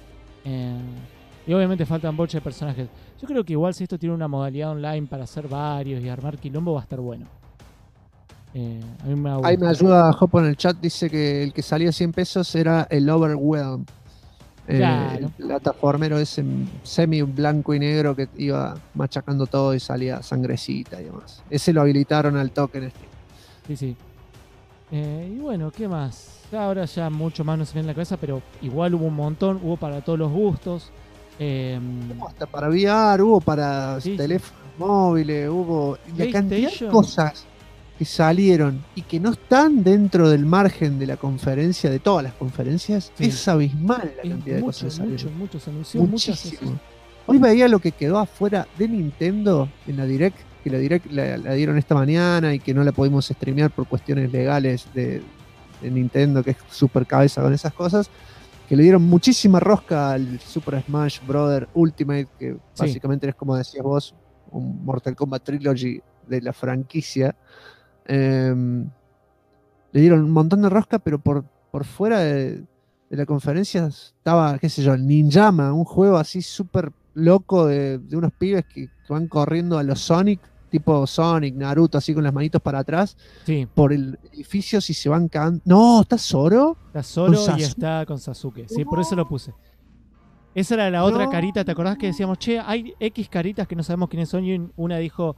Y obviamente faltan bocha de personajes. Yo creo que igual si esto tiene una modalidad online para hacer varios y armar quilombo va a estar bueno. A mí me gusta.
Ahí me ayuda Jopo en el chat, dice que el que salía 100 pesos era el Overwhelm.
Claro.
El plataformero ese semi blanco y negro que iba machacando todo y salía sangrecita y demás. Ese lo habilitaron al toque en Steam.
Sí, sí. Y bueno, ¿qué más? Ahora ya mucho más no se ve en la cabeza, pero igual hubo un montón, hubo para todos los gustos.
Hubo hasta para VR, hubo para
Sí, sí.
teléfonos móviles, hubo la cantidad de
PlayStation.
cosas que salieron y que no están dentro del margen de la conferencia, de todas las conferencias.
Sí.
Es abismal la
Es
cantidad de
mucho,
cosas que salieron.
mucho, se anunció muchas cosas.
Muchísimo. Hoy veía lo que quedó afuera de Nintendo en la Direct, que la Direct la dieron esta mañana y que no la pudimos streamear por cuestiones legales de Nintendo, que es súper cabeza con esas cosas, que le dieron muchísima rosca al Super Smash Bros. Ultimate, que
Sí.
básicamente es como decías vos, un Mortal Kombat Trilogy de la franquicia. Le dieron un montón de rosca, pero por fuera de la conferencia estaba, qué sé yo, el Ninjama, un juego así súper loco de unos pibes que van corriendo a los Sonic, tipo Sonic, Naruto, así con las manitos para atrás,
Sí,
por el edificio si se van cagando. No, ¿está Zoro?
está solo
Con
y
Sasuke.
está con Sasuke. Sí, por eso lo puse. Esa era la otra carita, ¿te acordás que decíamos, che, hay X caritas que no sabemos quiénes son? Y una dijo,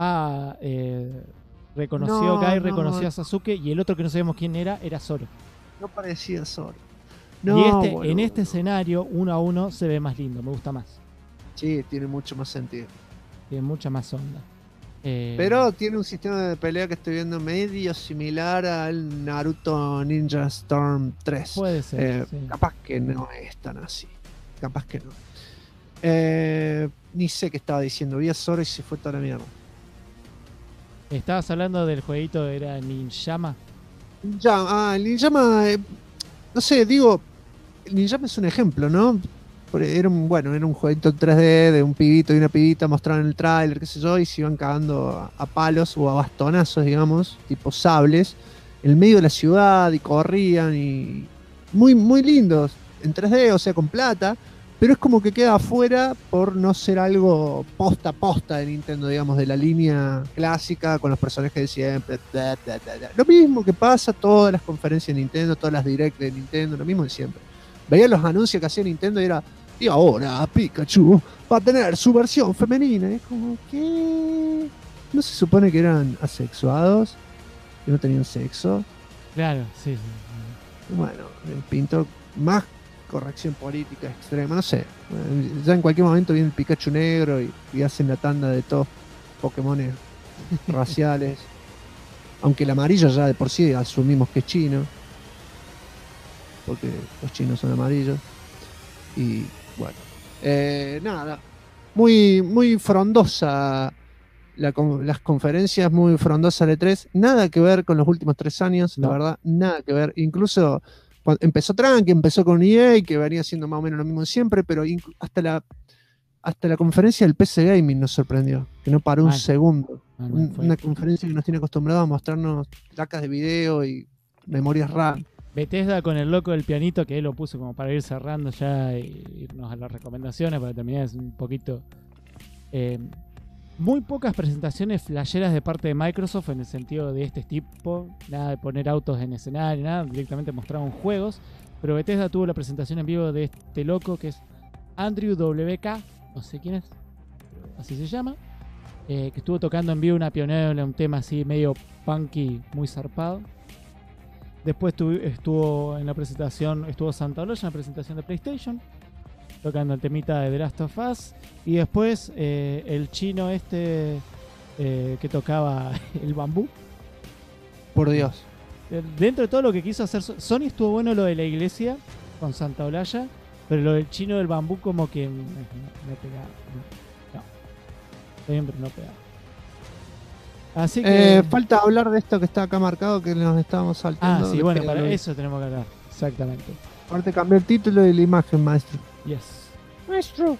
reconoció
No,
Guy,
no.
reconoció a Sasuke, y el otro que no sabíamos quién era Zoro.
No parecía Zoro.
Y
No,
en
boludo.
este escenario, 1 a 1, se ve más lindo, me gusta más.
Sí, tiene mucho más sentido.
Tiene mucha más onda.
Pero tiene un sistema de pelea que estoy viendo medio similar al Naruto Ninja Storm 3.
Puede ser, sí.
Capaz que no es tan así. Capaz que no. Ni sé qué estaba diciendo. Vi a Zoro y se fue toda la mierda.
Estabas hablando del jueguito, era Ninjama.
El Ninjama, no sé, digo, el Ninjama es un ejemplo, ¿no? Era un jueguito en 3D de un pibito y una pibita, mostraron el tráiler, qué sé yo, y se iban cagando a palos o a bastonazos, digamos, tipo sables, en el medio de la ciudad y corrían y muy, muy lindos, en 3D, o sea, con plata, pero es como que queda afuera por no ser algo posta a posta de Nintendo, digamos, de la línea clásica con los personajes de siempre. Lo mismo que pasa todas las conferencias de Nintendo, todas las direct de Nintendo, lo mismo de siempre. Veía los anuncios que hacía Nintendo y era, y ahora Pikachu va a tener su versión femenina. Y es como, ¿qué? ¿No se supone que eran asexuados? ¿Que no tenían sexo?
Claro, sí, sí.
Bueno, pintó más corrección política extrema, no sé. Ya en cualquier momento viene el Pikachu negro y hacen la tanda de todos Pokémones raciales. Aunque el amarillo ya de por sí asumimos que es chino. Porque los chinos son amarillos. Y bueno. Nada. Muy, muy frondosa las conferencias, muy frondosa el E3. Nada que ver con los últimos 3 años, la
No.
verdad. Nada que ver. Incluso empezó tranqui, empezó con EA, que venía haciendo más o menos lo mismo de siempre, pero hasta la conferencia del PC Gaming nos sorprendió, que no paró un
Mal.
segundo.
Mal, fue.
Una conferencia que nos tiene acostumbrados a mostrarnos placas de video y memorias RAM.
Bethesda con el loco del pianito, que él lo puso como para ir cerrando ya e irnos a las recomendaciones para terminar es un poquito. Muy pocas presentaciones flasheras de parte de Microsoft en el sentido de este tipo, nada de poner autos en escenario, nada, directamente mostraron juegos, pero Bethesda tuvo la presentación en vivo de este loco que es Andrew WK, no sé quién es, así se llama, que estuvo tocando en vivo una pionerola, un tema así medio punky, muy zarpado. Después estuvo en la presentación, estuvo Santaolalla en la presentación de PlayStation, tocando el temita de The Last of Us. Y después el chino que tocaba el bambú.
Por Dios.
Dentro de todo lo que quiso hacer Sony, estuvo bueno lo de la iglesia con Santaolalla, pero lo del chino del bambú como que no pegaba. No. Está bien, pero no pegaba. Así que
falta hablar de esto que está acá marcado, que nos estábamos saltando.
sí, bueno, para eso tenemos que hablar. Exactamente.
Aparte cambié el título y la imagen, maestro.
Yes.
Maestro.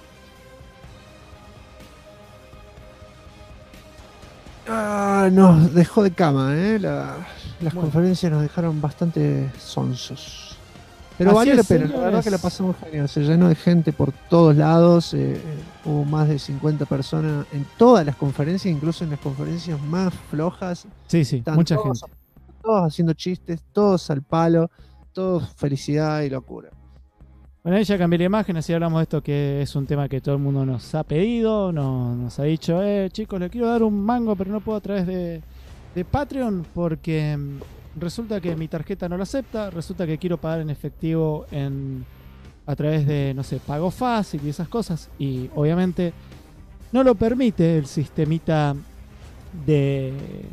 Nos dejó de cama, las conferencias nos dejaron bastante sonsos. Pero valió la pena, la verdad que la pasamos genial. Se llenó de gente por todos lados. Hubo más de 50 personas en todas las conferencias, incluso en las conferencias más flojas.
Sí, mucha gente.
Todos haciendo chistes, todos al palo, todos felicidad y locura.
Bueno, ahí ya cambié la imagen, así hablamos de esto, que es un tema que todo el mundo nos ha pedido, nos ha dicho, chicos, le quiero dar un mango, pero no puedo a través de Patreon porque resulta que mi tarjeta no lo acepta, resulta que quiero pagar en efectivo a través de, no sé, pago fácil y esas cosas, y obviamente no lo permite el sistemita de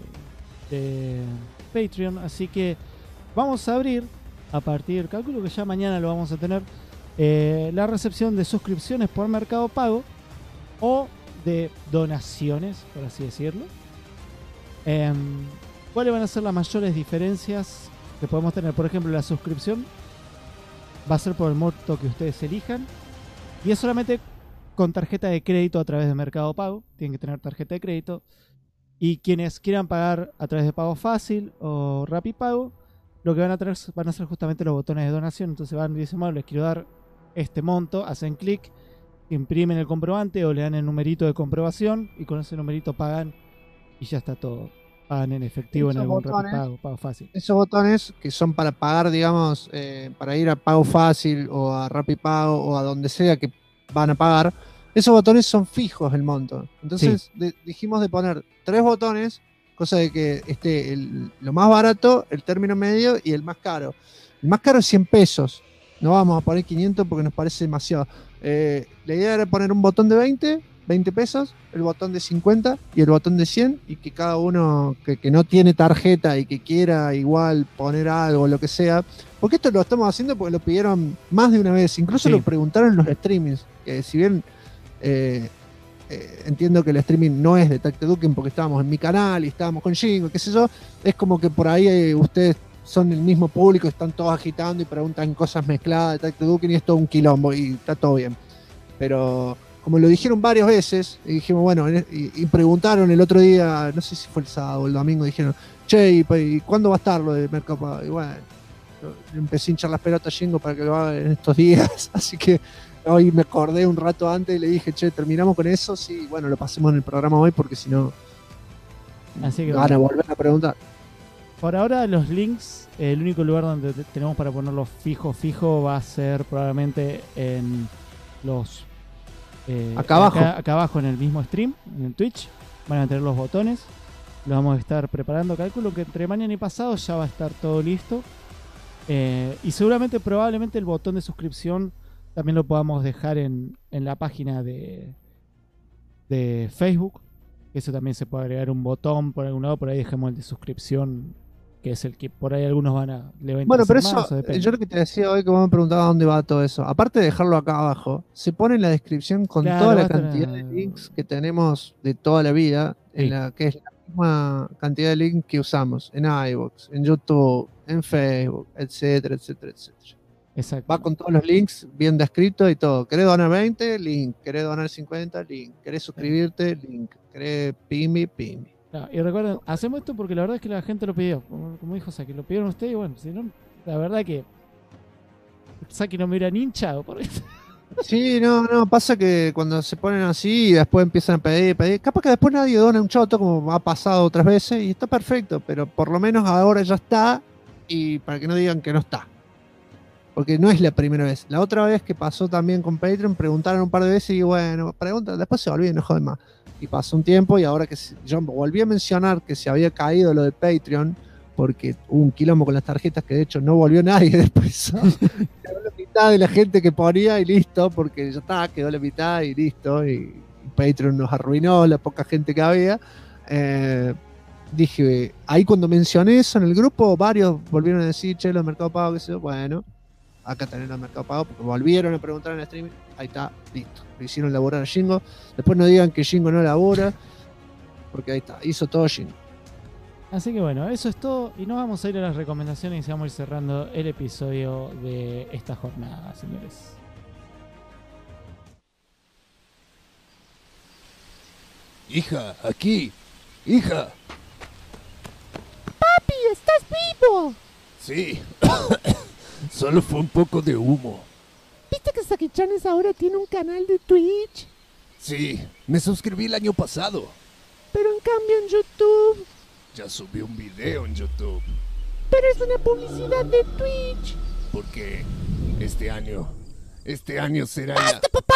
Patreon, así que vamos a abrir, a partir, calculo que ya mañana lo vamos a tener, la recepción de suscripciones por Mercado Pago o de donaciones, por así decirlo. ¿Cuáles van a ser las mayores diferencias que podemos tener? Por ejemplo, la suscripción va a ser por el monto que ustedes elijan y es solamente con tarjeta de crédito a través de Mercado Pago. Tienen que tener tarjeta de crédito, y quienes quieran pagar a través de Pago Fácil o Rapipago, lo que van a tener van a ser justamente los botones de donación. Entonces van y dicen, bueno, les quiero dar este monto, hacen clic, imprimen el comprobante o le dan el numerito de comprobación y con ese numerito pagan y ya está todo. Pagan en efectivo en algún Rapipago, Pago Fácil.
Esos botones que son para pagar, digamos, para ir a Pago Fácil o a Rapipago o a donde sea que van a pagar, esos botones son fijos el monto. Entonces dijimos de poner 3 botones, cosa de que esté lo más barato, el término medio y el más caro. El más caro es 100 pesos. No vamos a poner 500 porque nos parece demasiado. La idea era poner un botón de 20 pesos, el botón de 50 y el botón de 100, y que cada uno que no tiene tarjeta y que quiera igual poner algo, lo que sea, porque esto lo estamos haciendo porque lo pidieron más de una vez, incluso lo preguntaron en los streamings, que si bien entiendo que el streaming no es de Tacte Duken porque estábamos en mi canal y estábamos con Jingo, qué sé yo, es como que por ahí ustedes son el mismo público, están todos agitando y preguntan cosas mezcladas de Tacte Duken y es todo un quilombo y está todo bien. Pero como lo dijeron varias veces, y dijimos, bueno, y preguntaron el otro día, no sé si fue el sábado o el domingo, dijeron, che, ¿y cuándo va a estar lo de Mercado Pago? Y bueno, yo empecé a hinchar las pelotas a Jingo para que lo haga en estos días, así que hoy me acordé un rato antes y le dije, che, terminamos con eso, sí, bueno, lo pasemos en el programa hoy porque si no
así que
van a volver a preguntar.
Por ahora los links, el único lugar donde tenemos para ponerlo fijo va a ser probablemente en los
acá abajo.
Acá abajo en el mismo stream, en el Twitch, van a tener los botones, los vamos a estar preparando, calculo que entre mañana y pasado ya va a estar todo listo, y seguramente probablemente el botón de suscripción también lo podamos dejar en la página de Facebook. Eso también se puede agregar un botón por algún lado, por ahí dejemos el de suscripción, que es el que por ahí algunos le va a interesar.
Bueno, pero
más,
eso, yo lo que te decía hoy, como me preguntaba dónde va todo eso, aparte de dejarlo acá abajo, se pone en la descripción con toda la cantidad de links que tenemos de toda la vida, en la que es la misma cantidad de links que usamos en iVoox, en YouTube, en Facebook, etcétera, etcétera, etcétera.
Exacto.
Va con todos los links bien descritos y todo. ¿Querés donar 20? Link. ¿Querés donar 50? Link. ¿Querés suscribirte? Link. ¿Querés pimi?
Claro, y recuerden, hacemos esto porque la verdad es que la gente lo pidió. Como dijo Saki, lo pidieron ustedes y bueno, si no, la verdad que Saki no me hubiera ni hinchado por eso.
Sí, no, pasa que cuando se ponen así y después empiezan a pedir, capaz que después nadie dona un choto como ha pasado otras veces y está perfecto, pero por lo menos ahora ya está, y para que no digan que no está. Porque no es la primera vez. La otra vez que pasó también con Patreon, preguntaron un par de veces y bueno, preguntan, después se olviden, no joden más. Y pasó un tiempo y ahora que yo volví a mencionar que se había caído lo de Patreon, porque hubo un quilombo con las tarjetas que de hecho no volvió nadie después. Quedó la mitad de la gente que ponía y listo, porque ya está, quedó la mitad y listo. Y Patreon nos arruinó la poca gente que había. Dije, ahí cuando mencioné eso en el grupo, varios volvieron a decir, che, los Mercado Pago, qué sé yo. Bueno, acá tenés los Mercado Pago, porque volvieron a preguntar en el streaming. Ahí está, listo. Le hicieron laburar a Jingo. Después no digan que Jingo no labura, porque ahí está, hizo todo Jingo.
Así que bueno, eso es todo. Y nos vamos a ir a las recomendaciones y vamos a ir cerrando el episodio de esta jornada, señores.
Hija, aquí. Hija.
¡Papi, estás vivo!
Sí. Solo fue un poco de humo.
¿Viste que Saki-Chanes ahora tiene un canal de Twitch?
Sí, me suscribí el año pasado.
Pero en cambio en YouTube...
Ya subí un video en YouTube.
Pero es una publicidad de Twitch.
Porque este año será
¡Basta, papá!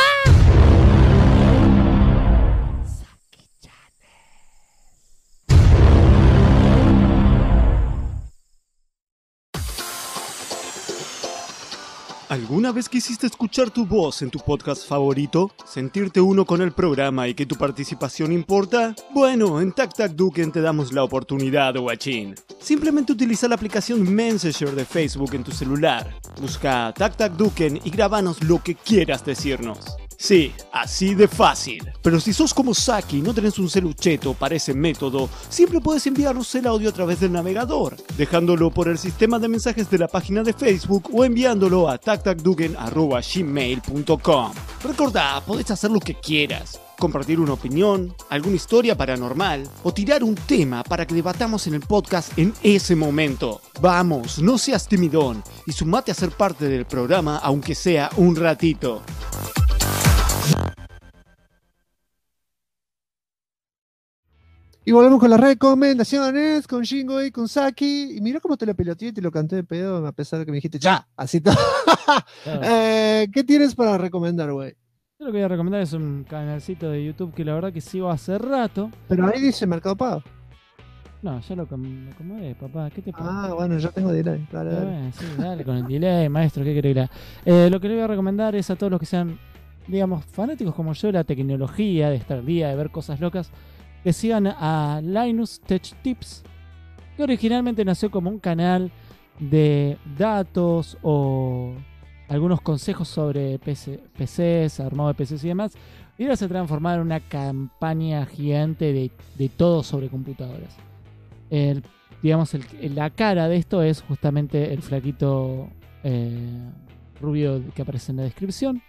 ¿Alguna vez quisiste escuchar tu voz en tu podcast favorito? ¿Sentirte uno con el programa y que tu participación importa? Bueno, en TacTacDuken te damos la oportunidad, guachín. Simplemente utiliza la aplicación Messenger de Facebook en tu celular. Busca TacTacDuken y grábanos lo que quieras decirnos. Sí, así de fácil. Pero si sos como Saki y no tenés un celucheto para ese método, siempre puedes enviarnos el audio a través del navegador, dejándolo por el sistema de mensajes de la página de Facebook o enviándolo a tactacduken@gmail.com. Recordá, podés hacer lo que quieras. Compartir una opinión, alguna historia paranormal o tirar un tema para que debatamos en el podcast en ese momento. Vamos, no seas timidón y sumate a ser parte del programa aunque sea un ratito.
Y volvemos con las recomendaciones, con Jingo y con Saki. Y mira cómo te lo peloteé y te lo canté de pedo, a pesar de que me dijiste, ya, así todo. ¿Qué tienes para recomendar, güey?
Yo lo que voy a recomendar es un canalcito de YouTube que la verdad que sigo hace rato.
Pero ahí dice Mercado Pago.
No, ya lo acomodé, papá. ¿Qué te pasa?
Ah, bueno, yo tengo delay. Dale, dale.
Bueno, sí, dale con el delay, maestro, ¿qué querés? Lo que le voy a recomendar es a todos los que sean, digamos, fanáticos como yo de la tecnología, de estar al día, de ver cosas locas, que sigan a Linus Tech Tips, que originalmente nació como un canal de datos o algunos consejos sobre PCs, armado de PCs y demás, y ahora se transformó en una campaña gigante de todo sobre computadoras. La cara de esto es justamente el flaquito rubio que aparece en la descripción.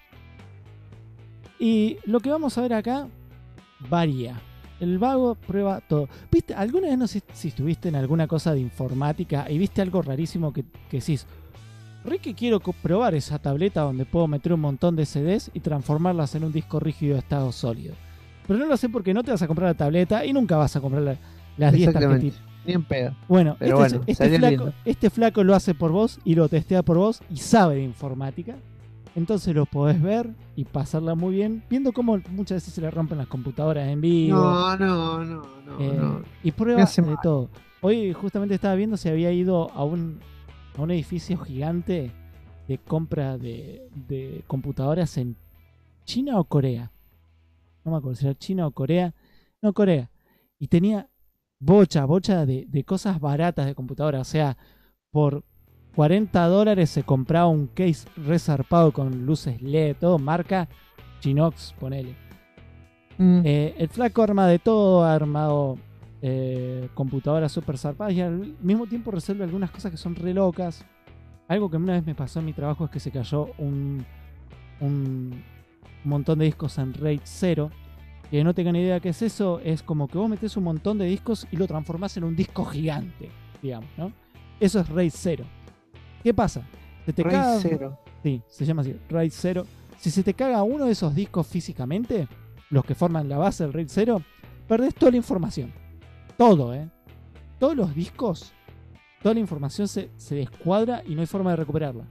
Y lo que vamos a ver acá varía. El vago prueba todo. ¿Viste? ¿Alguna vez, no sé si estuviste en alguna cosa de informática y viste algo rarísimo que decís, que quiero probar esa tableta donde puedo meter un montón de CDs y transformarlas en un disco rígido de estado sólido? Pero no lo sé porque no te vas a comprar la tableta y nunca vas a comprar las 10 tarjetitas.
Ni en pedo.
Bueno,
pero
este flaco lo hace por vos y lo testea por vos y sabe de informática. Entonces lo podés ver y pasarla muy bien, viendo cómo muchas veces se le rompen las computadoras en vivo.
No.
Y prueba de todo. Hoy justamente estaba viendo si había ido a un edificio gigante de compra de computadoras en China o Corea. No me acuerdo si era China o Corea. No, Corea. Y tenía bocha de cosas baratas de computadoras. O sea, por $40 se compraba un case resarpado con luces LED, todo marca Chinox, ponele. El flaco arma de todo, ha armado computadoras super zarpadas y al mismo tiempo resuelve algunas cosas que son re locas. Algo que una vez me pasó en mi trabajo es que se cayó un montón de discos en RAID 0. Que no tengan idea qué es eso, es como que vos metés un montón de discos y lo transformás en un disco gigante, digamos, ¿no? Eso es RAID 0. ¿Qué pasa? Se te caga...
RAID 0.
Sí, se llama así, RAID 0. Si se te caga uno de esos discos físicamente, los que forman la base del RAID 0, perdés toda la información. Todo, Todos los discos, toda la información se descuadra y no hay forma de recuperarla.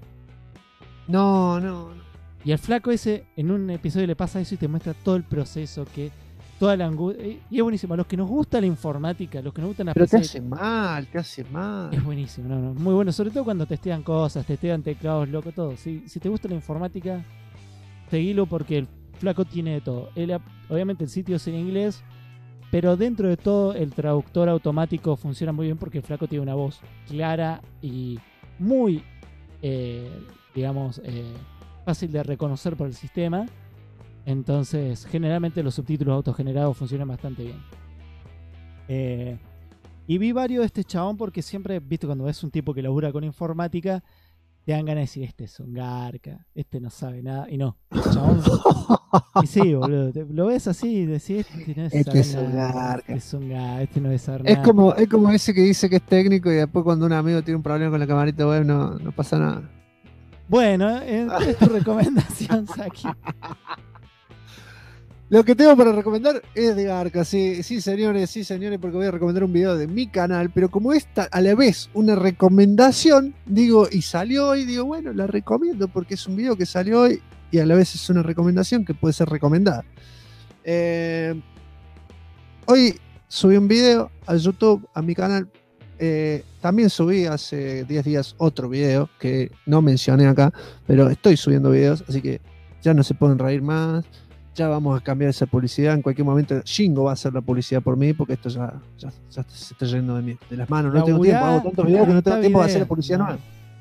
No.
Y al flaco ese, en un episodio le pasa eso y te muestra todo el proceso, que toda la angustia. Y es buenísimo. A los que nos gusta la informática, los que nos gustan las
Pero te
PC,
hace mal, te hace mal.
es buenísimo, no, muy bueno. Sobre todo cuando testean cosas, testean teclados, loco, todo. Si te gusta la informática, seguilo porque el flaco tiene de todo. Obviamente el sitio es en inglés, pero dentro de todo el traductor automático funciona muy bien porque el flaco tiene una voz clara y muy, fácil de reconocer por el sistema. Entonces, generalmente los subtítulos autogenerados funcionan bastante bien. Y vi varios de este chabón porque siempre, viste, cuando ves un tipo que labura con informática, te dan ganas de decir, este es un garca, este no sabe nada. Y no, el chabón... y sí, boludo, lo ves así y decís, este no es un garca. Este no es saber nada.
Es como ese que dice que es técnico y después cuando un amigo tiene un problema con la camarita web no pasa nada.
Bueno, es tu recomendación, Saki.
Lo que tengo para recomendar es de Garca, sí señores, porque voy a recomendar un video de mi canal, pero como esta a la vez una recomendación, digo, y salió hoy, digo, bueno, la recomiendo porque es un video que salió hoy y a la vez es una recomendación que puede ser recomendada. Hoy subí un video a YouTube, a mi canal, también subí hace 10 días otro video que no mencioné acá, pero estoy subiendo videos, así que ya no se pueden reír más. Ya vamos a cambiar esa publicidad. En cualquier momento Shingo va a hacer la publicidad por mí porque esto ya se está yendo de las manos. No tengo tiempo, hago tantos videos que no tengo tiempo de hacer la publicidad nueva.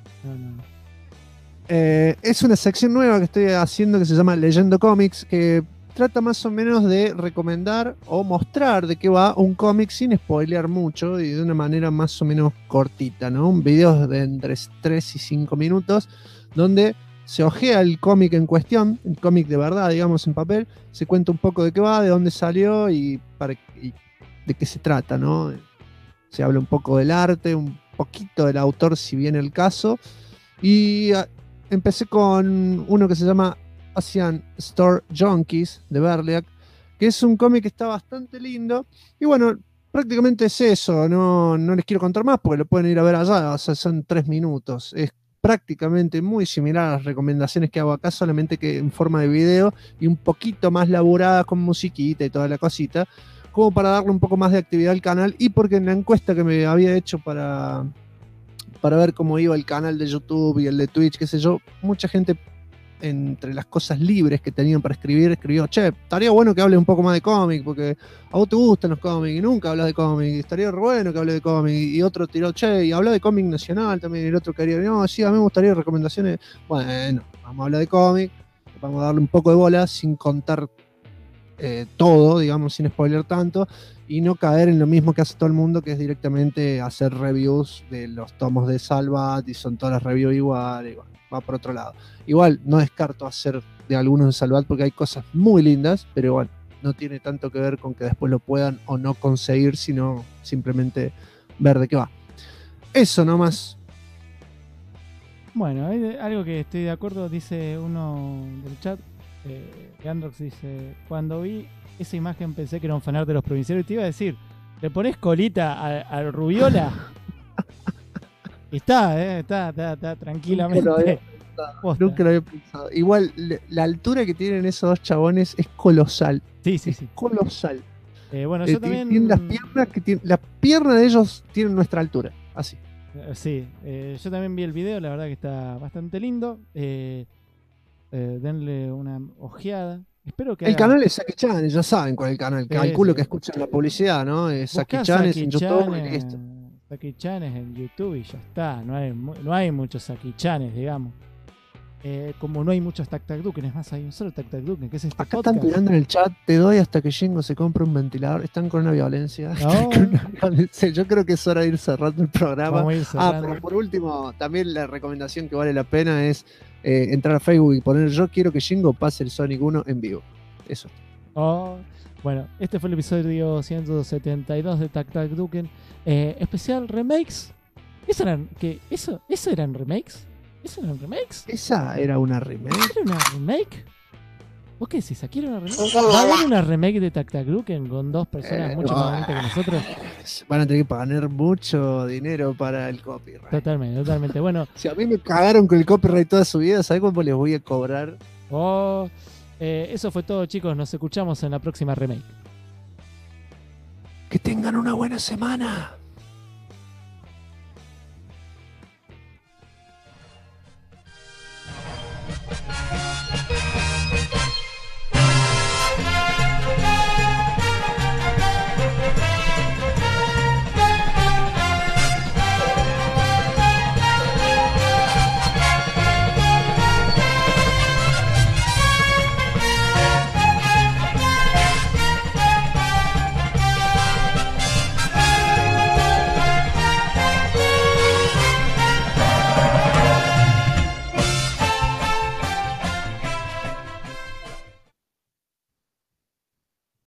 Es una sección nueva que estoy haciendo que se llama Leyendo Comics, que trata más o menos de recomendar o mostrar de qué va un cómic sin spoilear mucho y de una manera más o menos cortita, ¿no? Un video de entre 3 y 5 minutos donde se ojea el cómic en cuestión, el cómic de verdad, digamos, en papel, se cuenta un poco de qué va, de dónde salió y de qué se trata, ¿no? Se habla un poco del arte, un poquito del autor, si viene el caso. Y empecé con uno que se llama Asian Store Junkies, de Berliak, que es un cómic que está bastante lindo. Y bueno, prácticamente es eso, no les quiero contar más porque lo pueden ir a ver allá, o sea, son 3 minutos. Es prácticamente muy similar a las recomendaciones que hago acá, solamente que en forma de video y un poquito más laburada con musiquita y toda la cosita, como para darle un poco más de actividad al canal y porque en la encuesta que me había hecho para ver cómo iba el canal de YouTube y el de Twitch, qué sé yo, mucha gente entre las cosas libres que tenían para escribir, escribió, che, estaría bueno que hable un poco más de cómic, porque a vos te gustan los cómics y nunca hablas de cómic, estaría re bueno que hable de cómic, y otro tiró, che, y habla de cómic nacional también, y el otro quería, no, sí, a mí me gustaría recomendaciones, bueno, vamos a hablar de cómic, vamos a darle un poco de bola sin contar todo, digamos, sin spoiler tanto, y no caer en lo mismo que hace todo el mundo, que es directamente hacer reviews de los tomos de Salvat, y son todas las reviews igual, va por otro lado. Igual no descarto hacer de algunos de Salvat porque hay cosas muy lindas, pero bueno, no tiene tanto que ver con que después lo puedan o no conseguir, sino simplemente ver de qué va. Eso nomás.
Bueno, hay algo que estoy de acuerdo, dice uno del chat, Gandrox dice, cuando vi esa imagen pensé que era un fanart de los provinciales y te iba a decir, ¿le pones colita al Rubiola? Está tranquilamente.
Nunca lo había pensado. Igual, la altura que tienen esos dos chabones es colosal.
Sí.
Colosal.
Bueno, yo también...
Tienen las piernas de ellos tienen nuestra altura. Así.
Sí, yo también vi el video, la verdad que está bastante lindo. Denle una ojeada. Espero que
el canal es Saki Chan, ya saben cuál es el canal. Calculo que escuchan la publicidad, ¿no? Saki Chan es en YouTube y listo.
Saki Chanes en YouTube y ya está. No hay muchos Saki Chanes, digamos. Como no hay muchos Tac Tac Duken, es más, hay un solo Tac Tac Duken, que es este
acá
podcast.
Están tirando en el chat, te doy hasta que Shingo se compre un ventilador. Están con una violencia.
No.
Yo creo que es hora de ir cerrando el programa.
Vamos a ir cerrando.
Pero por último, también la recomendación que vale la pena es entrar a Facebook y poner yo quiero que Shingo pase el Sonic 1 en vivo. Eso.
Bueno, este fue el episodio 172 de Tac Tac Duken. Especial remakes. ¿Eso eran remakes? ¿Eso eran remakes?
¿Esa era una remake?
¿Era una remake? ¿Vos qué decís? ¿Aquí era una remake? ¿Va a haber una remake de Tac Tac Duken con 2 personas mucho más bonitas que nosotros?
Van a tener que pagar mucho dinero para el copyright.
Totalmente. Bueno,
si a mí me cagaron con el copyright toda su vida, ¿sabés cómo les voy a cobrar?
Eso fue todo, chicos. Nos escuchamos en la próxima remake.
Que tengan una buena semana.